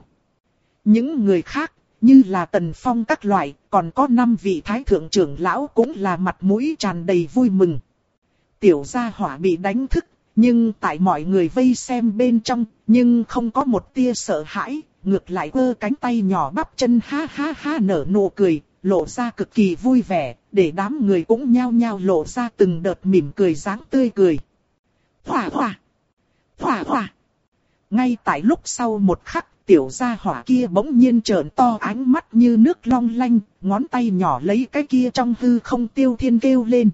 Những người khác, như là Tần Phong các loại, còn có năm vị thái thượng trưởng lão cũng là mặt mũi tràn đầy vui mừng. Tiểu gia hỏa bị đánh thức, nhưng tại mọi người vây xem bên trong, nhưng không có một tia sợ hãi, ngược lại vơ cánh tay nhỏ bắp chân ha ha ha nở nụ cười, lộ ra cực kỳ vui vẻ, để đám người cũng nhao nhao lộ ra từng đợt mỉm cười dáng tươi cười. Hỏa hỏa! Hỏa hỏa! Ngay tại lúc sau một khắc, tiểu gia hỏa kia bỗng nhiên trợn to ánh mắt như nước long lanh, ngón tay nhỏ lấy cái kia trong hư không Tiêu Thiên kêu lên.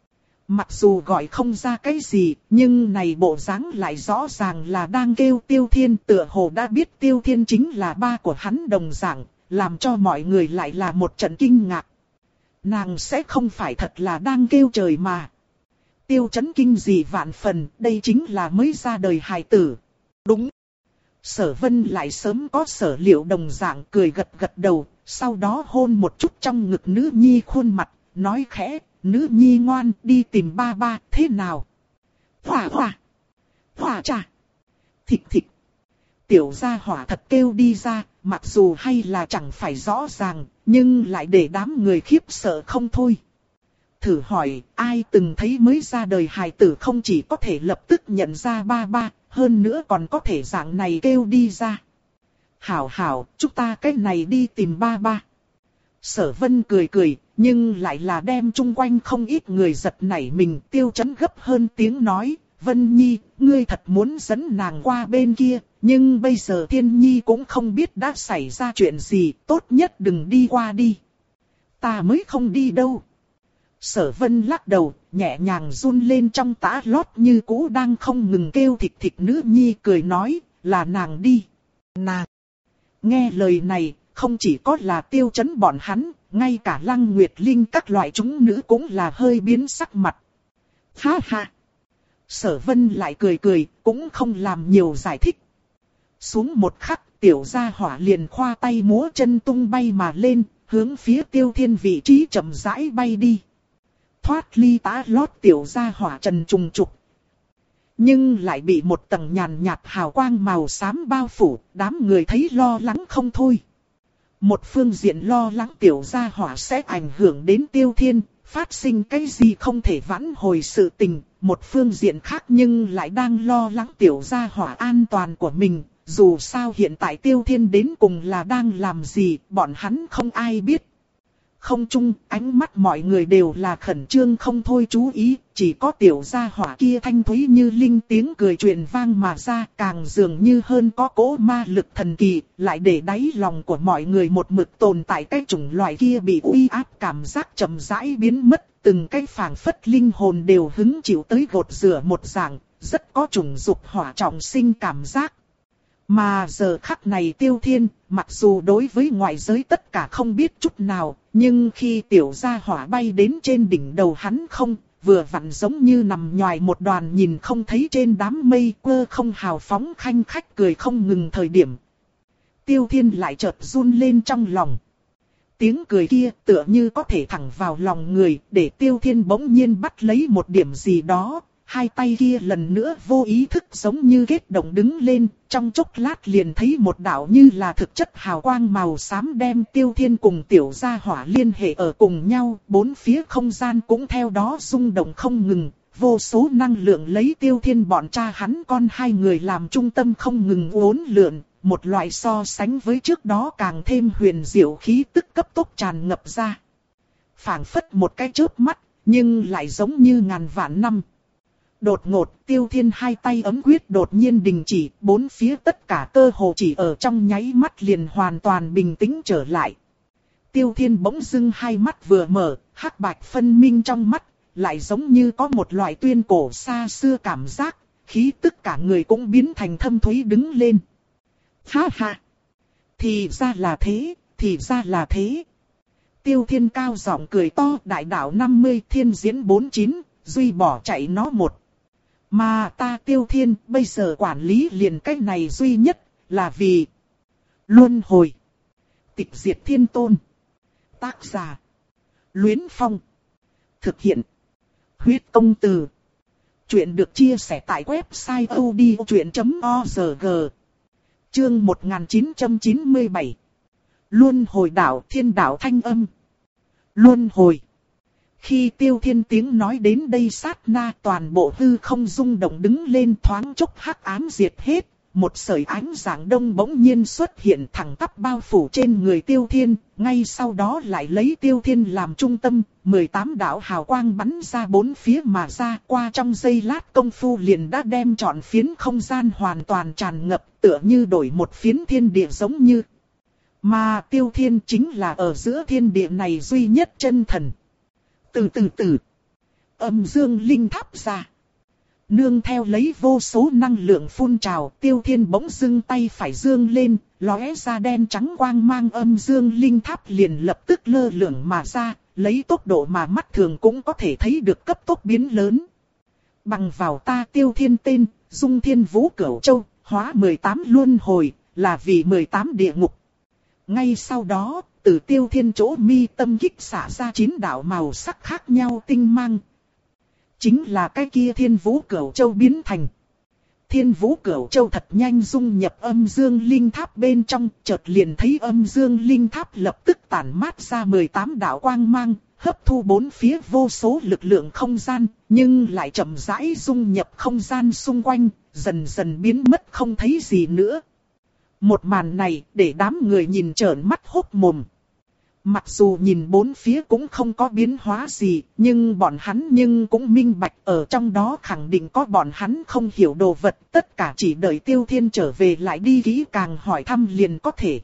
Mặc dù gọi không ra cái gì, nhưng này bộ dáng lại rõ ràng là đang kêu Tiêu Thiên, tựa hồ đã biết Tiêu Thiên chính là ba của hắn đồng dạng, làm cho mọi người lại là một trận kinh ngạc. Nàng sẽ không phải thật là đang kêu trời mà. Tiêu Chấn kinh dị vạn phần, đây chính là mới ra đời hài tử. Đúng. Sở Vân lại sớm có sở liệu đồng dạng cười gật gật đầu, sau đó hôn một chút trong ngực nữ nhi khuôn mặt, nói khẽ, nữ nhi ngoan đi tìm ba ba, thế nào? Hỏa hỏa! Hỏa trà! Thịt thịt! Tiểu gia hỏa thật kêu đi ra, mặc dù hay là chẳng phải rõ ràng, nhưng lại để đám người khiếp sợ không thôi. Thử hỏi, ai từng thấy mới ra đời hài tử không chỉ có thể lập tức nhận ra ba ba, hơn nữa còn có thể dạng này kêu đi ra. Hảo hảo, chúng ta cái này đi tìm ba ba. Sở Vân cười cười, nhưng lại là đem chung quanh không ít người giật nảy mình. Tiêu Chấn gấp hơn tiếng nói, Vân Nhi, ngươi thật muốn dẫn nàng qua bên kia, nhưng bây giờ Thiên Nhi cũng không biết đã xảy ra chuyện gì, tốt nhất đừng đi qua đi. Ta mới không đi đâu. Sở Vân lắc đầu, nhẹ nhàng run lên trong tã lót như cũ đang không ngừng kêu thịt thịt nữ nhi, cười nói, là nàng đi. Nàng! Nghe lời này, không chỉ có là Tiêu Chấn bọn hắn, ngay cả Lăng Nguyệt Linh các loại chúng nữ cũng là hơi biến sắc mặt. Ha ha! Sở Vân lại cười cười, cũng không làm nhiều giải thích. Xuống một khắc, tiểu gia hỏa liền khoa tay múa chân tung bay mà lên, hướng phía Tiêu Thiên vị trí chậm rãi bay đi. Thoát ly tá lót tiểu gia hỏa trần trùng trục. Nhưng lại bị một tầng nhàn nhạt hào quang màu xám bao phủ, đám người thấy lo lắng không thôi. Một phương diện lo lắng tiểu gia hỏa sẽ ảnh hưởng đến Tiêu Thiên, phát sinh cái gì không thể vãn hồi sự tình. Một phương diện khác nhưng lại đang lo lắng tiểu gia hỏa an toàn của mình. Dù sao hiện tại Tiêu Thiên đến cùng là đang làm gì, bọn hắn không ai biết. Không chung, ánh mắt mọi người đều là khẩn trương không thôi chú ý, chỉ có tiểu gia hỏa kia thanh thúy như linh tiếng cười truyền vang mà ra, càng dường như hơn có cỗ ma lực thần kỳ, lại để đáy lòng của mọi người một mực tồn tại cái chủng loại kia bị uy áp cảm giác chậm rãi biến mất, từng cái phảng phất linh hồn đều hứng chịu tới gột rửa một dạng, rất có chủng dục hỏa trọng sinh cảm giác. Mà giờ khắc này Tiêu Thiên, mặc dù đối với ngoại giới tất cả không biết chút nào, nhưng khi tiểu gia hỏa bay đến trên đỉnh đầu hắn không, vừa vặn giống như nằm nhòi một đoàn nhìn không thấy trên đám mây, quơ không hào phóng khanh khách cười không ngừng thời điểm. Tiêu Thiên lại chợt run lên trong lòng. Tiếng cười kia tựa như có thể thẳng vào lòng người, để Tiêu Thiên bỗng nhiên bắt lấy một điểm gì đó. Hai tay kia lần nữa vô ý thức giống như kết động đứng lên, trong chốc lát liền thấy một đạo như là thực chất hào quang màu xám đem Tiêu Thiên cùng Tiểu Gia Hỏa liên hệ ở cùng nhau, bốn phía không gian cũng theo đó rung động không ngừng, vô số năng lượng lấy Tiêu Thiên bọn cha hắn con hai người làm trung tâm không ngừng uốn lượn, một loại so sánh với trước đó càng thêm huyền diệu khí tức cấp tốc tràn ngập ra. Phảng phất một cái chớp mắt, nhưng lại giống như ngàn vạn năm. Đột ngột, Tiêu Thiên hai tay ấm quyết đột nhiên đình chỉ, bốn phía tất cả cơ hồ chỉ ở trong nháy mắt liền hoàn toàn bình tĩnh trở lại. Tiêu Thiên bỗng dưng hai mắt vừa mở, hắc bạch phân minh trong mắt, lại giống như có một loại tuyên cổ xa xưa cảm giác, khí tức cả người cũng biến thành thâm thúy đứng lên. Ha ha! Thì ra là thế, thì ra là thế. Tiêu Thiên cao giọng cười to, đại đạo năm mươi thiên diễn bốn mươi chín, duy bỏ chạy nó một. Mà ta Tiêu Thiên bây giờ quản lý liền cách này duy nhất, là vì luân hồi. Tịch diệt thiên tôn. Tác giả Luyến Phong. Thực hiện Huyết Công Từ. Chuyện được chia sẻ tại website odchuyện chấm org. Chương một nghìn chín trăm chín mươi bảy. Luân hồi đạo thiên đạo thanh âm. Luân hồi. Khi Tiêu Thiên tiếng nói đến đây sát na, toàn bộ hư không rung động đứng lên, thoáng chốc hắc ám diệt hết, một sợi ánh sáng đông bỗng nhiên xuất hiện thẳng tắp bao phủ trên người Tiêu Thiên, ngay sau đó lại lấy Tiêu Thiên làm trung tâm, mười tám đạo hào quang bắn ra bốn phía mà ra, qua trong giây lát công phu liền đã đem trọn phiến không gian hoàn toàn tràn ngập, tựa như đổi một phiến thiên địa giống như. Mà Tiêu Thiên chính là ở giữa thiên địa này duy nhất chân thần. Từ từ từ, âm dương linh tháp ra. Nương theo lấy vô số năng lượng phun trào, Tiêu Thiên bỗng dưng tay phải dương lên, lóe ra đen trắng quang mang, âm dương linh tháp liền lập tức lơ lửng mà ra, lấy tốc độ mà mắt thường cũng có thể thấy được cấp tốc biến lớn. Bằng vào ta Tiêu Thiên tên, Dung Thiên Vũ Cửu Châu, hóa mười tám luân hồi, là vì mười tám địa ngục. Ngay sau đó, từ Tiêu Thiên chỗ mi tâm kích xả ra chín đạo màu sắc khác nhau tinh mang. Chính là cái kia Thiên Vũ Cửu Châu biến thành. Thiên Vũ Cửu Châu thật nhanh dung nhập âm dương linh tháp bên trong, chợt liền thấy âm dương linh tháp lập tức tản mát ra mười tám đạo quang mang, hấp thu bốn phía vô số lực lượng không gian, nhưng lại chậm rãi dung nhập không gian xung quanh, dần dần biến mất không thấy gì nữa. Một màn này để đám người nhìn trợn mắt hốt mồm. Mặc dù nhìn bốn phía cũng không có biến hóa gì, nhưng bọn hắn nhưng cũng minh bạch ở trong đó khẳng định có bọn hắn không hiểu đồ vật, tất cả chỉ đợi Tiêu Thiên trở về lại đi kỹ càng hỏi thăm liền có thể.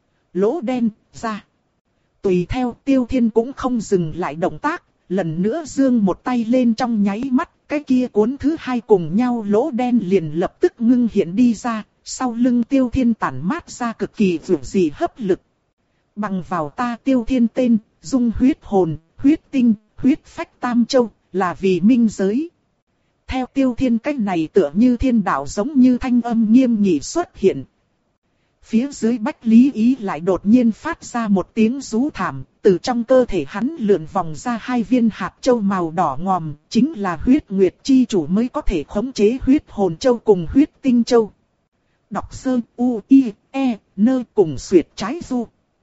Lỗ đen, ra. Tùy theo Tiêu Thiên cũng không dừng lại động tác, lần nữa giương một tay lên trong nháy mắt, cái kia cuốn thứ hai cùng nhau lỗ đen liền lập tức ngưng hiện đi ra, sau lưng Tiêu Thiên tản mát ra cực kỳ dữ dị hấp lực. Bằng vào ta Tiêu Thiên tên, dung huyết hồn, huyết tinh, huyết phách tam châu, là vì minh giới. Theo Tiêu Thiên cách này tựa như thiên đạo giống như thanh âm nghiêm nghị xuất hiện. Phía dưới Bách Lý Ý lại đột nhiên phát ra một tiếng rú thảm, từ trong cơ thể hắn lượn vòng ra hai viên hạt châu màu đỏ ngòm, chính là huyết nguyệt chi chủ mới có thể khống chế huyết hồn châu cùng huyết tinh châu. Đọc sơ u i e nơ cùng xuyệt trái du.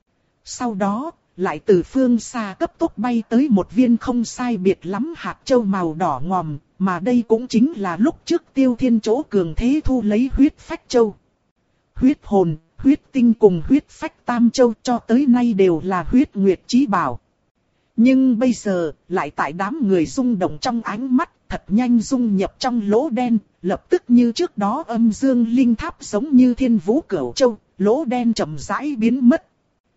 Sau đó, lại từ phương xa cấp tốc bay tới một viên không sai biệt lắm hạt châu màu đỏ ngòm, mà đây cũng chính là lúc trước Tiêu Thiên chỗ cường thế thu lấy huyết phách châu. Huyết hồn, huyết tinh cùng huyết phách tam châu cho tới nay đều là huyết nguyệt chí bảo. Nhưng bây giờ, lại tại đám người rung động trong ánh mắt, thật nhanh dung nhập trong lỗ đen, lập tức như trước đó âm dương linh tháp giống như Thiên Vũ Cửu Châu, lỗ đen chậm rãi biến mất.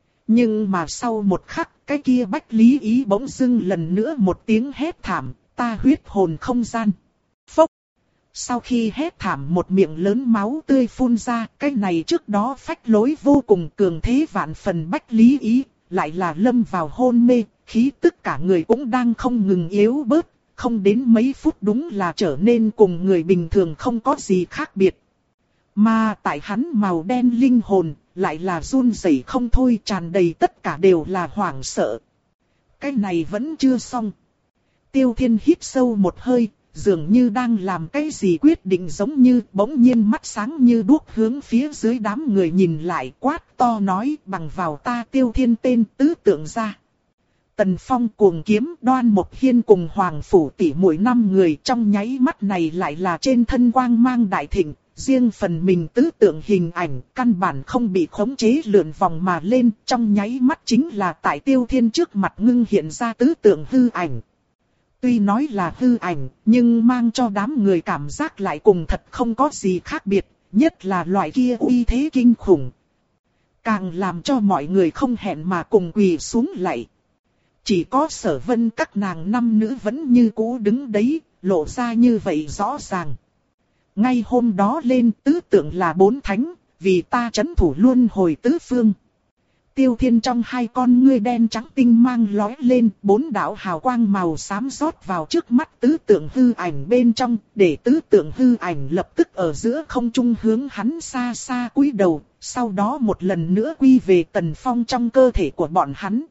Nhưng mà sau một khắc, cái kia Bách Lý Ý bỗng dưng lần nữa một tiếng hét thảm, ta huyết hồn không gian. Phốc! Sau khi hét thảm một miệng lớn máu tươi phun ra, cái này trước đó phách lối vô cùng cường thế vạn phần Bách Lý Ý, lại là lâm vào hôn mê, khí tức cả người cũng đang không ngừng yếu bớt, không đến mấy phút đúng là trở nên cùng người bình thường không có gì khác biệt. Mà tại hắn màu đen linh hồn, lại là run rẩy không thôi, tràn đầy tất cả đều là hoảng sợ. Cái này vẫn chưa xong. Tiêu Thiên hít sâu một hơi, dường như đang làm cái gì quyết định, giống như bỗng nhiên mắt sáng như đuốc hướng phía dưới đám người nhìn lại, quát to nói: bằng vào ta Tiêu Thiên tên tứ tượng ra. Tần Phong, Cuồng Kiếm, Đoan Mộc Hiên cùng Hoàng Phủ tỷ muội năm người trong nháy mắt này lại là trên thân quang mang đại thịnh, riêng phần mình tứ tượng hình ảnh căn bản không bị khống chế lượn vòng mà lên, trong nháy mắt chính là tại Tiêu Thiên trước mặt ngưng hiện ra tứ tượng hư ảnh. Tuy nói là hư ảnh, nhưng mang cho đám người cảm giác lại cùng thật không có gì khác biệt, nhất là loại kia uy thế kinh khủng. Càng làm cho mọi người không hẹn mà cùng quỳ xuống lạy. Chỉ có Sở Vân các nàng năm nữ vẫn như cũ đứng đấy, lộ ra như vậy rõ ràng. Ngay hôm đó lên tứ tượng là bốn thánh, vì ta trấn thủ luân hồi tứ phương. Tiêu Thiên trong hai con ngươi đen trắng tinh mang lóe lên, bốn đạo hào quang màu xám rót vào trước mắt tứ tượng hư ảnh bên trong, để tứ tượng hư ảnh lập tức ở giữa không trung hướng hắn xa xa cúi đầu, sau đó một lần nữa quy về Tần Phong trong cơ thể của bọn hắn.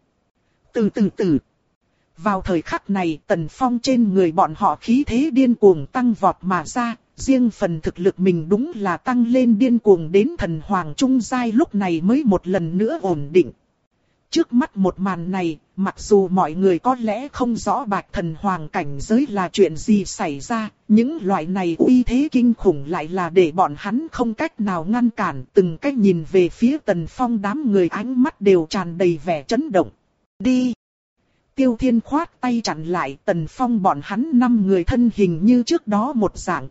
Từ từ từ. Vào thời khắc này, Tần Phong trên người bọn họ khí thế điên cuồng tăng vọt mà ra, riêng phần thực lực mình đúng là tăng lên điên cuồng đến thần hoàng trung giai, lúc này mới một lần nữa ổn định. Trước mắt một màn này, mặc dù mọi người có lẽ không rõ bạch thần hoàng cảnh giới là chuyện gì xảy ra, những loại này uy thế kinh khủng lại là để bọn hắn không cách nào ngăn cản, từng cách nhìn về phía Tần Phong, đám người ánh mắt đều tràn đầy vẻ chấn động. Đi! Tiêu Thiên khoát tay chặn lại, Tần Phong bọn hắn năm người thân hình như trước đó một dạng.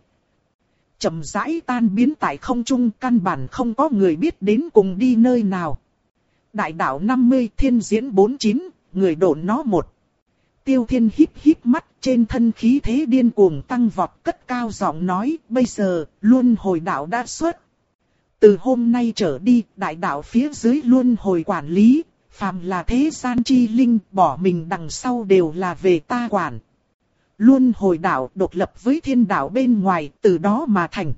Chậm rãi tan biến tại không trung, căn bản không có người biết đến cùng đi nơi nào. Đại đạo năm mươi, thiên diễn bốn mươi chín, người độn nó một. Tiêu Thiên híp híp mắt, trên thân khí thế điên cuồng tăng vọt, cất cao giọng nói: bây giờ, luân hồi đạo đã xuất. Từ hôm nay trở đi, đại đạo phía dưới luân hồi quản lý, phàm là thế gian chi linh, bỏ mình đằng sau đều là về ta quản. Luân hồi đạo độc lập với thiên đạo bên ngoài, từ đó mà thành.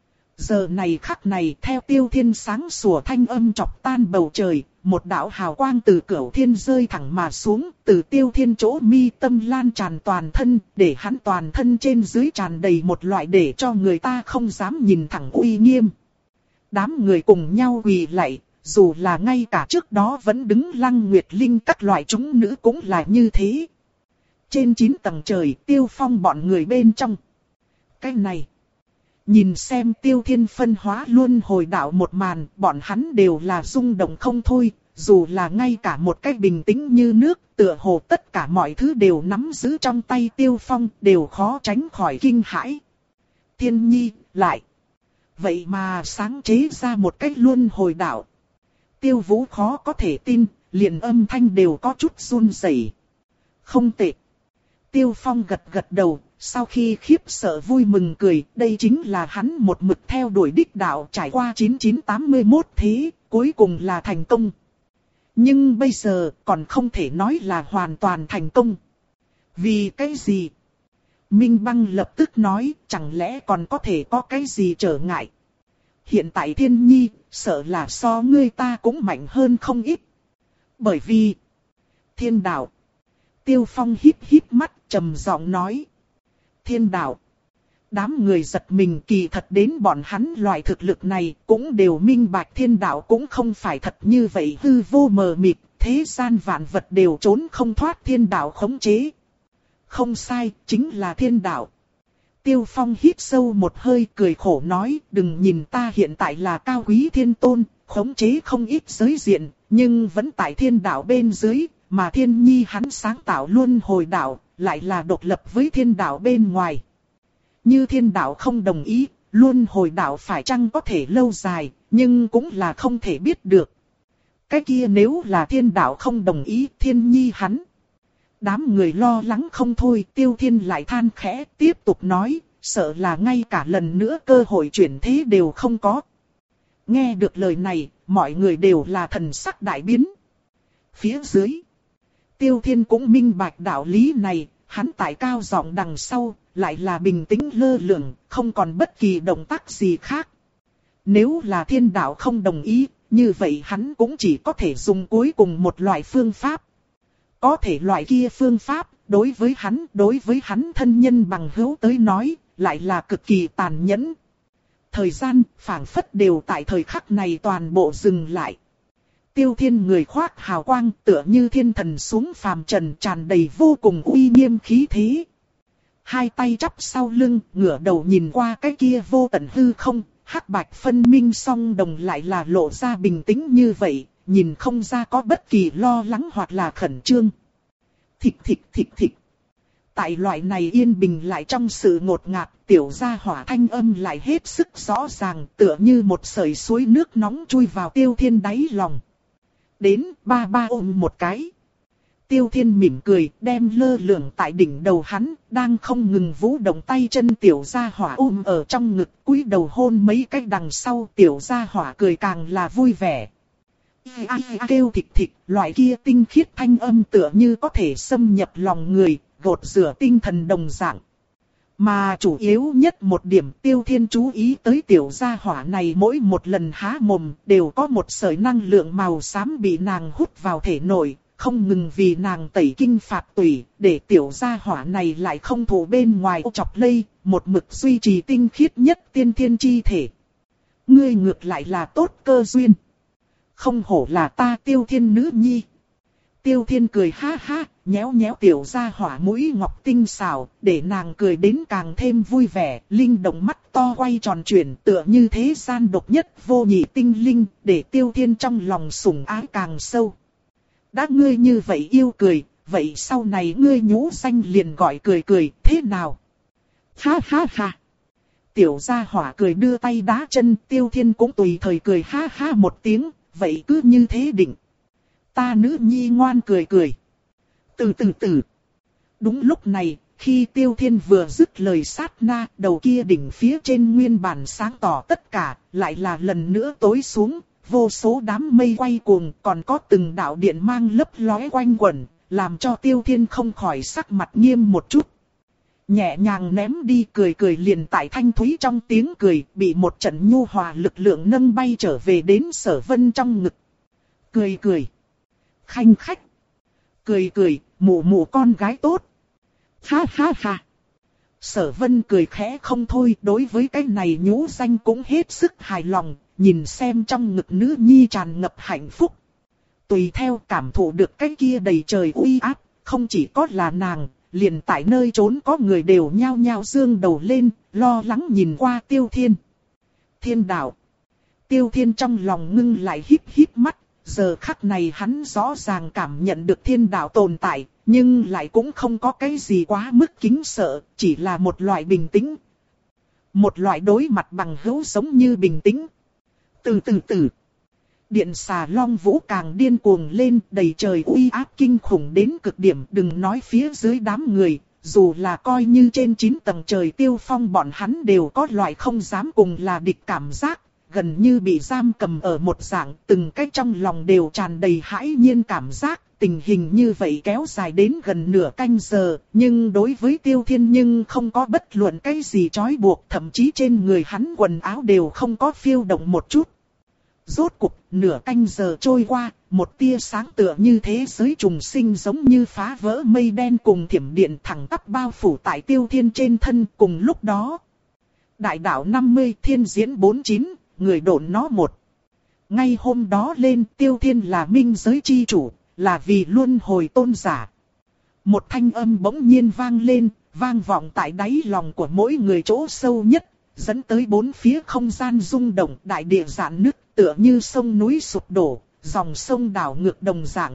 Giờ này khắc này, theo Tiêu Thiên sáng sủa thanh âm chọc tan bầu trời, một đạo hào quang từ cửu thiên rơi thẳng mà xuống, từ Tiêu Thiên chỗ mi tâm lan tràn toàn thân, để hắn toàn thân trên dưới tràn đầy một loại để cho người ta không dám nhìn thẳng uy nghiêm. Đám người cùng nhau quỳ lạy, dù là ngay cả trước đó vẫn đứng Lăng Nguyệt Linh các loại chúng nữ cũng là như thế. Trên chín tầng trời, Tiêu Phong bọn người bên trong. Cái này, nhìn xem Tiêu Thiên phân hóa luân hồi đạo một màn, bọn hắn đều là rung động không thôi, dù là ngay cả một cách bình tĩnh như nước, tựa hồ tất cả mọi thứ đều nắm giữ trong tay Tiêu Phong, đều khó tránh khỏi kinh hãi. Thiên Nhi, lại. Vậy mà sáng chế ra một cách luân hồi đạo. Tiêu Vũ khó có thể tin, liền âm thanh đều có chút run rẩy. Không tệ. Tiêu Phong gật gật đầu, sau khi khiếp sợ vui mừng cười, đây chính là hắn một mực theo đuổi đích đạo trải qua chín chín tám mươi mốt thế, cuối cùng là thành công. Nhưng bây giờ còn không thể nói là hoàn toàn thành công. Vì cái gì? Minh Băng lập tức nói, chẳng lẽ còn có thể có cái gì trở ngại? Hiện tại Thiên Nhi, sợ là so ngươi ta cũng mạnh hơn không ít. Bởi vì thiên đạo. Tiêu Phong híp híp mắt, trầm giọng nói. Thiên đạo. Đám người giật mình, kỳ thật đến bọn hắn loại thực lực này cũng đều minh bạch thiên đạo cũng không phải thật như vậy hư vô mờ mịt, thế gian vạn vật đều trốn không thoát thiên đạo khống chế. Không sai, chính là thiên đạo. Tiêu Phong hít sâu một hơi cười khổ nói, đừng nhìn ta hiện tại là cao quý thiên tôn, khống chế không ít giới diện, nhưng vẫn tại thiên đạo bên dưới, mà Thiên Nhi hắn sáng tạo luân hồi đạo, lại là độc lập với thiên đạo bên ngoài. Như thiên đạo không đồng ý, luân hồi đạo phải chăng có thể lâu dài, nhưng cũng là không thể biết được. Cái kia nếu là thiên đạo không đồng ý, Thiên Nhi hắn. Đám người lo lắng không thôi, Tiêu Thiên lại than khẽ, tiếp tục nói, sợ là ngay cả lần nữa cơ hội chuyển thế đều không có. Nghe được lời này, mọi người đều là thần sắc đại biến. Phía dưới, Tiêu Thiên cũng minh bạch đạo lý này, hắn tại cao giọng đằng sau, lại là bình tĩnh lơ lửng, không còn bất kỳ động tác gì khác. Nếu là thiên đạo không đồng ý, như vậy hắn cũng chỉ có thể dùng cuối cùng một loại phương pháp. Có thể loại kia phương pháp, đối với hắn, đối với hắn thân nhân bằng hữu tới nói, lại là cực kỳ tàn nhẫn. Thời gian, phảng phất đều tại thời khắc này toàn bộ dừng lại. Tiêu Thiên người khoác hào quang tựa như thiên thần xuống phàm trần, tràn đầy vô cùng uy nghiêm khí thế. Hai tay chắp sau lưng, ngửa đầu nhìn qua cái kia vô tận hư không, hắc bạch phân minh song đồng lại là lộ ra bình tĩnh như vậy, nhìn không ra có bất kỳ lo lắng hoặc là khẩn trương. Thịch thịch thịch thịch. Tại loại này yên bình lại trong sự ngột ngạt, tiểu gia hỏa thanh âm lại hết sức rõ ràng, tựa như một sợi suối nước nóng chui vào Tiêu Thiên đáy lòng. Đến, ba ba ôm một cái. Tiêu Thiên mỉm cười, đem lơ lửng tại đỉnh đầu hắn, đang không ngừng vũ động tay chân tiểu gia hỏa ôm ở trong ngực, cúi đầu hôn mấy cái đằng sau, tiểu gia hỏa cười càng là vui vẻ. Ai ai kêu thịch thịch, loại kia tinh khiết thanh âm tựa như có thể xâm nhập lòng người, gột rửa tinh thần đồng dạng. Mà chủ yếu nhất một điểm Tiêu Thiên chú ý tới tiểu gia hỏa này mỗi một lần há mồm đều có một sợi năng lượng màu xám bị nàng hút vào thể nội, không ngừng vì nàng tẩy kinh phạt tủy, để tiểu gia hỏa này lại không thụ bên ngoài chọc lây, một mực duy trì tinh khiết nhất tiên thiên chi thể. Ngươi ngược lại là tốt cơ duyên. Không hổ là ta Tiêu Thiên nữ nhi. Tiêu Thiên cười ha ha, nhéo nhéo tiểu gia hỏa mũi ngọc tinh xảo, để nàng cười đến càng thêm vui vẻ, linh động mắt to quay tròn chuyển tựa như thế gian độc nhất vô nhị tinh linh, để Tiêu Thiên trong lòng sủng ái càng sâu. Đã ngươi như vậy yêu cười, vậy sau này ngươi nhũ danh liền gọi cười cười, thế nào? Ha ha ha! Tiểu gia hỏa cười đưa tay đá chân, Tiêu Thiên cũng tùy thời cười ha ha một tiếng, vậy cứ như thế định. Ta nữ nhi ngoan cười cười. Từ từ từ. Đúng lúc này, khi Tiêu Thiên vừa dứt lời sát na, đầu kia đỉnh phía trên nguyên bản sáng tỏ tất cả, lại là lần nữa tối xuống, vô số đám mây quay cuồng, còn có từng đạo điện mang lấp lóe quanh quẩn, làm cho Tiêu Thiên không khỏi sắc mặt nghiêm một chút. Nhẹ nhàng ném đi cười cười liền tại thanh thúy trong tiếng cười, bị một trận nhu hòa lực lượng nâng bay trở về đến Sở Vân trong ngực. Cười cười. Khanh khách. Cười cười, mụ mụ con gái tốt. Ha ha ha. Sở Vân cười khẽ không thôi, đối với cái này nhũ danh cũng hết sức hài lòng, nhìn xem trong ngực nữ nhi tràn ngập hạnh phúc. Tùy theo cảm thụ được cái kia đầy trời uy áp, không chỉ có là nàng, liền tại nơi trốn có người đều nhao nhao dương đầu lên, lo lắng nhìn qua Tiêu Thiên. Thiên đạo. Tiêu Thiên trong lòng ngưng lại híp híp mắt, giờ khắc này hắn rõ ràng cảm nhận được thiên đạo tồn tại, nhưng lại cũng không có cái gì quá mức kính sợ, chỉ là một loại bình tĩnh. Một loại đối mặt bằng hữu giống như bình tĩnh. Từ từ từ. Điện xà long vũ càng điên cuồng lên, đầy trời uy áp kinh khủng đến cực điểm, đừng nói phía dưới đám người, dù là coi như trên chín tầng trời Tiêu Phong bọn hắn đều có loại không dám cùng là địch cảm giác, gần như bị giam cầm ở một dạng, từng cái trong lòng đều tràn đầy hãi nhiên cảm giác. Tình hình như vậy kéo dài đến gần nửa canh giờ, nhưng đối với Tiêu Thiên nhưng không có bất luận cái gì trói buộc, thậm chí trên người hắn quần áo đều không có phiêu động một chút. Rốt cục, nửa canh giờ trôi qua, một tia sáng tựa như thế giới trùng sinh giống như phá vỡ mây đen cùng thiểm điện thẳng tắp bao phủ tại Tiêu Thiên trên thân. Cùng lúc đó, đại đạo năm mươi thiên diễn bốn mươi chín, người độn nó một. Ngay hôm đó lên, Tiêu Thiên là minh giới chi chủ, là vì luân hồi tôn giả. Một thanh âm bỗng nhiên vang lên, vang vọng tại đáy lòng của mỗi người chỗ sâu nhất, dẫn tới bốn phía không gian rung động, đại địa rạn nứt, tựa như sông núi sụp đổ, dòng sông đảo ngược đồng dạng.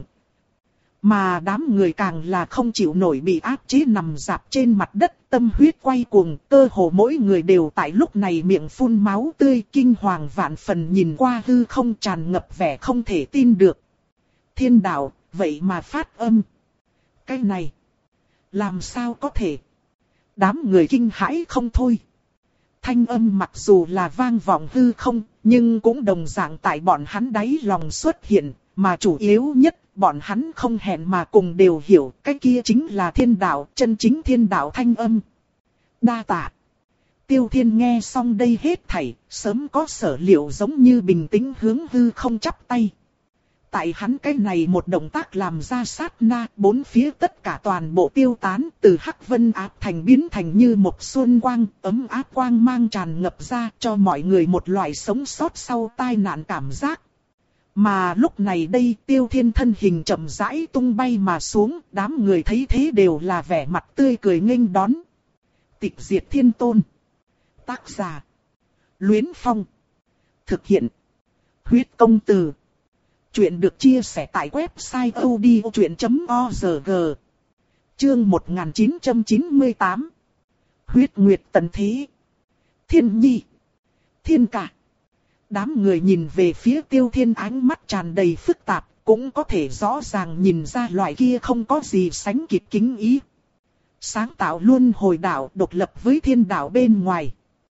Mà đám người càng là không chịu nổi bị áp chế nằm rạp trên mặt đất, tâm huyết quay cuồng, cơ hồ mỗi người đều tại lúc này miệng phun máu tươi, kinh hoàng vạn phần nhìn qua hư không tràn ngập vẻ không thể tin được. Thiên đạo, vậy mà phát âm. Cái này, làm sao có thể? Đám người kinh hãi không thôi. Thanh âm mặc dù là vang vọng hư không, nhưng cũng đồng dạng tại bọn hắn đáy lòng xuất hiện, mà chủ yếu nhất, bọn hắn không hẹn mà cùng đều hiểu, cái kia chính là thiên đạo, chân chính thiên đạo thanh âm. Đa tạ. Tiêu Thiên nghe xong đây hết thảy, sớm có sở liệu giống như bình tĩnh hướng hư không chắp tay. Tại hắn cái này một động tác làm ra sát na, bốn phía tất cả toàn bộ tiêu tán, từ hắc vân áp thành biến thành như một xuân quang, ấm áp quang mang tràn ngập ra cho mọi người một loại sống sót sau tai nạn cảm giác. Mà lúc này đây Tiêu Thiên thân hình chậm rãi tung bay mà xuống, đám người thấy thế đều là vẻ mặt tươi cười nghênh đón. Tịch diệt thiên tôn. Tác giả. Luyến Phong. Thực hiện. Huyết công từ. Chuyện được chia sẻ tại website odchuyện chấm org. Chương một nghìn chín trăm chín mươi tám. Huyết Nguyệt Tần Thế. Thiên Nhi. Thiên Cả. Đám người nhìn về phía Tiêu Thiên ánh mắt tràn đầy phức tạp, cũng có thể rõ ràng nhìn ra loại kia không có gì sánh kịp kính ý. Sáng tạo luân hồi đạo độc lập với thiên đạo bên ngoài.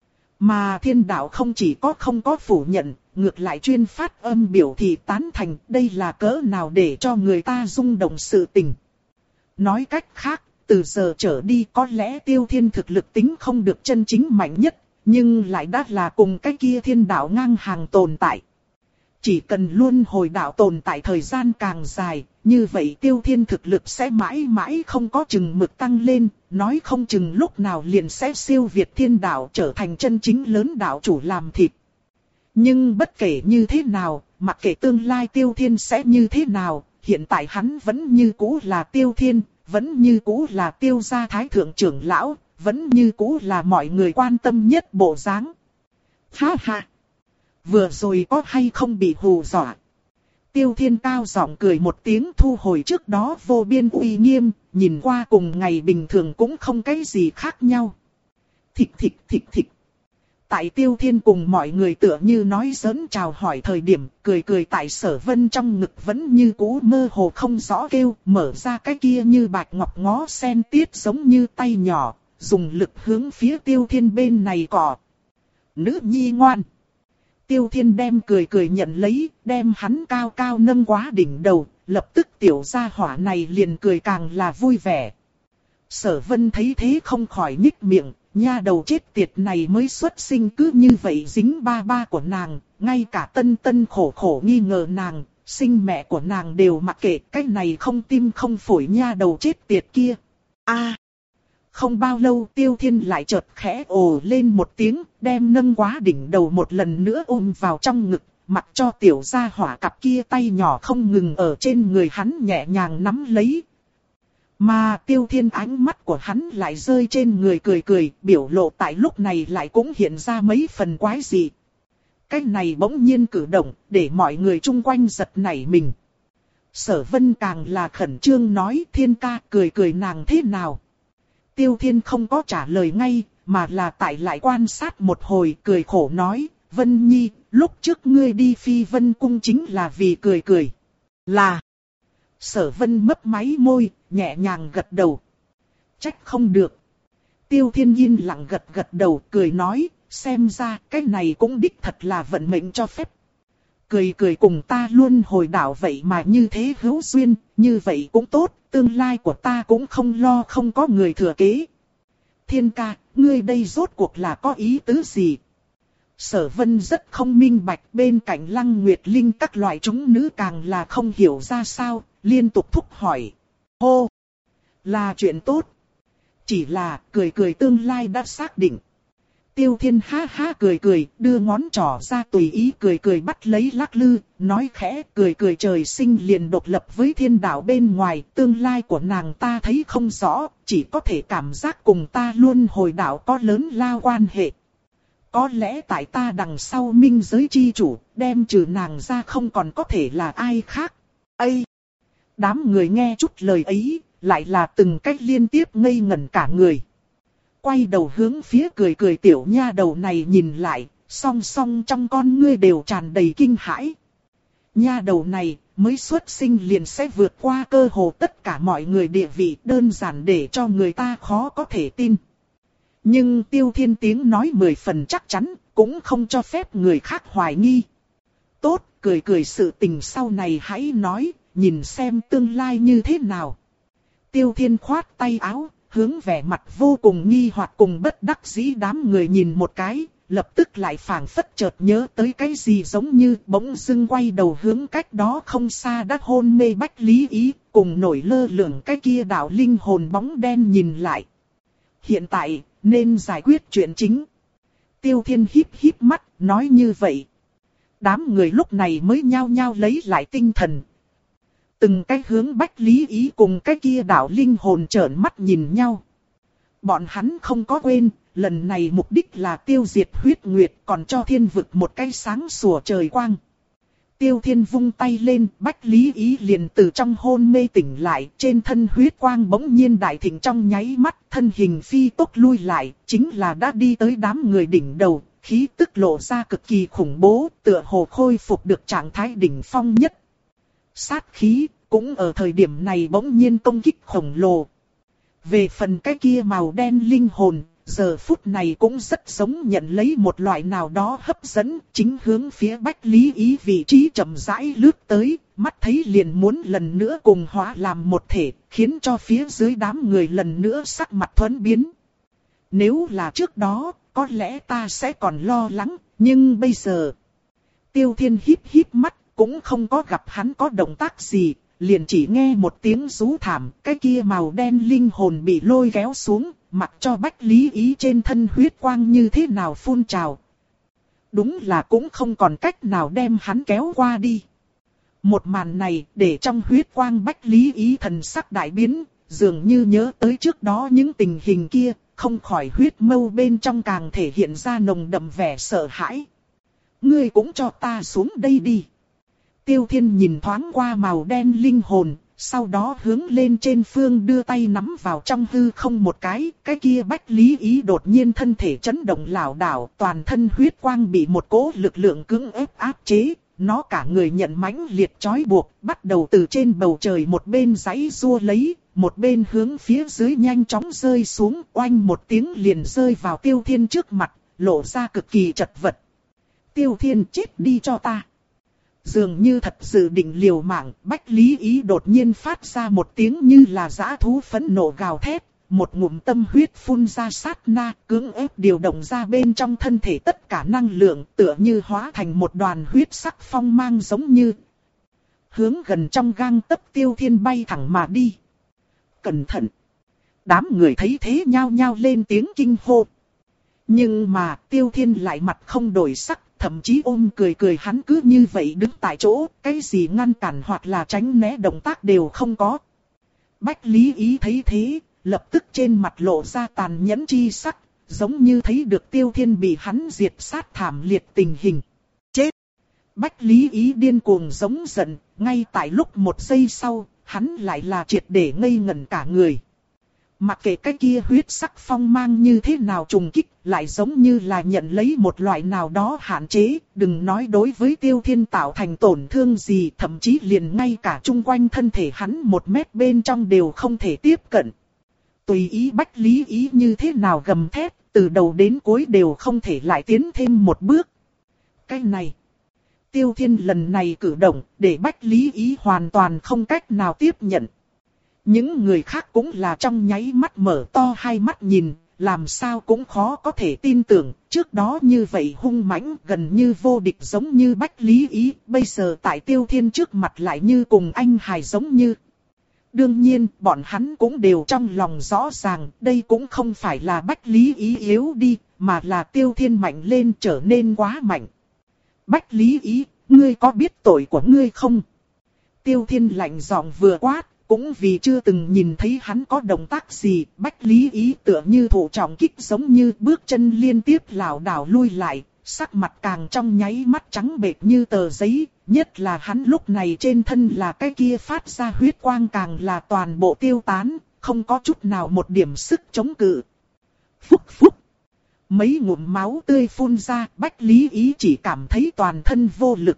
Mà thiên đạo không chỉ có không có phủ nhận, ngược lại chuyên phát âm biểu thị tán thành, đây là cỡ nào để cho người ta rung động sự tình. Nói cách khác, từ giờ trở đi có lẽ Tiêu Thiên thực lực tính không được chân chính mạnh nhất, nhưng lại đã là cùng cái kia thiên đạo ngang hàng tồn tại. Chỉ cần luân hồi đạo tồn tại thời gian càng dài, như vậy Tiêu Thiên thực lực sẽ mãi mãi không có chừng mực tăng lên, nói không chừng lúc nào liền sẽ siêu việt thiên đạo trở thành chân chính lớn đạo chủ làm thịt. Nhưng bất kể như thế nào, mặc kệ tương lai Tiêu Thiên sẽ như thế nào, hiện tại hắn vẫn như cũ là Tiêu Thiên, vẫn như cũ là Tiêu gia thái thượng trưởng lão, vẫn như cũ là mọi người quan tâm nhất bộ dáng. Ha ha! Vừa rồi có hay không bị hù dọa? Tiêu Thiên cao giọng cười một tiếng thu hồi trước đó vô biên uy nghiêm, nhìn qua cùng ngày bình thường cũng không cái gì khác nhau. Thịch thịch thịch thịch. Tại Tiêu Thiên cùng mọi người tựa như nói giỡn chào hỏi thời điểm, cười cười tại Sở Vân trong ngực vẫn như cũ mơ hồ không rõ kêu, mở ra cái kia như bạch ngọc ngó sen tiết giống như tay nhỏ, dùng lực hướng phía Tiêu Thiên bên này cọ. Nữ nhi ngoan. Tiêu Thiên đem cười cười nhận lấy, đem hắn cao cao nâng quá đỉnh đầu, lập tức tiểu gia hỏa này liền cười càng là vui vẻ. Sở Vân thấy thế không khỏi nhích miệng, nha đầu chết tiệt này mới xuất sinh cứ như vậy dính ba ba của nàng, ngay cả tân tân khổ khổ nghi ngờ nàng, sinh mẹ của nàng đều mặc kệ, cái này không tim không phổi nha đầu chết tiệt kia. A. Không bao lâu Tiêu Thiên lại chợt khẽ ồ lên một tiếng, đem nâng quá đỉnh đầu một lần nữa ôm vào trong ngực, mặc cho tiểu gia hỏa cặp kia tay nhỏ không ngừng ở trên người hắn nhẹ nhàng nắm lấy. Mà Tiêu Thiên ánh mắt của hắn lại rơi trên người cười cười, biểu lộ tại lúc này lại cũng hiện ra mấy phần quái dị. Cái này bỗng nhiên cử động, để mọi người chung quanh giật nảy mình. Sở Vân càng là khẩn trương nói Thiên ca cười cười nàng thế nào. Tiêu Thiên không có trả lời ngay, mà là tại lại quan sát một hồi cười khổ nói, Vân Nhi, lúc trước ngươi đi Phi Vân Cung chính là vì cười cười. Là. Sở Vân mấp máy môi, nhẹ nhàng gật đầu. Trách không được. Tiêu Thiên yên lặng gật gật đầu, cười nói, xem ra cái này cũng đích thật là vận mệnh cho phép. Cười cười cùng ta luôn hồi đảo vậy mà như thế hữu duyên, như vậy cũng tốt, tương lai của ta cũng không lo không có người thừa kế. Thiên ca, ngươi đây rốt cuộc là có ý tứ gì? Sở Vân rất không minh bạch, bên cạnh Lăng Nguyệt Linh các loại chúng nữ càng là không hiểu ra sao, liên tục thúc hỏi. Hô! Là chuyện tốt. Chỉ là cười cười tương lai đã xác định. Tiêu Thiên ha ha cười cười, đưa ngón trỏ ra tùy ý cười cười bắt lấy lắc lư, nói khẽ cười cười trời sinh liền độc lập với thiên đạo bên ngoài, tương lai của nàng ta thấy không rõ, chỉ có thể cảm giác cùng ta luôn hồi đạo có lớn lao quan hệ. Có lẽ tại ta đằng sau minh giới chi chủ, đem trừ nàng ra không còn có thể là ai khác. Ây! Đám người nghe chút lời ấy, lại là từng cách liên tiếp ngây ngẩn cả người. Quay đầu hướng phía cười cười tiểu nha đầu này nhìn lại, song song trong con ngươi đều tràn đầy kinh hãi. Nha đầu này mới xuất sinh liền sẽ vượt qua cơ hồ tất cả mọi người địa vị, đơn giản để cho người ta khó có thể tin. Nhưng Tiêu Thiên tiếng nói mười phần chắc chắn, cũng không cho phép người khác hoài nghi. Tốt, cười cười sự tình sau này hãy nói, nhìn xem tương lai như thế nào. Tiêu Thiên khoát tay áo, hướng vẻ mặt vô cùng nghi hoặc cùng bất đắc dĩ đám người nhìn một cái, lập tức lại phảng phất chợt nhớ tới cái gì giống như bỗng dưng quay đầu hướng cách đó không xa đã hôn mê Bách Lý Ý, cùng nổi lơ lửng cái kia đạo linh hồn bóng đen nhìn lại. Hiện tại, nên giải quyết chuyện chính. Tiêu Thiên híp híp mắt, nói như vậy. Đám người lúc này mới nhao nhao lấy lại tinh thần. Từng cái hướng Bách Lý Ý cùng cái kia đạo linh hồn trợn mắt nhìn nhau. Bọn hắn không có quên, lần này mục đích là tiêu diệt huyết nguyệt, còn cho thiên vực một cái sáng sủa trời quang. Tiêu Thiên vung tay lên, Bách Lý Ý liền từ trong hôn mê tỉnh lại, trên thân huyết quang bỗng nhiên đại thịnh trong nháy mắt, thân hình phi tốc lui lại, chính là đã đi tới đám người đỉnh đầu, khí tức lộ ra cực kỳ khủng bố, tựa hồ khôi phục được trạng thái đỉnh phong nhất. Sát khí, cũng ở thời điểm này bỗng nhiên công kích khổng lồ. Về phần cái kia màu đen linh hồn, giờ phút này cũng rất giống nhận lấy một loại nào đó hấp dẫn, chính hướng phía Bách Lý Ý vị trí chậm rãi lướt tới, mắt thấy liền muốn lần nữa cùng hóa làm một thể, khiến cho phía dưới đám người lần nữa sắc mặt thuẫn biến. Nếu là trước đó, có lẽ ta sẽ còn lo lắng, nhưng bây giờ... Tiêu Thiên híp híp mắt, cũng không có gặp hắn có động tác gì, liền chỉ nghe một tiếng rú thảm, cái kia màu đen linh hồn bị lôi kéo xuống, mặc cho Bách Lý Ý trên thân huyết quang như thế nào phun trào. Đúng là cũng không còn cách nào đem hắn kéo qua đi. Một màn này để trong huyết quang Bách Lý Ý thần sắc đại biến, dường như nhớ tới trước đó những tình hình kia, không khỏi huyết mâu bên trong càng thể hiện ra nồng đậm vẻ sợ hãi. Ngươi cũng cho ta xuống đây đi. Tiêu Thiên nhìn thoáng qua màu đen linh hồn, sau đó hướng lên trên phương đưa tay nắm vào trong hư không một cái, cái kia Bách Lý Ý đột nhiên thân thể chấn động lảo đảo, toàn thân huyết quang bị một cỗ lực lượng cưỡng ép áp chế, nó cả người nhận mãnh liệt trói buộc, bắt đầu từ trên bầu trời một bên giãy giụa lấy, một bên hướng phía dưới nhanh chóng rơi xuống, oanh một tiếng liền rơi vào Tiêu Thiên trước mặt, lộ ra cực kỳ chật vật. Tiêu Thiên chết đi cho ta. Dường như thật sự định liều mạng, Bách Lý Ý đột nhiên phát ra một tiếng như là dã thú phẫn nộ gào thét, một ngụm tâm huyết phun ra sát na, cưỡng ép điều động ra bên trong thân thể tất cả năng lượng, tựa như hóa thành một đoàn huyết sắc phong mang giống như. Hướng gần trong gang tấc Tiêu Thiên bay thẳng mà đi. Cẩn thận! Đám người thấy thế nhao nhao lên tiếng kinh hô. Nhưng mà Tiêu Thiên lại mặt không đổi sắc. Thậm chí ôm cười cười hắn cứ như vậy đứng tại chỗ, cái gì ngăn cản hoặc là tránh né động tác đều không có. Bách Lý Ý thấy thế, lập tức trên mặt lộ ra tàn nhẫn chi sắc, giống như thấy được Tiêu Thiên bị hắn diệt sát thảm liệt tình hình. Chết! Bách Lý Ý điên cuồng giống giận, ngay tại lúc một giây sau, hắn lại là triệt để ngây ngẩn cả người. Mặc kệ cái kia huyết sắc phong mang như thế nào trùng kích, lại giống như là nhận lấy một loại nào đó hạn chế, đừng nói đối với Tiêu Thiên tạo thành tổn thương gì, thậm chí liền ngay cả chung quanh thân thể hắn một mét bên trong đều không thể tiếp cận. Tùy ý Bách Lý Ý như thế nào gầm thét, từ đầu đến cuối đều không thể lại tiến thêm một bước. Cái này, Tiêu Thiên lần này cử động, để Bách Lý Ý hoàn toàn không cách nào tiếp nhận. Những người khác cũng là trong nháy mắt mở to hai mắt nhìn, làm sao cũng khó có thể tin tưởng, trước đó như vậy hung mãnh gần như vô địch giống như Bách Lý Ý, bây giờ tại Tiêu Thiên trước mặt lại như cùng anh hài giống như. Đương nhiên, bọn hắn cũng đều trong lòng rõ ràng, đây cũng không phải là Bách Lý Ý yếu đi, mà là Tiêu Thiên mạnh lên trở nên quá mạnh. Bách Lý Ý, ngươi có biết tội của ngươi không? Tiêu Thiên lạnh giọng vừa quát. Cũng vì chưa từng nhìn thấy hắn có động tác gì, Bách Lý Ý tựa như thụ trọng kích giống như bước chân liên tiếp lảo đảo lui lại, sắc mặt càng trong nháy mắt trắng bệch như tờ giấy, nhất là hắn lúc này trên thân là cái kia phát ra huyết quang càng là toàn bộ tiêu tán, không có chút nào một điểm sức chống cự. Phúc phúc! Mấy ngụm máu tươi phun ra, Bách Lý Ý chỉ cảm thấy toàn thân vô lực.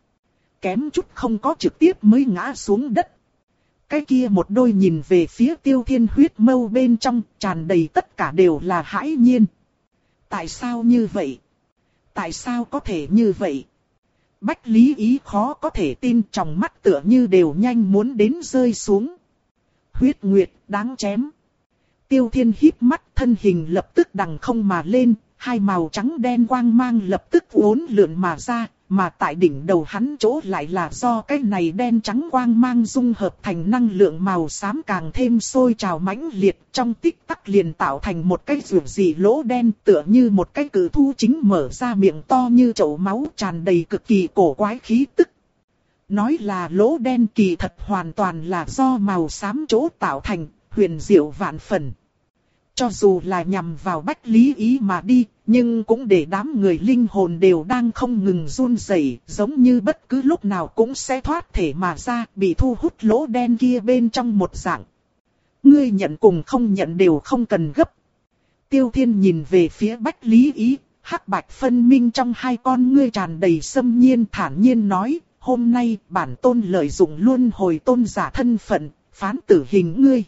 Kém chút không có trực tiếp mới ngã xuống đất. Cái kia một đôi nhìn về phía Tiêu Thiên huyết mâu bên trong, tràn đầy tất cả đều là hãi nhiên. Tại sao như vậy? Tại sao có thể như vậy? Bách Lý Ý khó có thể tin, trong mắt tựa như đều nhanh muốn đến rơi xuống. Huyết nguyệt, đáng chém. Tiêu Thiên híp mắt, thân hình lập tức đằng không mà lên, hai màu trắng đen quang mang lập tức uốn lượn mà ra, mà tại đỉnh đầu hắn chỗ lại là do cái này đen trắng quang mang dung hợp thành năng lượng màu xám càng thêm sôi trào mãnh liệt, trong tích tắc liền tạo thành một cái rượu dị lỗ đen, tựa như một cái cự thu chính mở ra miệng to như chậu máu, tràn đầy cực kỳ cổ quái khí tức. Nói là lỗ đen kỳ thật hoàn toàn là do màu xám chỗ tạo thành, huyền diệu vạn phần. Cho dù là nhằm vào Bách Lý Ý mà đi, nhưng cũng để đám người linh hồn đều đang không ngừng run rẩy, giống như bất cứ lúc nào cũng sẽ thoát thể mà ra, bị thu hút lỗ đen kia bên trong một dạng. Ngươi nhận cùng không nhận đều không cần gấp. Tiêu Thiên nhìn về phía Bách Lý Ý, hắc bạch phân minh trong hai con ngươi tràn đầy xâm nhiên, thản nhiên nói, hôm nay bản tôn lợi dụng luân hồi tôn giả thân phận, phán tử hình ngươi.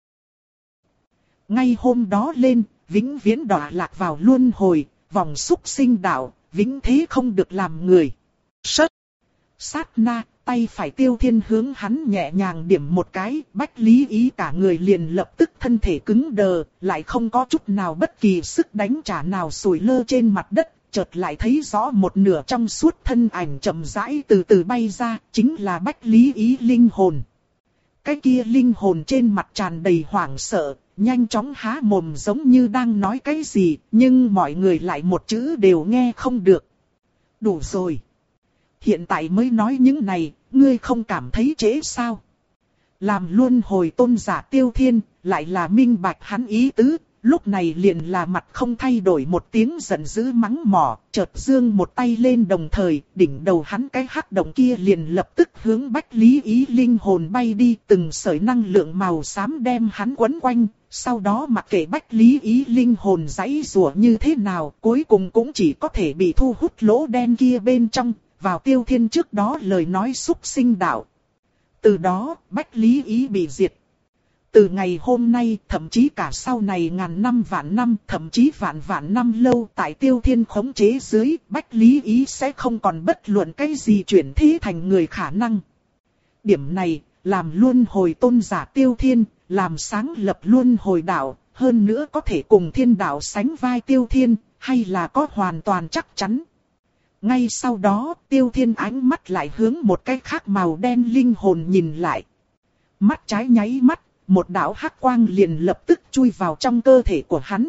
Ngay hôm đó lên, vĩnh viễn đọa lạc vào luân hồi, vòng súc sinh đạo, vĩnh thế không được làm người. Sất! Sát na, tay phải Tiêu Thiên hướng hắn nhẹ nhàng điểm một cái, Bách Lý Ý cả người liền lập tức thân thể cứng đờ, lại không có chút nào bất kỳ sức đánh trả nào sủi lơ trên mặt đất, chợt lại thấy rõ một nửa trong suốt thân ảnh chậm rãi từ từ bay ra, chính là Bách Lý Ý linh hồn. Cái kia linh hồn trên mặt tràn đầy hoảng sợ, nhanh chóng há mồm giống như đang nói cái gì, nhưng mọi người lại một chữ đều nghe không được. Đủ rồi. Hiện tại mới nói những này, ngươi không cảm thấy trễ sao? Làm luân hồi tôn giả Tiêu Thiên, lại là minh bạch hắn ý tứ, lúc này liền là mặt không thay đổi một tiếng giận dữ mắng mỏ, chợt giương một tay lên, đồng thời, đỉnh đầu hắn cái hắc động kia liền lập tức hướng Bách Lý Ý linh hồn bay đi, từng sợi năng lượng màu xám đem hắn quấn quanh, sau đó mặc kệ Bách Lý Ý linh hồn giãy giụa như thế nào, cuối cùng cũng chỉ có thể bị thu hút lỗ đen kia bên trong, vào Tiêu Thiên trước đó lời nói xúc sinh đạo. Từ đó, Bách Lý Ý bị diệt. Từ ngày hôm nay, thậm chí cả sau này ngàn năm vạn năm, thậm chí vạn vạn năm lâu, tại Tiêu Thiên khống chế dưới, Bách Lý Ý sẽ không còn bất luận cái gì chuyển thế thành người khả năng. Điểm này, làm luân hồi tôn giả Tiêu Thiên, làm sáng lập luân hồi đạo, hơn nữa có thể cùng thiên đạo sánh vai Tiêu Thiên, hay là có hoàn toàn chắc chắn. Ngay sau đó, Tiêu Thiên ánh mắt lại hướng một cái khác màu đen linh hồn nhìn lại. Mắt trái nháy mắt, một đạo hắc quang liền lập tức chui vào trong cơ thể của hắn.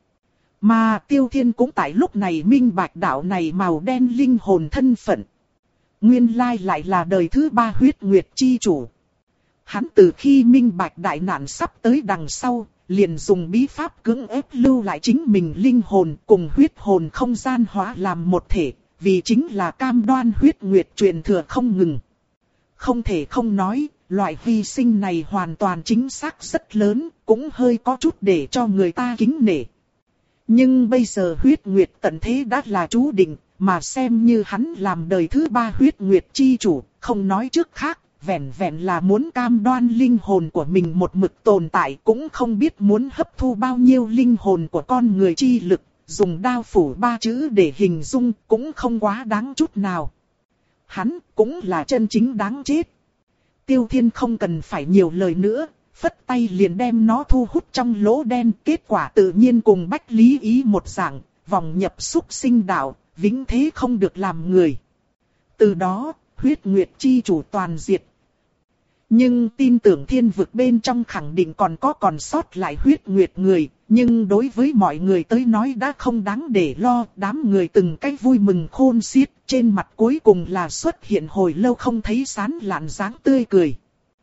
Mà Tiêu Thiên cũng tại lúc này minh bạch đạo này màu đen linh hồn thân phận. Nguyên lai lại là đời thứ ba huyết nguyệt chi chủ. Hắn từ khi minh bạch đại nạn sắp tới đằng sau, liền dùng bí pháp cưỡng ép lưu lại chính mình linh hồn cùng huyết hồn không gian hóa làm một thể, vì chính là cam đoan huyết nguyệt truyền thừa không ngừng. Không thể không nói, loại hy sinh này hoàn toàn chính xác rất lớn, cũng hơi có chút để cho người ta kính nể. Nhưng bây giờ huyết nguyệt tận thế đã là chú định, mà xem như hắn làm đời thứ ba huyết nguyệt chi chủ, không nói trước khác, vẹn vẹn là muốn cam đoan linh hồn của mình một mực tồn tại, cũng không biết muốn hấp thu bao nhiêu linh hồn của con người chi lực, dùng đao phủ ba chữ để hình dung cũng không quá đáng chút nào. Hắn cũng là chân chính đáng chết. Tiêu Thiên không cần phải nhiều lời nữa, phất tay liền đem nó thu hút trong lỗ đen, kết quả tự nhiên cùng Bách Lý Ý một dạng, vòng nhập súc sinh đạo, vĩnh thế không được làm người. Từ đó, huyết nguyệt chi chủ toàn diệt. Nhưng tin tưởng thiên vực bên trong khẳng định còn có còn sót lại huyết nguyệt người, nhưng đối với mọi người tới nói đã không đáng để lo, đám người từng cái vui mừng khôn xiết, trên mặt cuối cùng là xuất hiện hồi lâu không thấy sán lạn dáng tươi cười.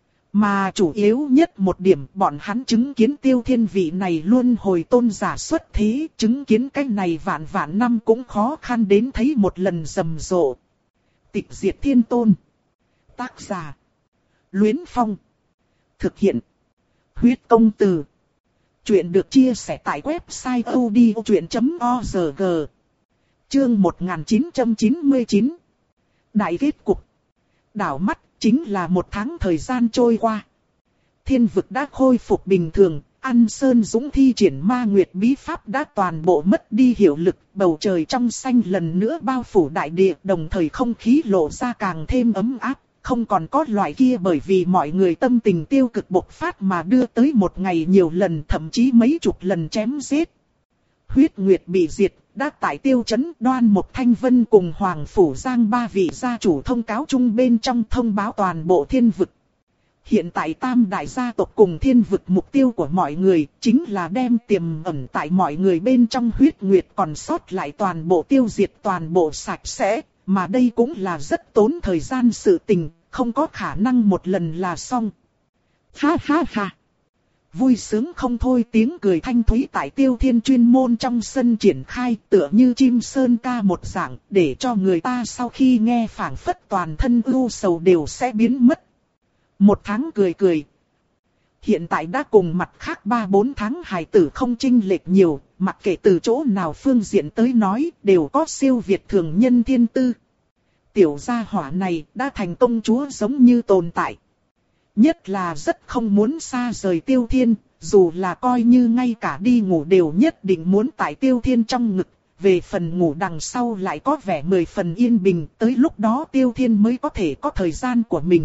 Mà chủ yếu nhất một điểm, bọn hắn chứng kiến Tiêu Thiên vị này luôn hồi tôn giả xuất thế, chứng kiến cái này vạn vạn năm cũng khó khăn đến thấy một lần rầm rộ. Tịch diệt thiên tôn. Tác giả: Luyến Phong. Thực hiện: Huyết Công Từ. Chuyện được chia sẻ tại website odchuyện chấm org. Chương một nghìn chín trăm chín mươi chín. Đại kết cục. Đảo mắt chính là một tháng thời gian trôi qua. Thiên vực đã khôi phục bình thường, An Sơn Dũng thi triển ma nguyệt bí pháp đã toàn bộ mất đi hiệu lực, bầu trời trong xanh lần nữa bao phủ đại địa, đồng thời không khí lộ ra càng thêm ấm áp, không còn có loại kia bởi vì mọi người tâm tình tiêu cực bộc phát mà đưa tới một ngày nhiều lần thậm chí mấy chục lần chém giết. Huyết Nguyệt bị diệt, đã tại Tiêu Trấn Đoan Mộc Thanh Vân cùng Hoàng Phủ Giang ba vị gia chủ thông cáo chung bên trong thông báo toàn bộ thiên vực. Hiện tại tam đại gia tộc cùng thiên vực mục tiêu của mọi người chính là đem tiềm ẩn tại mọi người bên trong Huyết Nguyệt còn sót lại toàn bộ tiêu diệt toàn bộ sạch sẽ, mà đây cũng là rất tốn thời gian sự tình, không có khả năng một lần là xong. Ha ha ha! Vui sướng không thôi tiếng cười thanh thúy tại Tiêu Thiên chuyên môn trong sân triển khai tựa như chim sơn ca một dạng để cho người ta sau khi nghe phảng phất toàn thân ưu sầu đều sẽ biến mất. Một tháng cười cười. Hiện tại đã cùng mặt khác ba bốn tháng hài tử không chênh lệch nhiều, mặc kệ từ chỗ nào phương diện tới nói đều có siêu việt thường nhân thiên tư. Tiểu gia hỏa này đã thành công chúa giống như tồn tại. Nhất là rất không muốn xa rời Tiêu Thiên, dù là coi như ngay cả đi ngủ đều nhất định muốn tại Tiêu Thiên trong ngực. Về phần ngủ đằng sau lại có vẻ mười phần yên bình, tới lúc đó Tiêu Thiên mới có thể có thời gian của mình.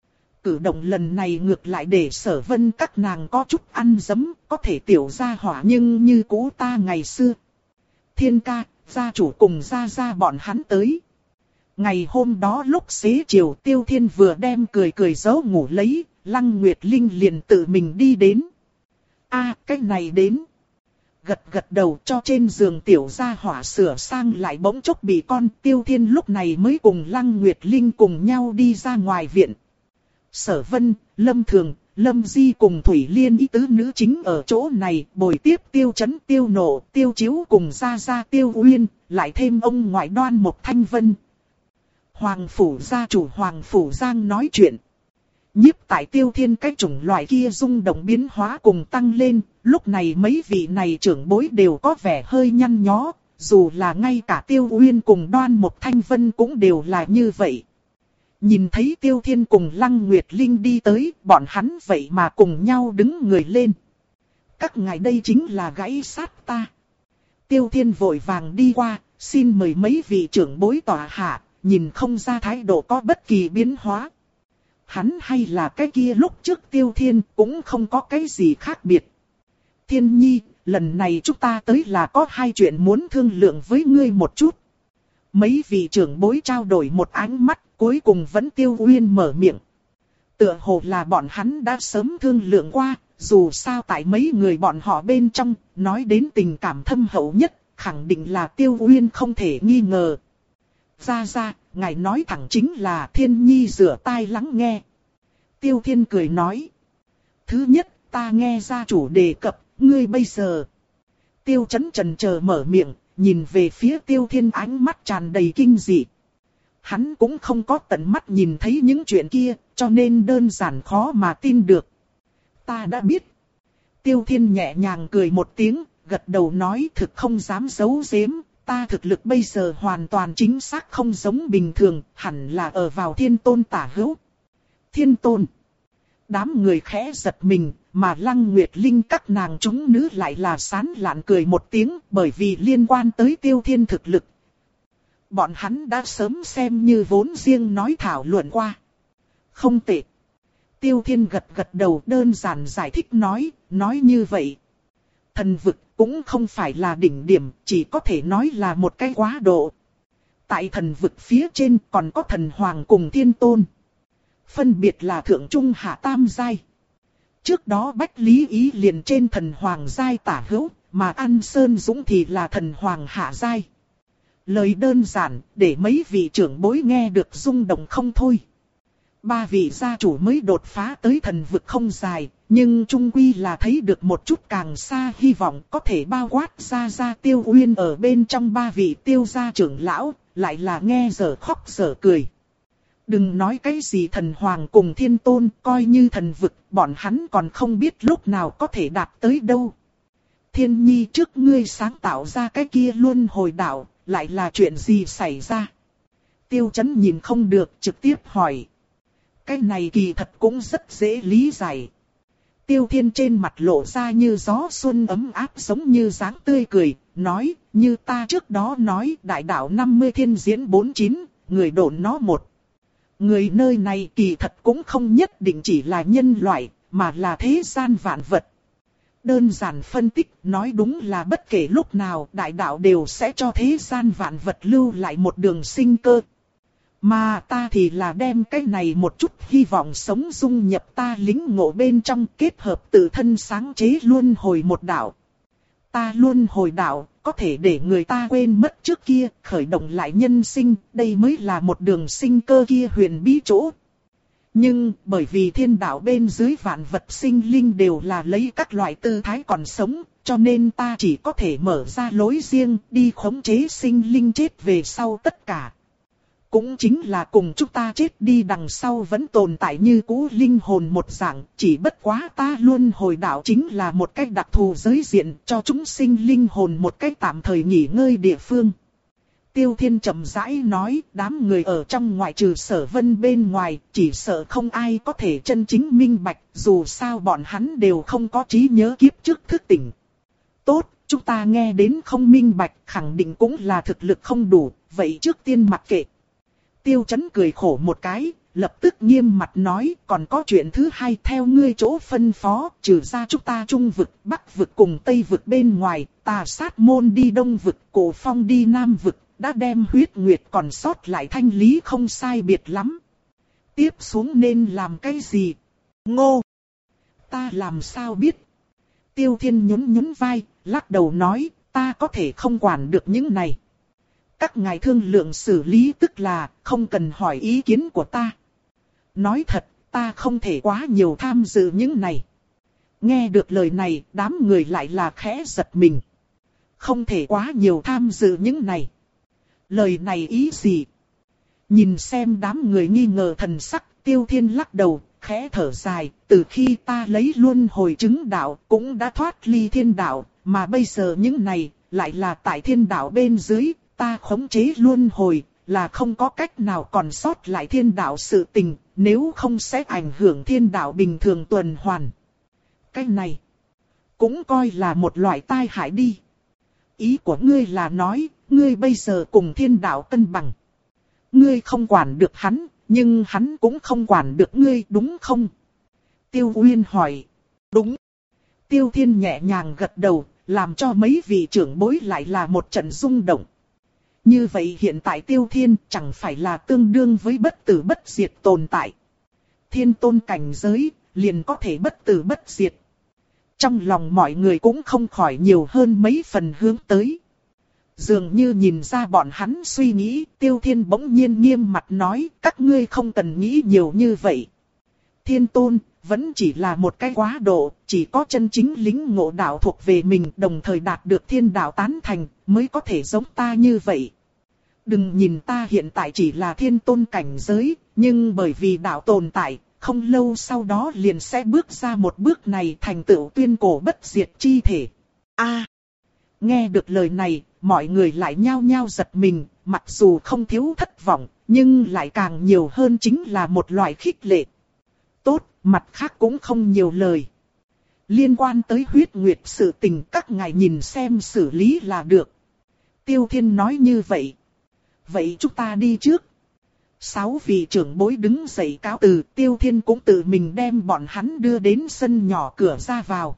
Cử động lần này ngược lại để Sở Vân các nàng có chút ăn dấm, có thể tiểu gia hỏa nhưng như cũ ta ngày xưa. Thiên ca, gia chủ cùng gia gia bọn hắn tới. Ngày hôm đó lúc xế chiều Tiêu Thiên vừa đem cười cười giấu ngủ lấy, Lăng Nguyệt Linh liền tự mình đi đến. A, à, cái này đến. Gật gật đầu cho trên giường tiểu gia hỏa sửa sang lại bỗng chốc bị con Tiêu Thiên lúc này mới cùng Lăng Nguyệt Linh cùng nhau đi ra ngoài viện. Sở Vân, Lâm Thường, Lâm Di cùng Thủy Liên ý tứ nữ chính ở chỗ này bồi tiếp Tiêu Chấn Tiêu Nộ, Tiêu Chiếu cùng gia gia Tiêu Uyên, lại thêm ông ngoại Đoan Mộc Thanh Vân. Hoàng Phủ gia chủ Hoàng Phủ Giang nói chuyện. Nhiếp tại Tiêu Thiên cái chủng loại kia rung động biến hóa cùng tăng lên, lúc này mấy vị này trưởng bối đều có vẻ hơi nhăn nhó, dù là ngay cả Tiêu Uyên cùng Đoan Mộc Thanh Vân cũng đều là như vậy. Nhìn thấy Tiêu Thiên cùng Lăng Nguyệt Linh đi tới, bọn hắn vậy mà cùng nhau đứng người lên. Các ngài đây chính là gãy sát ta. Tiêu Thiên vội vàng đi qua, xin mời mấy vị trưởng bối tòa hạ, nhìn không ra thái độ có bất kỳ biến hóa. Hắn hay là cái kia lúc trước Tiêu Thiên cũng không có cái gì khác biệt. Thiên Nhi, lần này chúng ta tới là có hai chuyện muốn thương lượng với ngươi một chút. Mấy vị trưởng bối trao đổi một ánh mắt, cuối cùng vẫn Tiêu Uyên mở miệng. Tựa hồ là bọn hắn đã sớm thương lượng qua, dù sao tại mấy người bọn họ bên trong, nói đến tình cảm thâm hậu nhất, khẳng định là Tiêu Uyên không thể nghi ngờ. Ra ra, ngài nói thẳng chính là Thiên Nhi rửa tai lắng nghe. Tiêu Thiên cười nói. Thứ nhất, ta nghe gia chủ đề cập, ngươi bây giờ. Tiêu Chấn chần chờ mở miệng, nhìn về phía Tiêu Thiên ánh mắt tràn đầy kinh dị. Hắn cũng không có tận mắt nhìn thấy những chuyện kia, cho nên đơn giản khó mà tin được. Ta đã biết. Tiêu Thiên nhẹ nhàng cười một tiếng, gật đầu nói thực không dám giấu giếm. Ta thực lực bây giờ hoàn toàn chính xác không giống bình thường, hẳn là ở vào thiên tôn tả hữu. Thiên tôn. Đám người khẽ giật mình, mà Lăng Nguyệt Linh các nàng chúng nữ lại là sán lạn cười một tiếng bởi vì liên quan tới Tiêu Thiên thực lực. Bọn hắn đã sớm xem như vốn riêng nói thảo luận qua. Không tệ. Tiêu Thiên gật gật đầu đơn giản giải thích nói, nói như vậy. Thần vực cũng không phải là đỉnh điểm, chỉ có thể nói là một cái quá độ. Tại thần vực phía trên còn có thần hoàng cùng thiên tôn. Phân biệt là thượng trung hạ tam giai. Trước đó Bách Lý Ý liền trên thần hoàng giai tả hữu, mà An Sơn Dũng thì là thần hoàng hạ giai. Lời đơn giản, để mấy vị trưởng bối nghe được rung động không thôi. Ba vị gia chủ mới đột phá tới thần vực không dài, nhưng chung quy là thấy được một chút càng xa hy vọng có thể bao quát ra ra Tiêu Uyên ở bên trong ba vị Tiêu gia trưởng lão, lại là nghe dở khóc dở cười. Đừng nói cái gì thần hoàng cùng thiên tôn, coi như thần vực, bọn hắn còn không biết lúc nào có thể đạt tới đâu. Thiên Nhi trước ngươi sáng tạo ra cái kia luân hồi đạo, lại là chuyện gì xảy ra? Tiêu Chấn nhìn không được trực tiếp hỏi. Cái này kỳ thật cũng rất dễ lý giải. Tiêu Thiên trên mặt lộ ra như gió xuân ấm áp giống như dáng tươi cười, nói, như ta trước đó nói đại đạo năm mươi thiên diễn bốn chín, người độn nó một. Người nơi này kỳ thật cũng không nhất định chỉ là nhân loại, mà là thế gian vạn vật. Đơn giản phân tích, nói đúng là bất kể lúc nào đại đạo đều sẽ cho thế gian vạn vật lưu lại một đường sinh cơ. Mà ta thì là đem cái này một chút hy vọng sống dung nhập ta lĩnh ngộ bên trong, kết hợp tự thân sáng chế luân hồi một đạo. Ta luân hồi đạo, có thể để người ta quên mất trước kia, khởi động lại nhân sinh, đây mới là một đường sinh cơ kia huyền bí chỗ. Nhưng, bởi vì thiên đạo bên dưới vạn vật sinh linh đều là lấy các loại tư thái còn sống, cho nên ta chỉ có thể mở ra lối riêng, đi khống chế sinh linh chết về sau tất cả. Cũng chính là cùng chúng ta chết đi đằng sau vẫn tồn tại như cũ linh hồn một dạng, chỉ bất quá ta luôn hồi đạo chính là một cách đặc thù giới diện cho chúng sinh linh hồn một cách tạm thời nghỉ ngơi địa phương. Tiêu Thiên chậm rãi nói, đám người ở trong ngoại trừ Sở Vân bên ngoài, chỉ sợ không ai có thể chân chính minh bạch, dù sao bọn hắn đều không có trí nhớ kiếp trước thức tỉnh. Tốt, chúng ta nghe đến không minh bạch, khẳng định cũng là thực lực không đủ, vậy trước tiên mặc kệ. Tiêu Chấn cười khổ một cái, lập tức nghiêm mặt nói, còn có chuyện thứ hai theo ngươi chỗ phân phó, trừ ra chúng ta Trung vực, Bắc vực cùng Tây vực bên ngoài, Tà Sát Môn đi Đông vực, Cổ Phong đi Nam vực, đã đem huyết nguyệt còn sót lại thanh lý không sai biệt lắm. Tiếp xuống nên làm cái gì? Ngô! Ta làm sao biết? Tiêu Thiên nhún nhún vai, lắc đầu nói, ta có thể không quản được những này. Các ngài thương lượng xử lý tức là không cần hỏi ý kiến của ta. Nói thật, ta không thể quá nhiều tham dự những này. Nghe được lời này, đám người lại là khẽ giật mình. Không thể quá nhiều tham dự những này. Lời này ý gì? Nhìn xem đám người nghi ngờ thần sắc, Tiêu Thiên lắc đầu, khẽ thở dài. Từ khi ta lấy luân hồi chứng đạo cũng đã thoát ly thiên đạo, mà bây giờ những này lại là tại thiên đạo bên dưới. Ta khống chế luân hồi, là không có cách nào còn sót lại thiên đạo sự tình, nếu không sẽ ảnh hưởng thiên đạo bình thường tuần hoàn. Cái này, cũng coi là một loại tai hại đi. Ý của ngươi là nói, ngươi bây giờ cùng thiên đạo cân bằng. Ngươi không quản được hắn, nhưng hắn cũng không quản được ngươi đúng không? Tiêu Uyên hỏi. Đúng. Tiêu Thiên nhẹ nhàng gật đầu, làm cho mấy vị trưởng bối lại là một trận rung động. Như vậy hiện tại Tiêu Thiên chẳng phải là tương đương với bất tử bất diệt tồn tại. Thiên tôn cảnh giới, liền có thể bất tử bất diệt. Trong lòng mọi người cũng không khỏi nhiều hơn mấy phần hướng tới. Dường như nhìn ra bọn hắn suy nghĩ, Tiêu Thiên bỗng nhiên nghiêm mặt nói, các ngươi không cần nghĩ nhiều như vậy. Thiên tôn, vẫn chỉ là một cái quá độ, chỉ có chân chính lĩnh ngộ đạo thuộc về mình, đồng thời đạt được thiên đạo tán thành, mới có thể giống ta như vậy. Đừng nhìn ta hiện tại chỉ là thiên tôn cảnh giới, nhưng bởi vì đạo tồn tại, không lâu sau đó liền sẽ bước ra một bước này thành tựu tuyên cổ bất diệt chi thể. A, nghe được lời này, mọi người lại nhao nhao giật mình, mặc dù không thiếu thất vọng, nhưng lại càng nhiều hơn chính là một loại khích lệ. Tốt, mặt khác cũng không nhiều lời. Liên quan tới huyết nguyệt sự tình các ngài nhìn xem xử lý là được. Tiêu Thiên nói như vậy. Vậy chúng ta đi trước. Sáu vị trưởng bối đứng dậy cáo từ, Tiêu Thiên cũng tự mình đem bọn hắn đưa đến sân nhỏ cửa ra vào.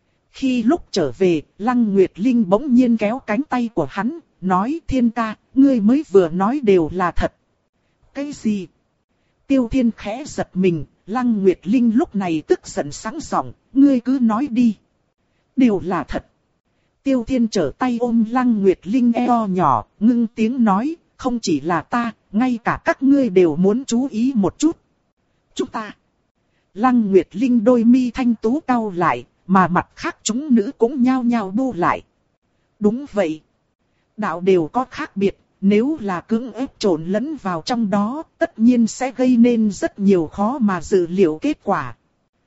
Khi lúc trở về, Lăng Nguyệt Linh bỗng nhiên kéo cánh tay của hắn, nói Thiên ca, ngươi mới vừa nói đều là thật. Cái gì? Tiêu Thiên khẽ giật mình, Lăng Nguyệt Linh lúc này tức giận sáng giọng, ngươi cứ nói đi. Đều là thật. Tiêu Thiên trở tay ôm Lăng Nguyệt Linh eo nhỏ, ngưng tiếng nói, không chỉ là ta, ngay cả các ngươi đều muốn chú ý một chút. Chúng ta. Lăng Nguyệt Linh đôi mi thanh tú cau lại, mà mặt khác chúng nữ cũng nhao nhao bu lại. Đúng vậy. Đạo đều có khác biệt, nếu là cưỡng ép trộn lẫn vào trong đó, tất nhiên sẽ gây nên rất nhiều khó mà dự liệu kết quả.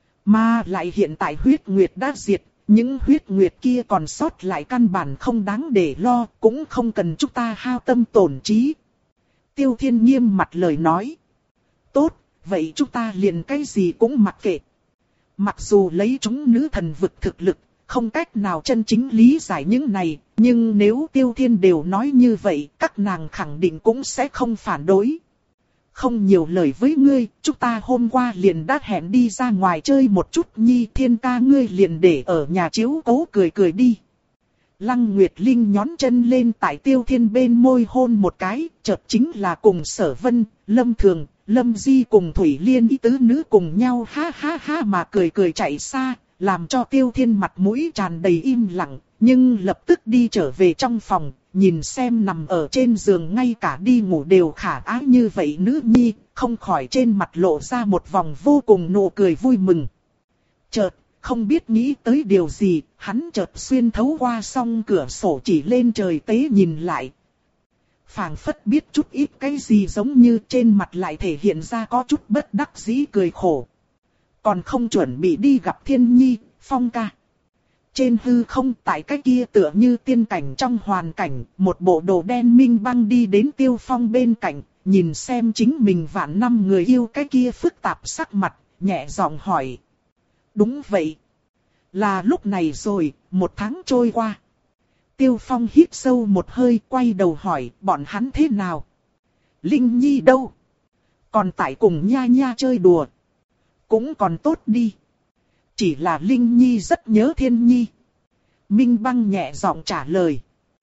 Mà lại hiện tại huyết nguyệt đã diệt, những huyết nguyệt kia còn sót lại căn bản không đáng để lo, cũng không cần chúng ta hao tâm tổn trí. Tiêu Thiên nghiêm mặt lời nói. Tốt, vậy chúng ta liền cái gì cũng mặc kệ. Mặc dù lấy chúng nữ thần vực thực lực, không cách nào chân chính lý giải những này, nhưng nếu Tiêu Thiên đều nói như vậy, các nàng khẳng định cũng sẽ không phản đối. không nhiều lời với ngươi, chúng ta hôm qua liền đã hẹn đi ra ngoài chơi một chút nhi, Thiên ca ngươi liền để ở nhà chiếu cố cười cười đi. Lăng Nguyệt Linh nhón chân lên tại Tiêu Thiên bên môi hôn một cái, chợt chính là cùng Sở Vân, Lâm Thường, Lâm Di cùng Thủy Liên ý tứ nữ cùng nhau ha ha ha mà cười cười chạy xa, làm cho Tiêu Thiên mặt mũi tràn đầy im lặng, nhưng lập tức đi trở về trong phòng, nhìn xem nằm ở trên giường ngay cả đi ngủ đều khả ái như vậy nữ nhi, không khỏi trên mặt lộ ra một vòng vô cùng nụ cười vui mừng. Chợt, không biết nghĩ tới điều gì, hắn chợt xuyên thấu qua song cửa sổ chỉ lên trời tế nhìn lại. Phảng phất biết chút ít cái gì giống như trên mặt lại thể hiện ra có chút bất đắc dĩ cười khổ. Còn không chuẩn bị đi gặp Thiên Nhi, Phong ca. Trên hư không tại cái kia tựa như tiên cảnh trong hoàn cảnh, một bộ đồ đen Minh Băng đi đến Tiêu Phong bên cạnh, nhìn xem chính mình vạn năm người yêu cái kia phức tạp sắc mặt, nhẹ giọng hỏi. Đúng vậy. Là lúc này rồi, một tháng trôi qua. Tiêu Phong hít sâu một hơi quay đầu hỏi bọn hắn thế nào. Linh Nhi đâu? Còn tại cùng nha nha chơi đùa. Cũng còn tốt đi. Chỉ là Linh Nhi rất nhớ Thiên Nhi. Minh Băng nhẹ giọng trả lời.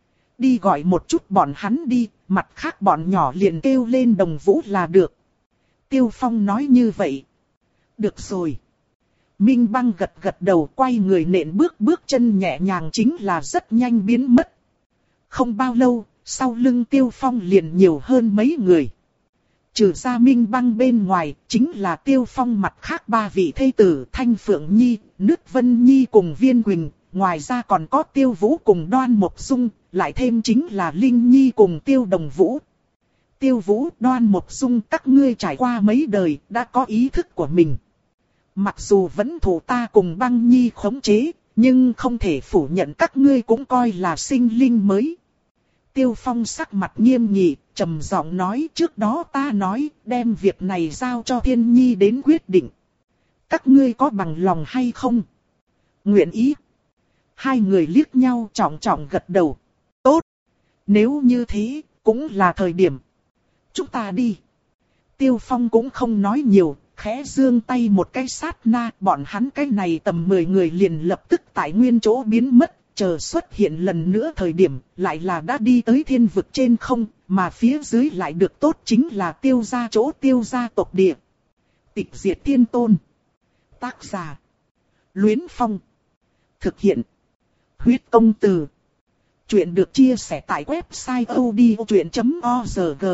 Đi gọi một chút bọn hắn đi, mặt khác bọn nhỏ liền kêu lên Đồng Vũ là được. Tiêu Phong nói như vậy. Được rồi. Minh Băng gật gật đầu quay người nện bước bước chân nhẹ nhàng chính là rất nhanh biến mất. Không bao lâu, sau lưng Tiêu Phong liền nhiều hơn mấy người. Trừ ra Minh Băng bên ngoài, chính là Tiêu Phong mặt khác ba vị thê tử Thanh Phượng Nhi, Nước Vân Nhi cùng Viên Quỳnh, ngoài ra còn có Tiêu Vũ cùng Đoan Mộc Dung, lại thêm chính là Linh Nhi cùng Tiêu Đồng Vũ. Tiêu Vũ, Đoan Mộc Dung các ngươi trải qua mấy đời, đã có ý thức của mình. Mặc dù vẫn thủ ta cùng Băng Nhi khống chế, nhưng không thể phủ nhận các ngươi cũng coi là sinh linh mới. Tiêu Phong sắc mặt nghiêm nghị, trầm giọng nói trước đó ta nói đem việc này giao cho Thiên Nhi đến quyết định. Các ngươi có bằng lòng hay không? Nguyện ý. Hai người liếc nhau trọng trọng gật đầu. Tốt. Nếu như thế, cũng là thời điểm. Chúng ta đi. Tiêu Phong cũng không nói nhiều, khẽ giương tay một cái sát na, bọn hắn cái này tầm mười người liền lập tức tại nguyên chỗ biến mất. Chờ xuất hiện lần nữa thời điểm, lại là đã đi tới thiên vực trên không, mà phía dưới lại được tốt chính là Tiêu gia chỗ Tiêu gia tộc địa. Tịch diệt thiên tôn. Tác giả. Luyến Phong. Thực hiện. Huyết công từ. Chuyện được chia sẻ tại website o d o chuyện chấm org.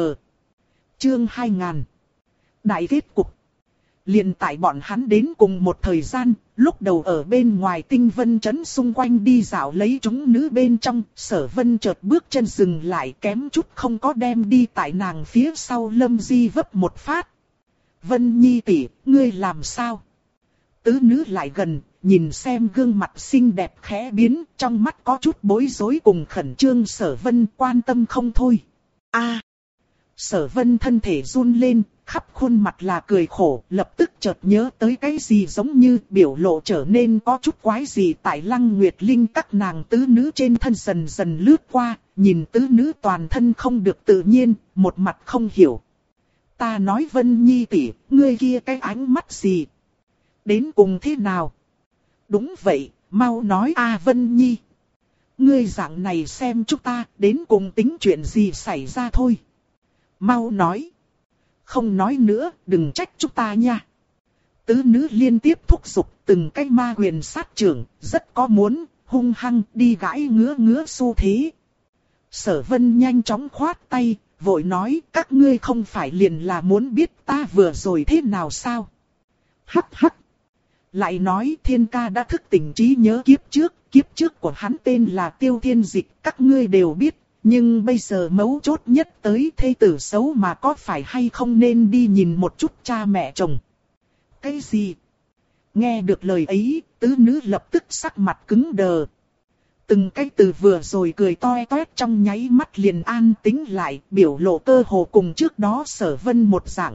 Chương hai nghìn. Đại kết cục. Liền tại bọn hắn đến cùng một thời gian, lúc đầu ở bên ngoài Tinh Vân trấn xung quanh đi dạo lấy chúng nữ bên trong, Sở Vân chợt bước chân dừng lại kém chút không có đem đi tại nàng phía sau Lâm Di vấp một phát. Vân Nhi tỷ, ngươi làm sao? Tứ nữ lại gần, nhìn xem gương mặt xinh đẹp khẽ biến, trong mắt có chút bối rối cùng khẩn trương. Sở Vân quan tâm không thôi. A. Sở Vân thân thể run lên, khắp khuôn mặt là cười khổ, lập tức chợt nhớ tới cái gì giống như biểu lộ trở nên có chút quái gì tại Lăng Nguyệt Linh các nàng tứ nữ trên thân dần dần lướt qua, nhìn tứ nữ toàn thân không được tự nhiên, một mặt không hiểu. Ta nói Vân Nhi tỷ, ngươi kia cái ánh mắt gì? Đến cùng thế nào? Đúng vậy, mau nói a Vân Nhi. Ngươi dạng này xem chúng ta, đến cùng tính chuyện gì xảy ra thôi. Mau nói. Không nói nữa, đừng trách chúng ta nha. Tứ nữ liên tiếp thúc giục từng cái ma quyền sát trưởng, rất có muốn, hung hăng đi gãi ngứa ngứa xu thế. Sở Vân nhanh chóng khoát tay, vội nói các ngươi không phải liền là muốn biết ta vừa rồi thế nào sao? Hắc hắc. Lại nói Thiên ca đã thức tỉnh trí nhớ kiếp trước, kiếp trước của hắn tên là Tiêu Thiên Dịch, các ngươi đều biết. Nhưng bây giờ mấu chốt nhất tới thê tử xấu mà có phải hay không nên đi nhìn một chút cha mẹ chồng. Cái gì? Nghe được lời ấy, tứ nữ lập tức sắc mặt cứng đờ. Từng cái từ vừa rồi cười toe toét trong nháy mắt liền an tĩnh lại, biểu lộ cơ hồ cùng trước đó Sở Vân một dạng.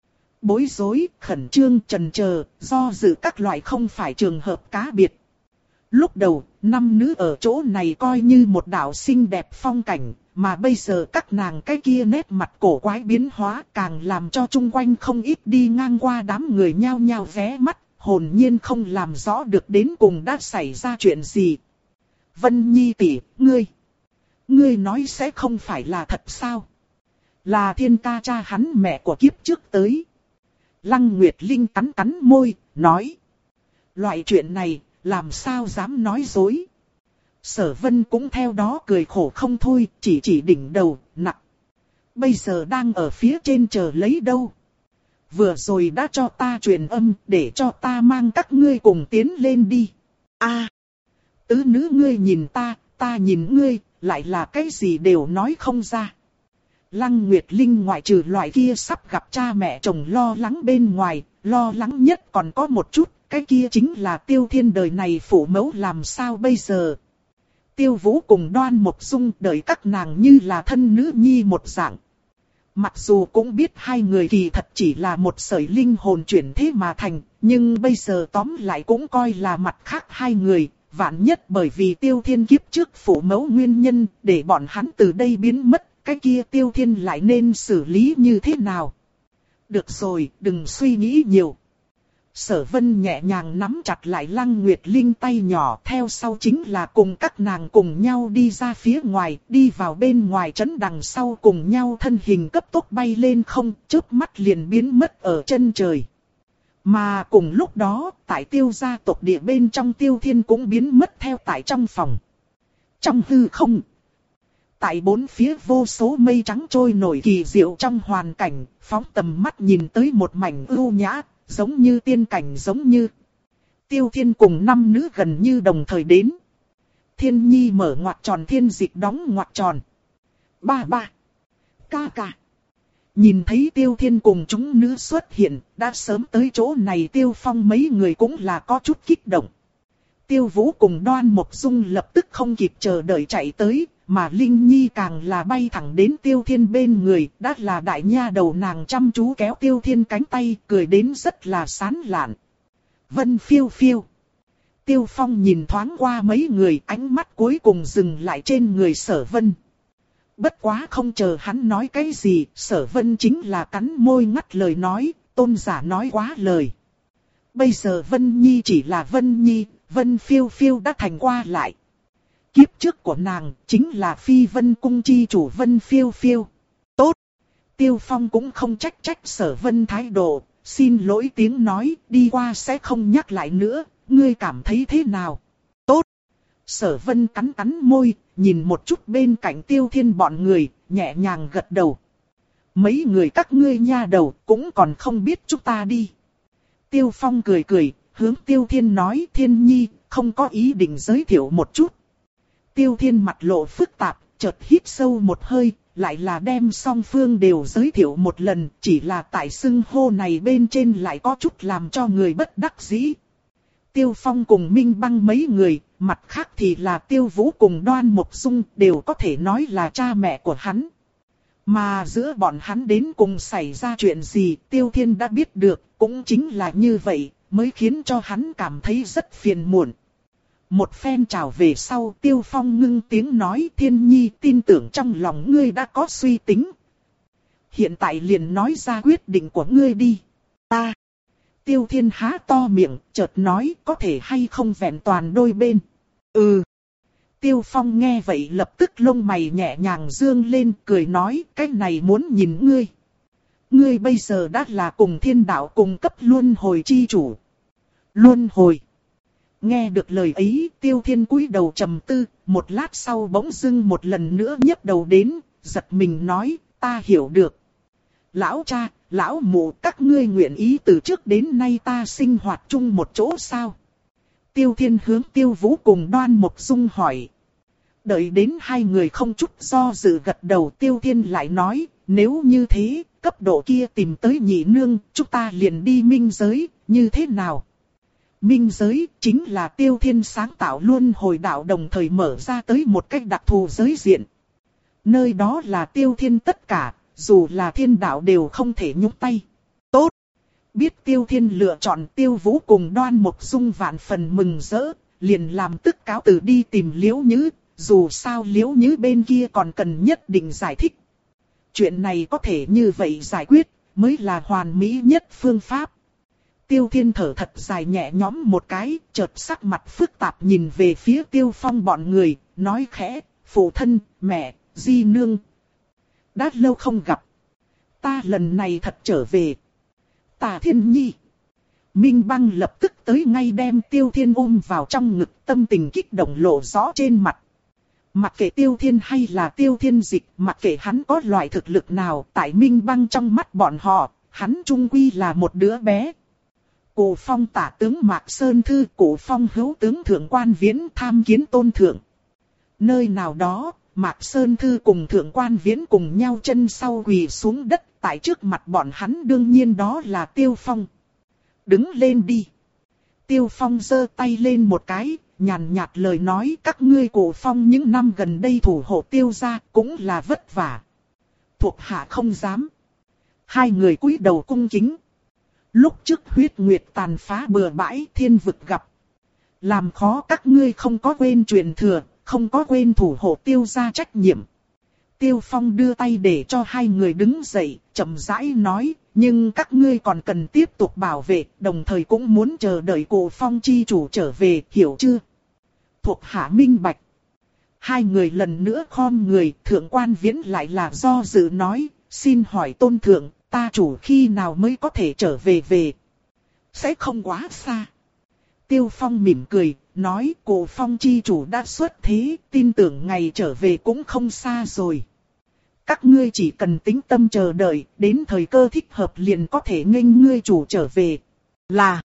Bối rối, khẩn trương, chần chờ, do dự các loại không phải trường hợp cá biệt. Lúc đầu, năm nữ ở chỗ này coi như một đạo xinh đẹp phong cảnh, mà bây giờ các nàng cái kia nét mặt cổ quái biến hóa càng làm cho chung quanh không ít đi ngang qua đám người nhao nhao vé mắt, hồn nhiên không làm rõ được đến cùng đã xảy ra chuyện gì. Vân Nhi tỷ, ngươi, ngươi nói sẽ không phải là thật sao? Là Thiên ca cha hắn mẹ của kiếp trước tới. Lăng Nguyệt Linh cắn cắn môi, nói. Loại chuyện này, làm sao dám nói dối? Sở Vân cũng theo đó cười khổ không thôi, chỉ chỉ đỉnh đầu, nặng. Bây giờ đang ở phía trên chờ lấy đâu? Vừa rồi đã cho ta truyền âm, để cho ta mang các ngươi cùng tiến lên đi. A, tứ nữ ngươi nhìn ta, ta nhìn ngươi, lại là cái gì đều nói không ra. Lăng Nguyệt Linh ngoại trừ loại kia sắp gặp cha mẹ chồng lo lắng bên ngoài, lo lắng nhất còn có một chút, cái kia chính là Tiêu Thiên đời này phụ mẫu làm sao bây giờ. Tiêu Vũ cùng Đoan Mộc Dung đợi các nàng như là thân nữ nhi một dạng. Mặc dù cũng biết hai người kỳ thật chỉ là một sợi linh hồn chuyển thế mà thành, nhưng bây giờ tóm lại cũng coi là mặt khác hai người, vạn nhất bởi vì Tiêu Thiên kiếp trước phụ mẫu nguyên nhân để bọn hắn từ đây biến mất, cái kia Tiêu Thiên lại nên xử lý như thế nào? Được rồi, đừng suy nghĩ nhiều. Sở Vân nhẹ nhàng nắm chặt lại Lăng Nguyệt Linh tay nhỏ, theo sau chính là cùng các nàng cùng nhau đi ra phía ngoài, đi vào bên ngoài trấn đằng sau cùng nhau thân hình cấp tốc bay lên không, chớp mắt liền biến mất ở chân trời. Mà cùng lúc đó, tại Tiêu gia tộc địa bên trong Tiêu Thiên cũng biến mất theo tại trong phòng. Trong hư không, tại bốn phía vô số mây trắng trôi nổi kỳ diệu trong hoàn cảnh, phóng tầm mắt nhìn tới một mảnh ưu nhã, giống như tiên cảnh giống như. Tiêu Thiên cùng năm nữ gần như đồng thời đến. Thiên Nhi mở ngoặc tròn, Thiên Dịch đóng ngoặc tròn. Ba ba. Ca ca. Nhìn thấy Tiêu Thiên cùng chúng nữ xuất hiện, đã sớm tới chỗ này Tiêu Phong mấy người cũng là có chút kích động. Tiêu Vũ cùng Đoan Mộc Dung lập tức không kịp chờ đợi chạy tới, mà Linh Nhi càng là bay thẳng đến Tiêu Thiên bên người, đã là đại nha đầu nàng chăm chú kéo Tiêu Thiên cánh tay, cười đến rất là sán lạn. Vân phiêu phiêu. Tiêu Phong nhìn thoáng qua mấy người, ánh mắt cuối cùng dừng lại trên người Sở Vân. Bất quá không chờ hắn nói cái gì, Sở Vân chính là cắn môi ngắt lời nói, tôn giả nói quá lời. Bây giờ Vân Nhi chỉ là Vân Nhi, Vân phiêu phiêu đã thành qua lại. Kiếp trước của nàng chính là Phi Vân cung chi chủ Vân phiêu phiêu. Tốt. Tiêu Phong cũng không trách trách Sở Vân thái độ, xin lỗi tiếng nói, đi qua sẽ không nhắc lại nữa, ngươi cảm thấy thế nào? Tốt. Sở Vân cắn cắn môi, nhìn một chút bên cạnh Tiêu Thiên bọn người, nhẹ nhàng gật đầu. Mấy người các ngươi nha đầu cũng còn không biết chúng ta đi. Tiêu Phong cười cười, hướng Tiêu Thiên nói, Thiên Nhi, không có ý định giới thiệu một chút. Tiêu Thiên mặt lộ phức tạp, chợt hít sâu một hơi, lại là đem song phương đều giới thiệu một lần, chỉ là tại xưng hô này bên trên lại có chút làm cho người bất đắc dĩ. Tiêu Phong cùng Minh Băng mấy người, mặt khác thì là Tiêu Vũ cùng Đoan Mộc Dung đều có thể nói là cha mẹ của hắn. Mà giữa bọn hắn đến cùng xảy ra chuyện gì Tiêu Thiên đã biết được, cũng chính là như vậy, mới khiến cho hắn cảm thấy rất phiền muộn. Một phen chào về sau Tiêu Phong ngưng tiếng nói, Thiên Nhi tin tưởng trong lòng ngươi đã có suy tính. Hiện tại liền nói ra quyết định của ngươi đi. Ta. Tiêu Thiên há to miệng, chợt nói có thể hay không vẹn toàn đôi bên. Ừ. Tiêu Phong nghe vậy lập tức lông mày nhẹ nhàng dương lên, cười nói, cái này muốn nhìn ngươi. Ngươi bây giờ đã là cùng thiên đạo cùng cấp luân hồi chi chủ. Luân hồi. Nghe được lời ấy, Tiêu Thiên cúi đầu trầm tư, một lát sau bỗng dưng một lần nữa nhấc đầu đến, giật mình nói, ta hiểu được. Lão cha, lão mụ, các ngươi nguyện ý từ trước đến nay ta sinh hoạt chung một chỗ sao? Tiêu Thiên hướng Tiêu Vũ cùng Đoan Mộc Dung hỏi. Đợi đến hai người không chút do dự gật đầu, Tiêu Thiên lại nói, nếu như thế, cấp độ kia tìm tới nhị nương, chúng ta liền đi minh giới, như thế nào? Minh giới chính là Tiêu Thiên sáng tạo luân hồi đạo đồng thời mở ra tới một cách đặc thù giới diện. Nơi đó là Tiêu Thiên tất cả, dù là thiên đạo đều không thể nhúc tay. Tốt! Biết Tiêu Thiên lựa chọn Tiêu Vũ cùng Đoan Mộc Dung vạn phần mừng rỡ, liền làm tức cáo từ đi tìm Liễu Nhứ, dù sao Liễu Nhứ bên kia còn cần nhất định giải thích. Chuyện này có thể như vậy giải quyết, mới là hoàn mỹ nhất phương pháp. Tiêu Thiên thở thật dài nhẹ nhõm một cái, chợt sắc mặt phức tạp nhìn về phía Tiêu Phong bọn người, nói khẽ, phụ thân, mẹ, di nương. Đã lâu không gặp. Ta lần này thật trở về. Tà Thiên Nhi. Minh Băng lập tức tới ngay đem Tiêu Thiên ôm vào trong ngực, tâm tình kích động lộ rõ trên mặt. Mặc kệ Tiêu Thiên hay là Tiêu Thiên Dịch, mặc kệ hắn có loại thực lực nào, tại Minh Băng trong mắt bọn họ, hắn chung quy là một đứa bé. Cổ Phong tả tướng Mạc Sơn Thư, Cổ Phong hữu tướng Thượng Quan Viễn tham kiến tôn thượng. Nơi nào đó, Mạc Sơn Thư cùng Thượng Quan Viễn cùng nhau chân sau quỳ xuống đất, tại trước mặt bọn hắn đương nhiên đó là Tiêu Phong. Đứng lên đi. Tiêu Phong giơ tay lên một cái, nhàn nhạt lời nói, các ngươi Cổ Phong những năm gần đây thủ hộ Tiêu gia cũng là vất vả. Thuộc hạ không dám. Hai người cúi đầu cung kính. Lúc trước huyết nguyệt tàn phá bừa bãi, thiên vực gặp. Làm khó các ngươi không có quên truyền thừa, không có quên thủ hộ Tiêu gia trách nhiệm. Tiêu Phong đưa tay để cho hai người đứng dậy, chậm rãi nói, nhưng các ngươi còn cần tiếp tục bảo vệ, đồng thời cũng muốn chờ đợi Cổ Phong chi chủ trở về, hiểu chưa? Thuộc hạ minh bạch. Hai người lần nữa khom người, Thượng Quan Viễn lại là do dự nói, xin hỏi tôn thượng, ta chủ khi nào mới có thể trở về về? Sẽ không quá xa. Tiêu Phong mỉm cười, nói Cổ Phong chi chủ đã xuất thế, tin tưởng ngày trở về cũng không xa rồi. Các ngươi chỉ cần tĩnh tâm chờ đợi, đến thời cơ thích hợp liền có thể nghênh ngươi chủ trở về. Là,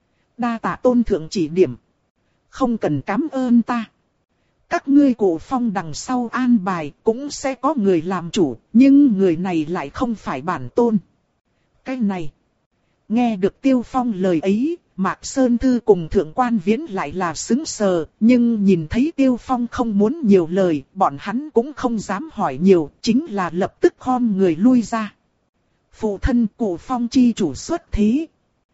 đa tạ tôn thượng chỉ điểm. Không cần cảm ơn ta. Các ngươi Cổ Phong đằng sau an bài cũng sẽ có người làm chủ, nhưng người này lại không phải bản tôn. Cái này, nghe được Tiêu Phong lời ấy, Mạc Sơn Thư cùng Thượng Quan Viễn lại là sững sờ, nhưng nhìn thấy Tiêu Phong không muốn nhiều lời, bọn hắn cũng không dám hỏi nhiều, chính là lập tức khom người lui ra. Phụ thân Cổ Phong chi chủ xuất thế.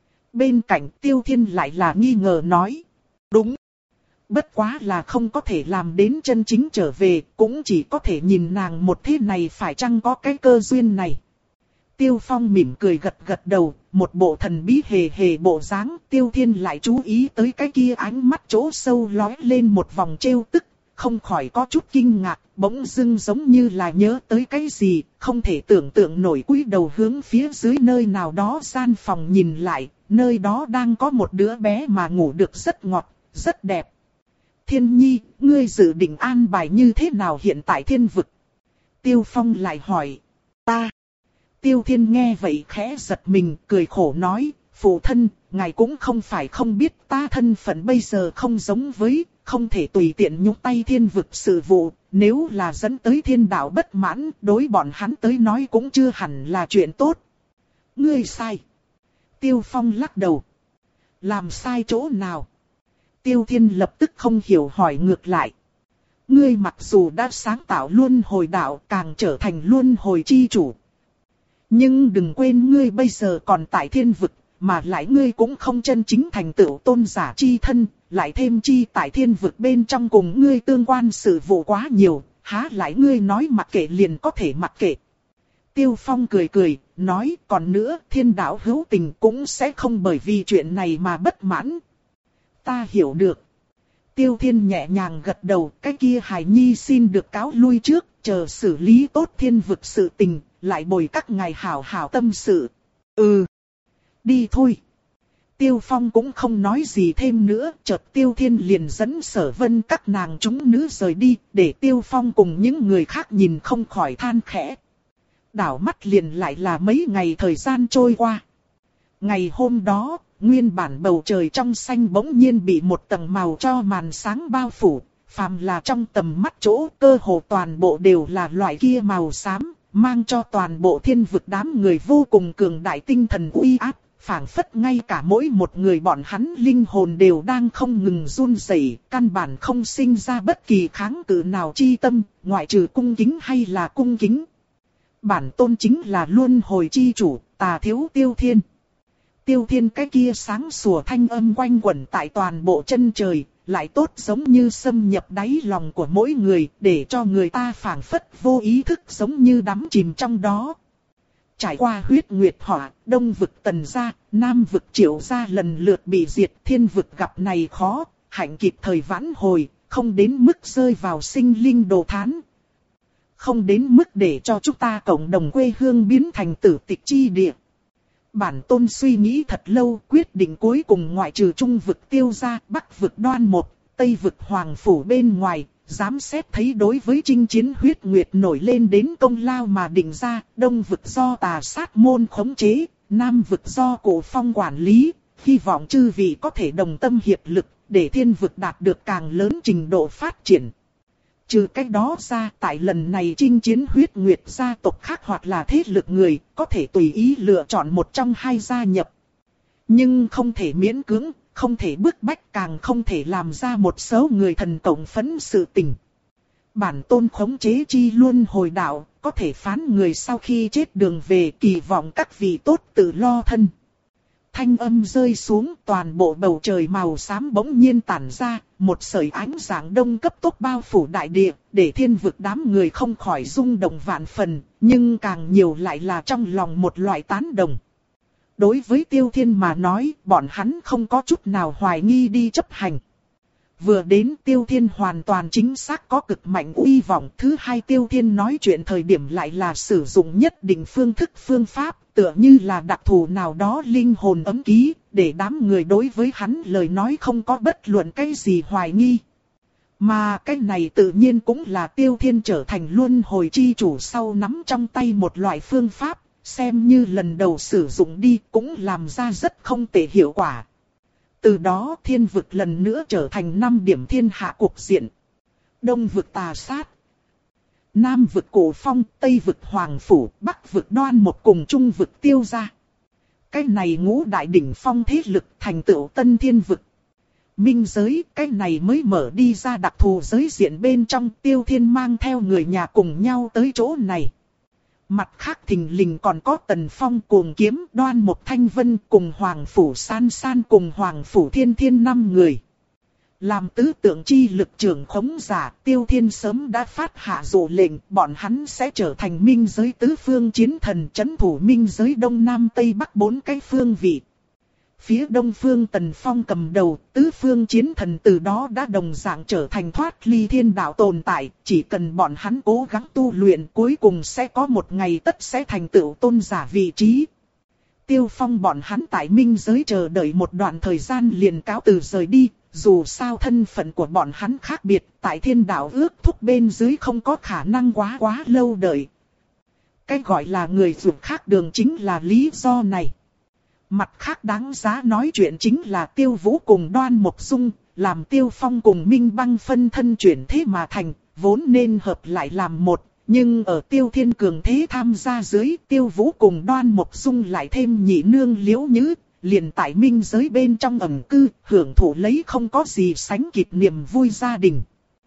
Bên cạnh Tiêu Thiên lại là nghi ngờ nói. Đúng. Bất quá là không có thể làm đến chân chính trở về, cũng chỉ có thể nhìn nàng một thế này phải chăng có cái cơ duyên này. Tiêu Phong mỉm cười gật gật đầu, một bộ thần bí hề hề bộ dáng, Tiêu Thiên lại chú ý tới cái kia ánh mắt chỗ sâu lóe lên một vòng trêu tức, không khỏi có chút kinh ngạc, bỗng dưng giống như là nhớ tới cái gì, không thể tưởng tượng nổi, cúi đầu hướng phía dưới nơi nào đó gian phòng nhìn lại, nơi đó đang có một đứa bé mà ngủ được rất ngọt, rất đẹp. Thiên Nhi, ngươi dự định an bài như thế nào hiện tại thiên vực? Tiêu Phong lại hỏi. Ta. Tiêu Thiên nghe vậy khẽ giật mình, cười khổ nói, phụ thân, ngài cũng không phải không biết ta thân phận bây giờ không giống với, không thể tùy tiện nhúng tay thiên vực sự vụ, nếu là dẫn tới thiên đạo bất mãn, đối bọn hắn tới nói cũng chưa hẳn là chuyện tốt. Ngươi sai. Tiêu Phong lắc đầu. Làm sai chỗ nào? Tiêu Thiên lập tức không hiểu hỏi ngược lại. Ngươi mặc dù đã sáng tạo luân hồi đạo, càng trở thành luân hồi chi chủ. Nhưng đừng quên ngươi bây giờ còn tại thiên vực, mà lại ngươi cũng không chân chính thành tựu tôn giả chi thân, lại thêm chi tại thiên vực bên trong cùng ngươi tương quan sự vụ quá nhiều, há lại ngươi nói mặc kệ liền có thể mặc kệ. Tiêu Phong cười cười, nói còn nữa thiên đạo hữu tình cũng sẽ không bởi vì chuyện này mà bất mãn. Ta hiểu được. Tiêu Thiên nhẹ nhàng gật đầu, cái kia hài nhi xin được cáo lui trước, chờ xử lý tốt thiên vực sự tình, lại bồi các ngài hảo hảo tâm sự. Ừ. Đi thôi. Tiêu Phong cũng không nói gì thêm nữa, chợt Tiêu Thiên liền dẫn Sở Vân các nàng chúng nữ rời đi, để Tiêu Phong cùng những người khác nhìn không khỏi than khẽ. Đảo mắt liền lại là mấy ngày thời gian trôi qua. Ngày hôm đó, nguyên bản bầu trời trong xanh bỗng nhiên bị một tầng màu cho màn sáng bao phủ, phàm là trong tầm mắt chỗ, cơ hồ toàn bộ đều là loại kia màu xám, mang cho toàn bộ thiên vực đám người vô cùng cường đại tinh thần uy áp, phảng phất ngay cả mỗi một người bọn hắn linh hồn đều đang không ngừng run rẩy, căn bản không sinh ra bất kỳ kháng cự nào chi tâm, ngoại trừ cung kính hay là cung kính. Bản tôn chính là luân hồi chi chủ, Tà Thiếu Tiêu Thiên. Tiêu Thiên cái kia sáng sủa thanh âm quanh quẩn tại toàn bộ chân trời, lại tốt giống như xâm nhập đáy lòng của mỗi người, để cho người ta phảng phất vô ý thức giống như đắm chìm trong đó. Trải qua huyết nguyệt hỏa, đông vực Tần gia, nam vực Triệu gia lần lượt bị diệt, thiên vực gặp này khó, hạnh kịp thời vãn hồi, không đến mức rơi vào sinh linh đồ thán. Không đến mức để cho chúng ta cộng đồng quê hương biến thành tử tịch chi địa. Bản tôn suy nghĩ thật lâu, quyết định cuối cùng ngoại trừ trung vực Tiêu gia, bắc vực Đoan Một, tây vực Hoàng phủ bên ngoài, dám xét thấy đối với chinh chiến huyết nguyệt nổi lên đến công lao mà định ra, đông vực do Tà Sát môn khống chế, nam vực do Cổ Phong quản lý, hy vọng chư vị có thể đồng tâm hiệp lực, để thiên vực đạt được càng lớn trình độ phát triển. Trừ cách đó ra, tại lần này chinh chiến huyết nguyệt gia tộc khác hoặc là thế lực người, có thể tùy ý lựa chọn một trong hai gia nhập. Nhưng không thể miễn cưỡng, không thể bức bách, càng không thể làm ra một số người thần cộng phấn sự tình. Bản tôn khống chế chi luân hồi đạo, có thể phán người sau khi chết đường về, kỳ vọng các vị tốt tự lo thân. Thanh âm rơi xuống, toàn bộ bầu trời màu xám bỗng nhiên tản ra, một sợi ánh sáng đông cấp tốc bao phủ đại địa, để thiên vực đám người không khỏi rung động vạn phần, nhưng càng nhiều lại là trong lòng một loại tán đồng. Đối với Tiêu Thiên mà nói, bọn hắn không có chút nào hoài nghi đi chấp hành. Vừa đến Tiêu Thiên hoàn toàn chính xác có cực mạnh uy vọng. Thứ hai, Tiêu Thiên nói chuyện thời điểm lại là sử dụng nhất định phương thức phương pháp, tựa như là đặc thù nào đó linh hồn ấm ký, để đám người đối với hắn lời nói không có bất luận cái gì hoài nghi. Mà cái này tự nhiên cũng là Tiêu Thiên trở thành luân hồi chi chủ sau nắm trong tay một loại phương pháp, xem như lần đầu sử dụng đi cũng làm ra rất không tệ hiệu quả. Từ đó thiên vực lần nữa trở thành năm điểm thiên hạ cục diện. Đông vực Tà Sát, nam vực Cổ Phong, tây vực Hoàng phủ, bắc vực Đoan Một cùng trung vực Tiêu gia. Cái này ngũ đại đỉnh phong thế lực thành tựu tân thiên vực. Minh giới, cái này mới mở đi ra đặc thù giới diện bên trong. Tiêu Thiên mang theo người nhà cùng nhau tới chỗ này. Mặt khác thình lình còn có Tần Phong Cuồng Kiếm, Đoan Một Thanh Vân cùng Hoàng phủ San San cùng Hoàng phủ Thiên Thiên năm người. Làm tứ tượng chi lực trưởng khống giả, Tiêu Thiên sớm đã phát hạ dụ lệnh, bọn hắn sẽ trở thành minh giới tứ phương chiến thần, trấn thủ minh giới đông nam tây bắc bốn cái phương vị. Phía đông phương Tần Phong cầm đầu, tứ phương chiến thần từ đó đã đồng dạng trở thành thoát ly thiên đạo tồn tại, chỉ cần bọn hắn cố gắng tu luyện cuối cùng sẽ có một ngày tất sẽ thành tựu tôn giả vị trí. Tiêu Phong bọn hắn tại minh giới chờ đợi một đoạn thời gian liền cáo từ rời đi, dù sao thân phận của bọn hắn khác biệt, tại thiên đạo ước thúc bên dưới không có khả năng quá quá lâu đợi. Cái gọi là người vượt khác đường chính là lý do này. Mặt khác đáng giá nói chuyện chính là Tiêu Vũ cùng Đoan Mộc Dung, làm Tiêu Phong cùng Minh Băng phân thân chuyển thế mà thành, vốn nên hợp lại làm một, nhưng ở Tiêu Thiên cường thế tham gia dưới, Tiêu Vũ cùng Đoan Mộc Dung lại thêm nhị nương Liễu Nhứ, liền tại minh giới bên trong ẩn cư, hưởng thụ lấy không có gì sánh kịp niềm vui gia đình.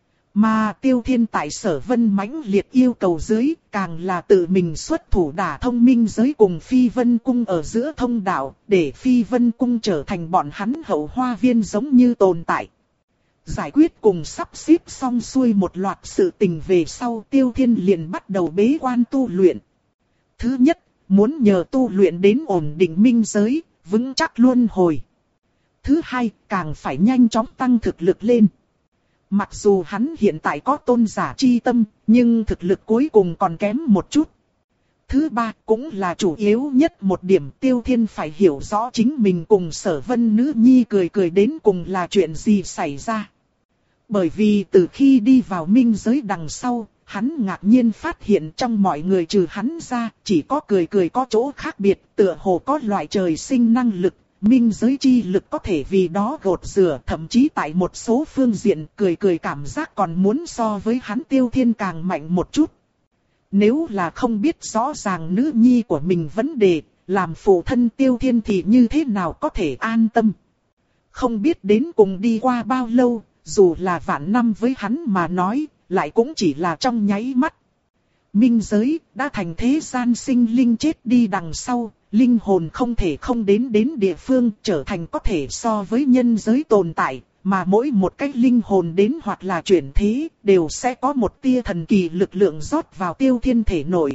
Mà Tiêu Thiên tại Sở Vân mãnh liệt yêu cầu dưới, càng là tự mình xuất thủ đả thông minh giới cùng Phi Vân Cung ở giữa thông đạo, để Phi Vân Cung trở thành bọn hắn hậu hoa viên giống như tồn tại. Giải quyết cùng sắp xếp xong xuôi một loạt sự tình về sau, Tiêu Thiên liền bắt đầu bế quan tu luyện. Thứ nhất, muốn nhờ tu luyện đến ổn định minh giới, vững chắc luân hồi. Thứ hai, càng phải nhanh chóng tăng thực lực lên. Mặc dù hắn hiện tại có tôn giả chi tâm, nhưng thực lực cuối cùng còn kém một chút. Thứ ba, cũng là chủ yếu nhất một điểm, Tiêu Thiên phải hiểu rõ chính mình cùng Sở Vân nữ nhi cười cười đến cùng là chuyện gì xảy ra. Bởi vì từ khi đi vào minh giới đằng sau, hắn ngạc nhiên phát hiện trong mọi người trừ hắn ra, chỉ có cười cười có chỗ khác biệt, tựa hồ có loại trời sinh năng lực. Minh giới chi lực có thể vì đó gột rửa, thậm chí tại một số phương diện cười cười cảm giác còn muốn so với hắn Tiêu Thiên càng mạnh một chút. Nếu là không biết rõ ràng nữ nhi của mình vấn đề, làm phụ thân Tiêu Thiên thì như thế nào có thể an tâm. Không biết đến cùng đi qua bao lâu, dù là vạn năm với hắn mà nói, lại cũng chỉ là trong nháy mắt. Minh giới đã thành thế gian sinh linh chết đi đằng sau. Linh hồn không thể không đến đến địa phương trở thành có thể so với nhân giới tồn tại, mà mỗi một cái linh hồn đến hoặc là chuyển thế, đều sẽ có một tia thần kỳ lực lượng rót vào Tiêu Thiên thể nội.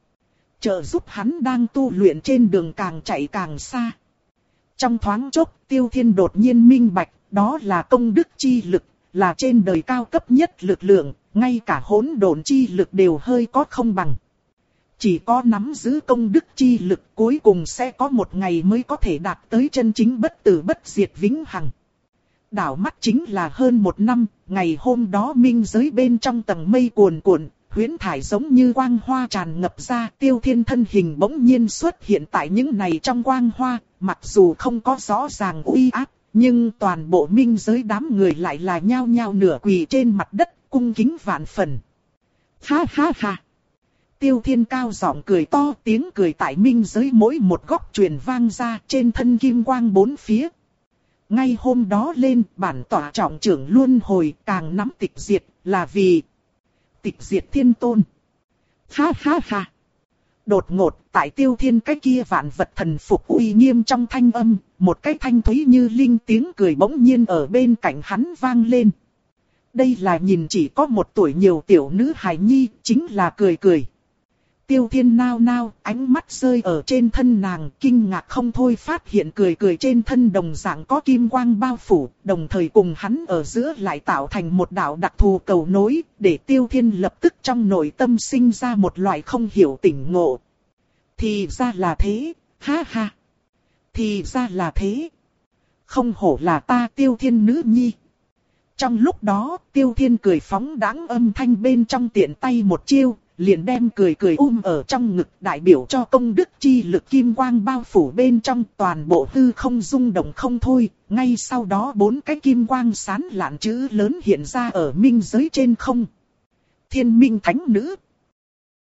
Trợ giúp hắn đang tu luyện trên đường càng chạy càng xa. Trong thoáng chốc, Tiêu Thiên đột nhiên minh bạch, đó là công đức chi lực, là trên đời cao cấp nhất lực lượng, ngay cả hỗn độn chi lực đều hơi có không bằng. Chỉ có nắm giữ công đức chi lực cuối cùng sẽ có một ngày mới có thể đạt tới chân chính bất tử bất diệt vĩnh hằng. Đảo mắt chính là hơn một năm, ngày hôm đó minh giới bên trong tầng mây cuồn cuộn, huyễn thải giống như quang hoa tràn ngập ra, Tiêu Thiên thân hình bỗng nhiên xuất hiện tại những này trong quang hoa, mặc dù không có rõ ràng uy áp, nhưng toàn bộ minh giới đám người lại là nhao nhao nửa quỳ trên mặt đất, cung kính vạn phần. Ha ha ha! Tiêu Thiên cao giọng cười to, tiếng cười tại minh giới mỗi một góc truyền vang ra, trên thân kim quang bốn phía. Ngay hôm đó lên, bản tỏa trọng trưởng luân hồi, càng nắm tịch diệt, là vì tịch diệt thiên tôn. Ha ha ha! Đột ngột, tại Tiêu Thiên cái kia vạn vật thần phục uy nghiêm trong thanh âm, một cái thanh thúy như linh tiếng cười bỗng nhiên ở bên cạnh hắn vang lên. Đây là nhìn chỉ có một tuổi nhiều tiểu nữ hài nhi, chính là cười cười. Tiêu Thiên nao nao, ánh mắt rơi ở trên thân nàng, kinh ngạc không thôi phát hiện cười cười trên thân đồng dạng có kim quang bao phủ, đồng thời cùng hắn ở giữa lại tạo thành một đạo đặc thù cầu nối, để Tiêu Thiên lập tức trong nội tâm sinh ra một loại không hiểu tỉnh ngộ. Thì ra là thế, ha ha. Thì ra là thế. Không hổ là ta Tiêu Thiên nữ nhi. Trong lúc đó, Tiêu Thiên cười phóng đãng âm thanh bên trong tiện tay một chiêu, liền đem cười cười um ở trong ngực, đại biểu cho công đức chi lực kim quang bao phủ bên trong, toàn bộ hư không rung động không thôi. Ngay sau đó bốn cái kim quang sáng lạn chữ lớn hiện ra ở minh giới trên không. Thiên Minh Thánh Nữ.